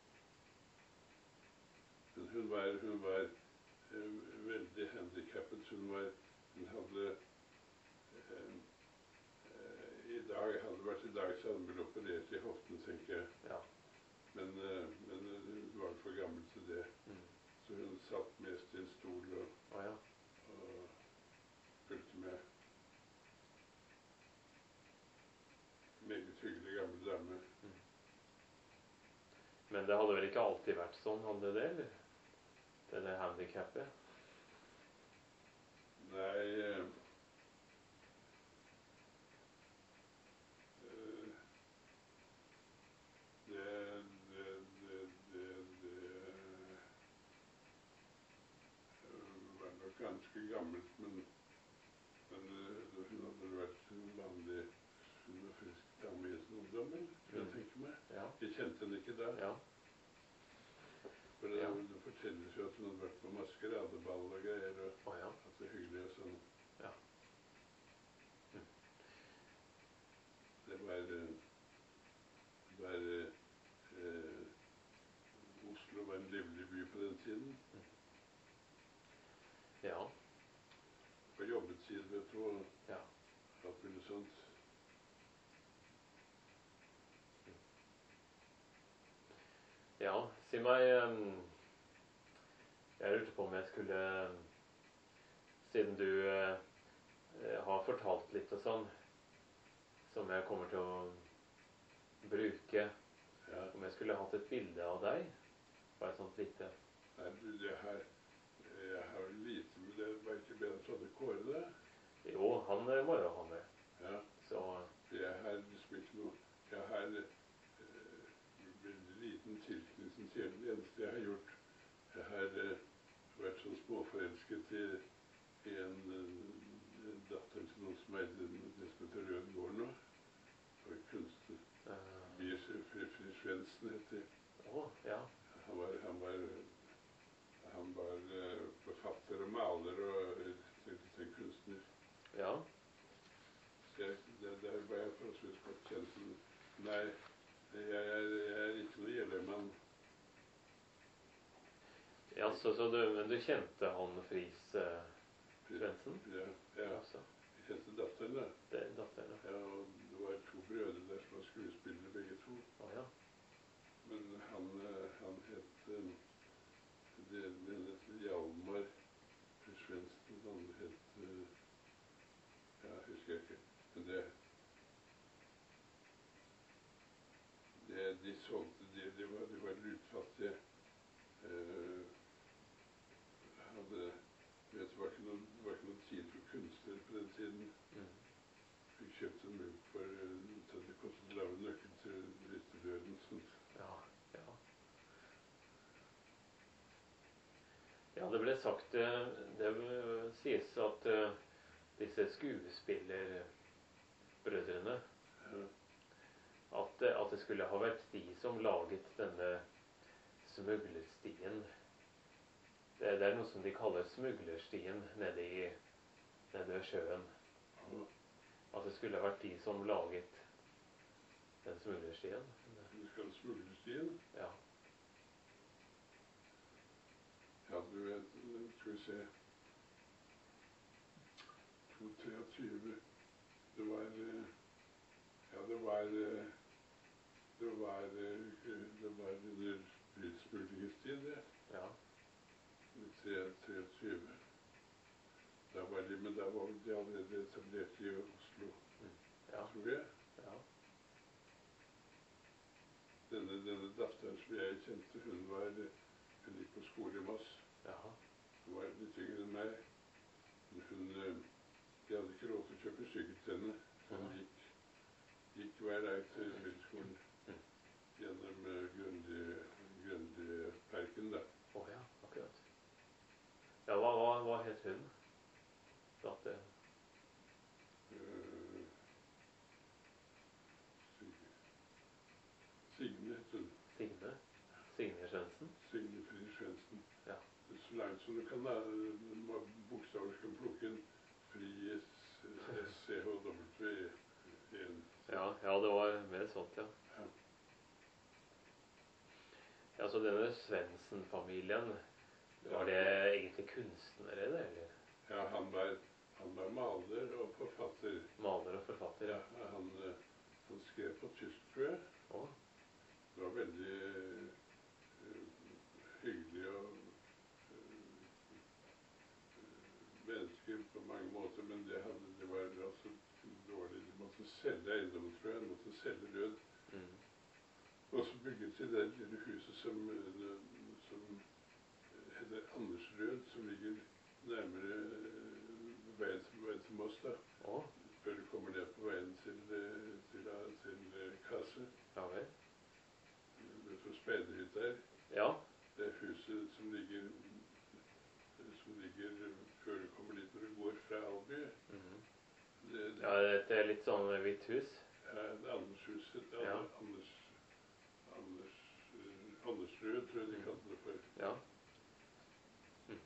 Men hun var, hun var eh, veldig handikappet. Hun var, hun hadde eh, eh, i dag, hadde det vært i dag, så hadde hun blitt operert i hoften, tenker jeg. Ja. Men, eh, men eh, hun var for gammel til det. Mm. Så hun satt mest i en stol og, Å ja. og fulgte med. Meget hyggelig gammel dame. Mm. Men det hadde vel ikke alltid vært sånn, hadde det, eller? Det der handikappet? Nei, eh, eh, det, det, det, det, det eh, var nok ganske gammelt, men, men eh, hun hadde vært en vanlig sunn og frisk dame i sin ungdom, eller? Skal jeg Mm. tenke meg. Ja. Jeg kjente henne ikke da. Ja. For det, Ja. det fortelles jo at hun hadde vært på maskeradeball og greier, og Å ja. at det er hyggelig og sånn. Ja. Mm. Det var, eh, det var eh, Oslo var en livlig by på den tiden. Ja. På jobbetid, vet du, og Ja. alt mulig sånt. Ja, si meg, eh, jeg lurte på om jeg skulle, eh, siden du eh, har fortalt litt og sånn, som jeg kommer til å bruke Ja. om jeg skulle hatt et bilde av deg. Bare et sånt lite. Nei, du, det her Jeg har jo lite med det. Var ikke bedre at du hadde Kåre det? Jo, han eh, må jo ha med. Ja. Så Jeg har liksom ikke noe Jeg har eh, veldig liten tilknytning til det. Det eneste jeg har gjort Jeg har eh, vært så småforelsket i, i en, en datter til noen som heter det som heter Rødgård nå. Og kunstner. uh, Bier Fri Svendsen heter Å, ja. Han var, han var, han var uh, forfatter og maler og uh, en kunstner. Ja. Så jeg, det, der var jeg forholdsvis godt kjent. Nei, jeg er, jeg er ikke noe gjellemann. Ja, så, så du, men du kjente han Friis uh, Svendsen? Ja, ja. Altså, Jeg kjente datteren da. det er datteren. Ja, og det var to brødre der som var skuespillere begge to. Å, ja. Men han, uh, han het uh, det, det het Hjalmar Svendsen. Den andre het uh, ja, husker jeg ikke. Men det, det de solgte, de, de var, de var lutfattige. Uh, hadde, du vet, det var ikke noen, det var ikke noen tid for kunstnere på den tiden. Mm. Fikk kjøpt en munk for uh, det kostet å lage nøkkel til rytterdøren. Ja, ja. Ja, det ble sagt, eh, det eh, sies at eh, disse skuespillerbrødrene, Ja. at, eh, at det skulle ha vært de som laget denne smuglerstien. Det, det er noe som de kaller smuglerstien nede i nede ved sjøen. Ja. At det skulle ha vært de som laget den smuglerstien. Du skal smugle stien? Ja. Ja, du vet, skal vi se, to treogtyve, det var, eh, ja, det var, eh, det var, eh, det var under smuglerstien, det, Ja. i treogtyve. Da var de, men da var de allerede etablert i Oslo, Ja. tror jeg. Ja. Denne, denne datteren som jeg kjente, hun var, hun gikk på skole i Moss. Jaha. Hun var litt yngre enn meg. Men hun, eh, de hadde ikke lov til å kjøpe sykkel til henne. Så hun Mhm. gikk, gikk hver dag til bilskolen Mhm. gjennom uh, Grundig-parken da. Å, ja, akkurat. Ja, hva, hva, hva het hun? Datter? Uh, Sig- Signe het hun. Signe? Signe Svendsen? Signe Fri Svendsen. Ja. Så langt som du kan da, bokstaver skal plukke en Fri S C H W en. Ja, ja, det var mer sånt, ja. Ja. Ja, så denne Svendsen-familien, var det egentlig kunstnere, det, eller? Ja, han var, han var maler og forfatter. Maler og forfatter, ja. Ja, han, eh, han skrev på tysk, tror jeg. Å, Det var veldig eh, hyggelig og eh, mennesker på mange måter, men det, hadde, det var altså dårlig. De måtte selge eiendommen, tror jeg. De måtte selge Rød. mm. Og så bygget de det lille huset som, eh, som heter Anders Rød, som ligger nærmere eh, veien til, veien til Moss, da. Å, Før du kommer ned på veien til, eh, til, til, til Kasse. ja vel. Vet du hvor speiderhytta er? Ja, Det er huset som ligger, som ligger før du kommer dit når du går fra Alby. mhm. Det, det, Ja, det er litt sånn hvitt hus. ja, det er Andershuset. Det er Ja. Anders, Anders, uh, Andersrød, tror jeg de Mm. kalte det for. Ja. Mm.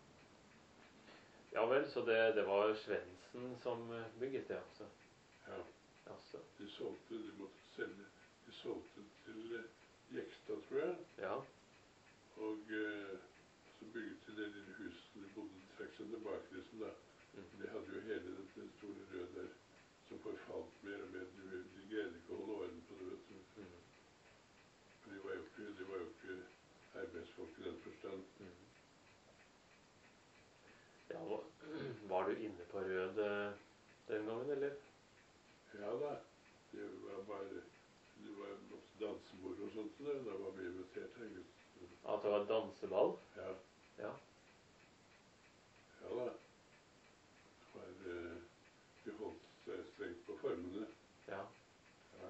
Ja vel, så det, det var Svendsen som eh, bygget det, altså. Ja, Altså. de solgte, de måtte selge, de solgte til uh, Jekstad, tror jeg. Ja. Og uh, så bygget de det lille huset som de bodde, de trekk seg tilbake liksom da. Mm. De hadde jo hele det, det store Rød der, som forfalt mer og mer. De, de greide ikke å holde orden på det, vet du. Mm. For de var jo ikke, de var jo ikke arbeidsfolk i den forstand. Mm. Ja, var, var du inne på Rød eh, den gangen, eller? Ja da, det var bare, det var At det var danseball? Ja. Ja. Ja da. Det var, eh, de holdt seg strengt på formene. Ja. Ja.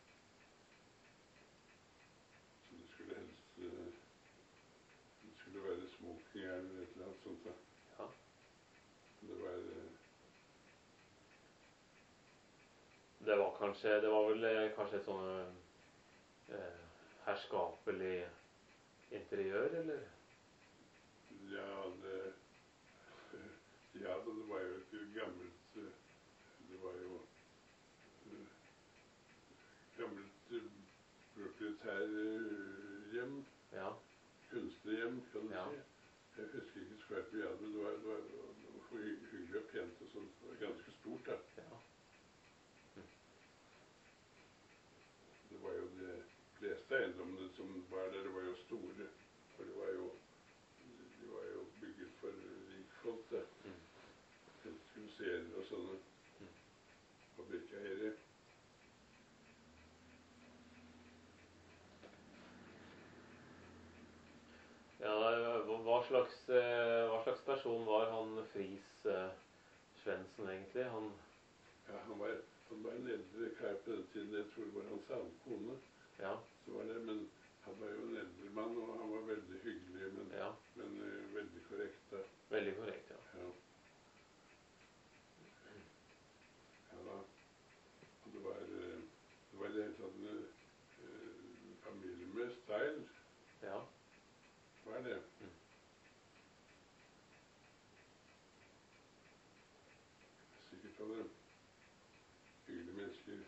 Så det skulle helst eh, det skulle være smoking eller et eller annet sånt da. Ja. Det var eh, Det var kanskje, det var vel eh, kanskje et sånn eh, herskapelig interiør, eller? ja, det ja, da, det var jo et gammelt eh, det var jo eh, gammelt eh, proprietærhjem, Ja. kunstnerhjem, kan du Ja. si. Jeg husker ikke skvært mye av det, men det var, det var, det var for hy- hyggelig og pent og sånt. Det var ganske stort da. Ja. Det var jo de fleste eiendommene som var der, det var jo store. For det var jo, de var jo bygget for rikfolk da. Mm. Museer og sånne Mm. fabrikkeiere. Ja, hva slags, eh, hva slags person var han Friis eh, Svendsen egentlig? Han, Ja, han var, han var en eldre kar på den tiden. Jeg tror det var hans annen kone. ja, Så var det, men han var jo en eldre mann, og han var veldig hyggelig, men, ja, men eh, veldig korrekt da. veldig korrekt, ja. Ja. Ja da. Og det var, eh, det var i det hele tatt en eh, familie med style. Ja, Hva er det? Mm. Sikkert var det hyggelige mennesker.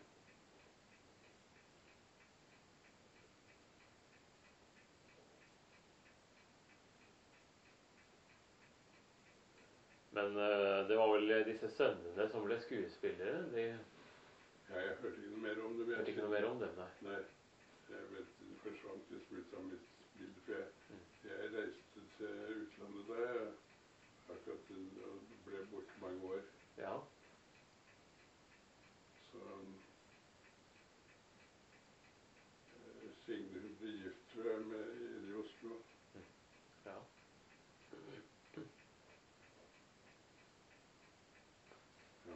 men eh, det var vel disse sønnene som ble skuespillere, de Ja, jeg hørte ikke noe mer om det. men jeg hørte ikke noe mer om dem, nei. Nei, jeg vet det forsvant liksom ut av mitt bilde, for jeg, Mm. jeg reiste til utlandet da jeg akkurat og ble borte mange år. Ja, Så eh, Signe hun ble gift, tror jeg, med en i Oslo. ja. Ja.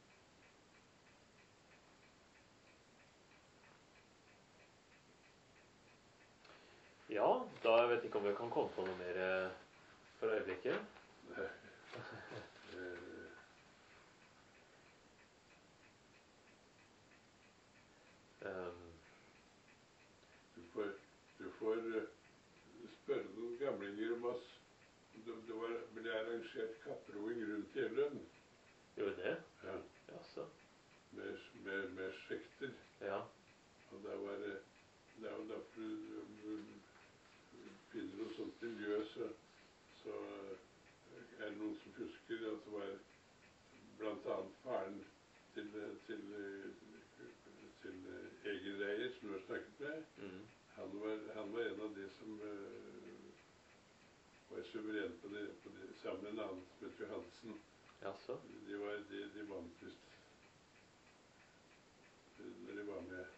Ja, da vet jeg ikke om vi kan komme på noe mer eh, for øyeblikket. Eh, Um, Du får, du får eh, spørre noen gamlinger om oss. Det, det var, ble arrangert kapproing rundt Jeløen. gjorde det? Ja. Jaså. Med, med, med skjekter. Ja, Og da var det, da, da du finner noe sånt miljø, så, så er det noen som husker at det var blant annet faren til, til, til Egil Reier, som du har snakket med. mm. Han var, han var en av de som uh, var suveren på det, på det, sammen med en annen som heter Johansen. Jaså. De, var, de, de vant visst når de var med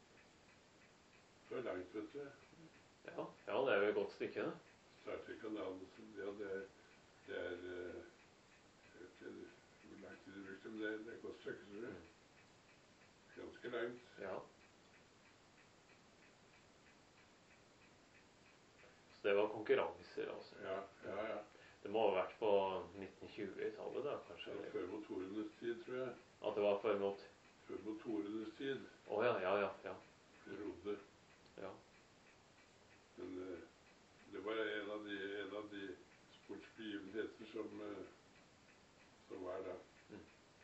så langt, vet du. Ja, ja, det er jo et godt stykke, da. Starterkanalen, ja, det er, det er uh, jeg vet ikke hvor lang tid de brukte, men det er, det er et godt stykke, tror jeg. Mm. Ganske langt. Ja. Så det var konkurranser, altså. Ja, ja, ja. Det må ha vært på nitten tjue-tallet da, kanskje? Det var eller? før motorenes tid, tror jeg. At det var for mot... Før motorenes tid. Å ja, ja, ja, ja. De rodde. Ja. Men uh, det var en av de, en av de sportsbegivenheter som, uh, som var da. Mm.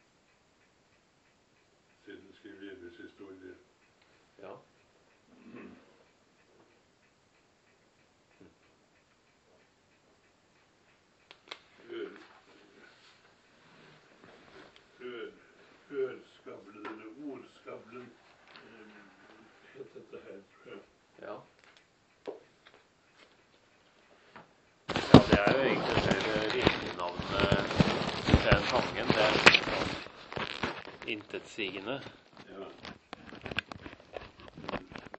Siden skriver Gjelders historie. Ja. Ør, ør, ørskavlen, eller ordskavlen, um, het dette her, tror jeg. Ja. Ja, det er jo egentlig det virkelige navnet til den sangen. Det er sånn intetsigende.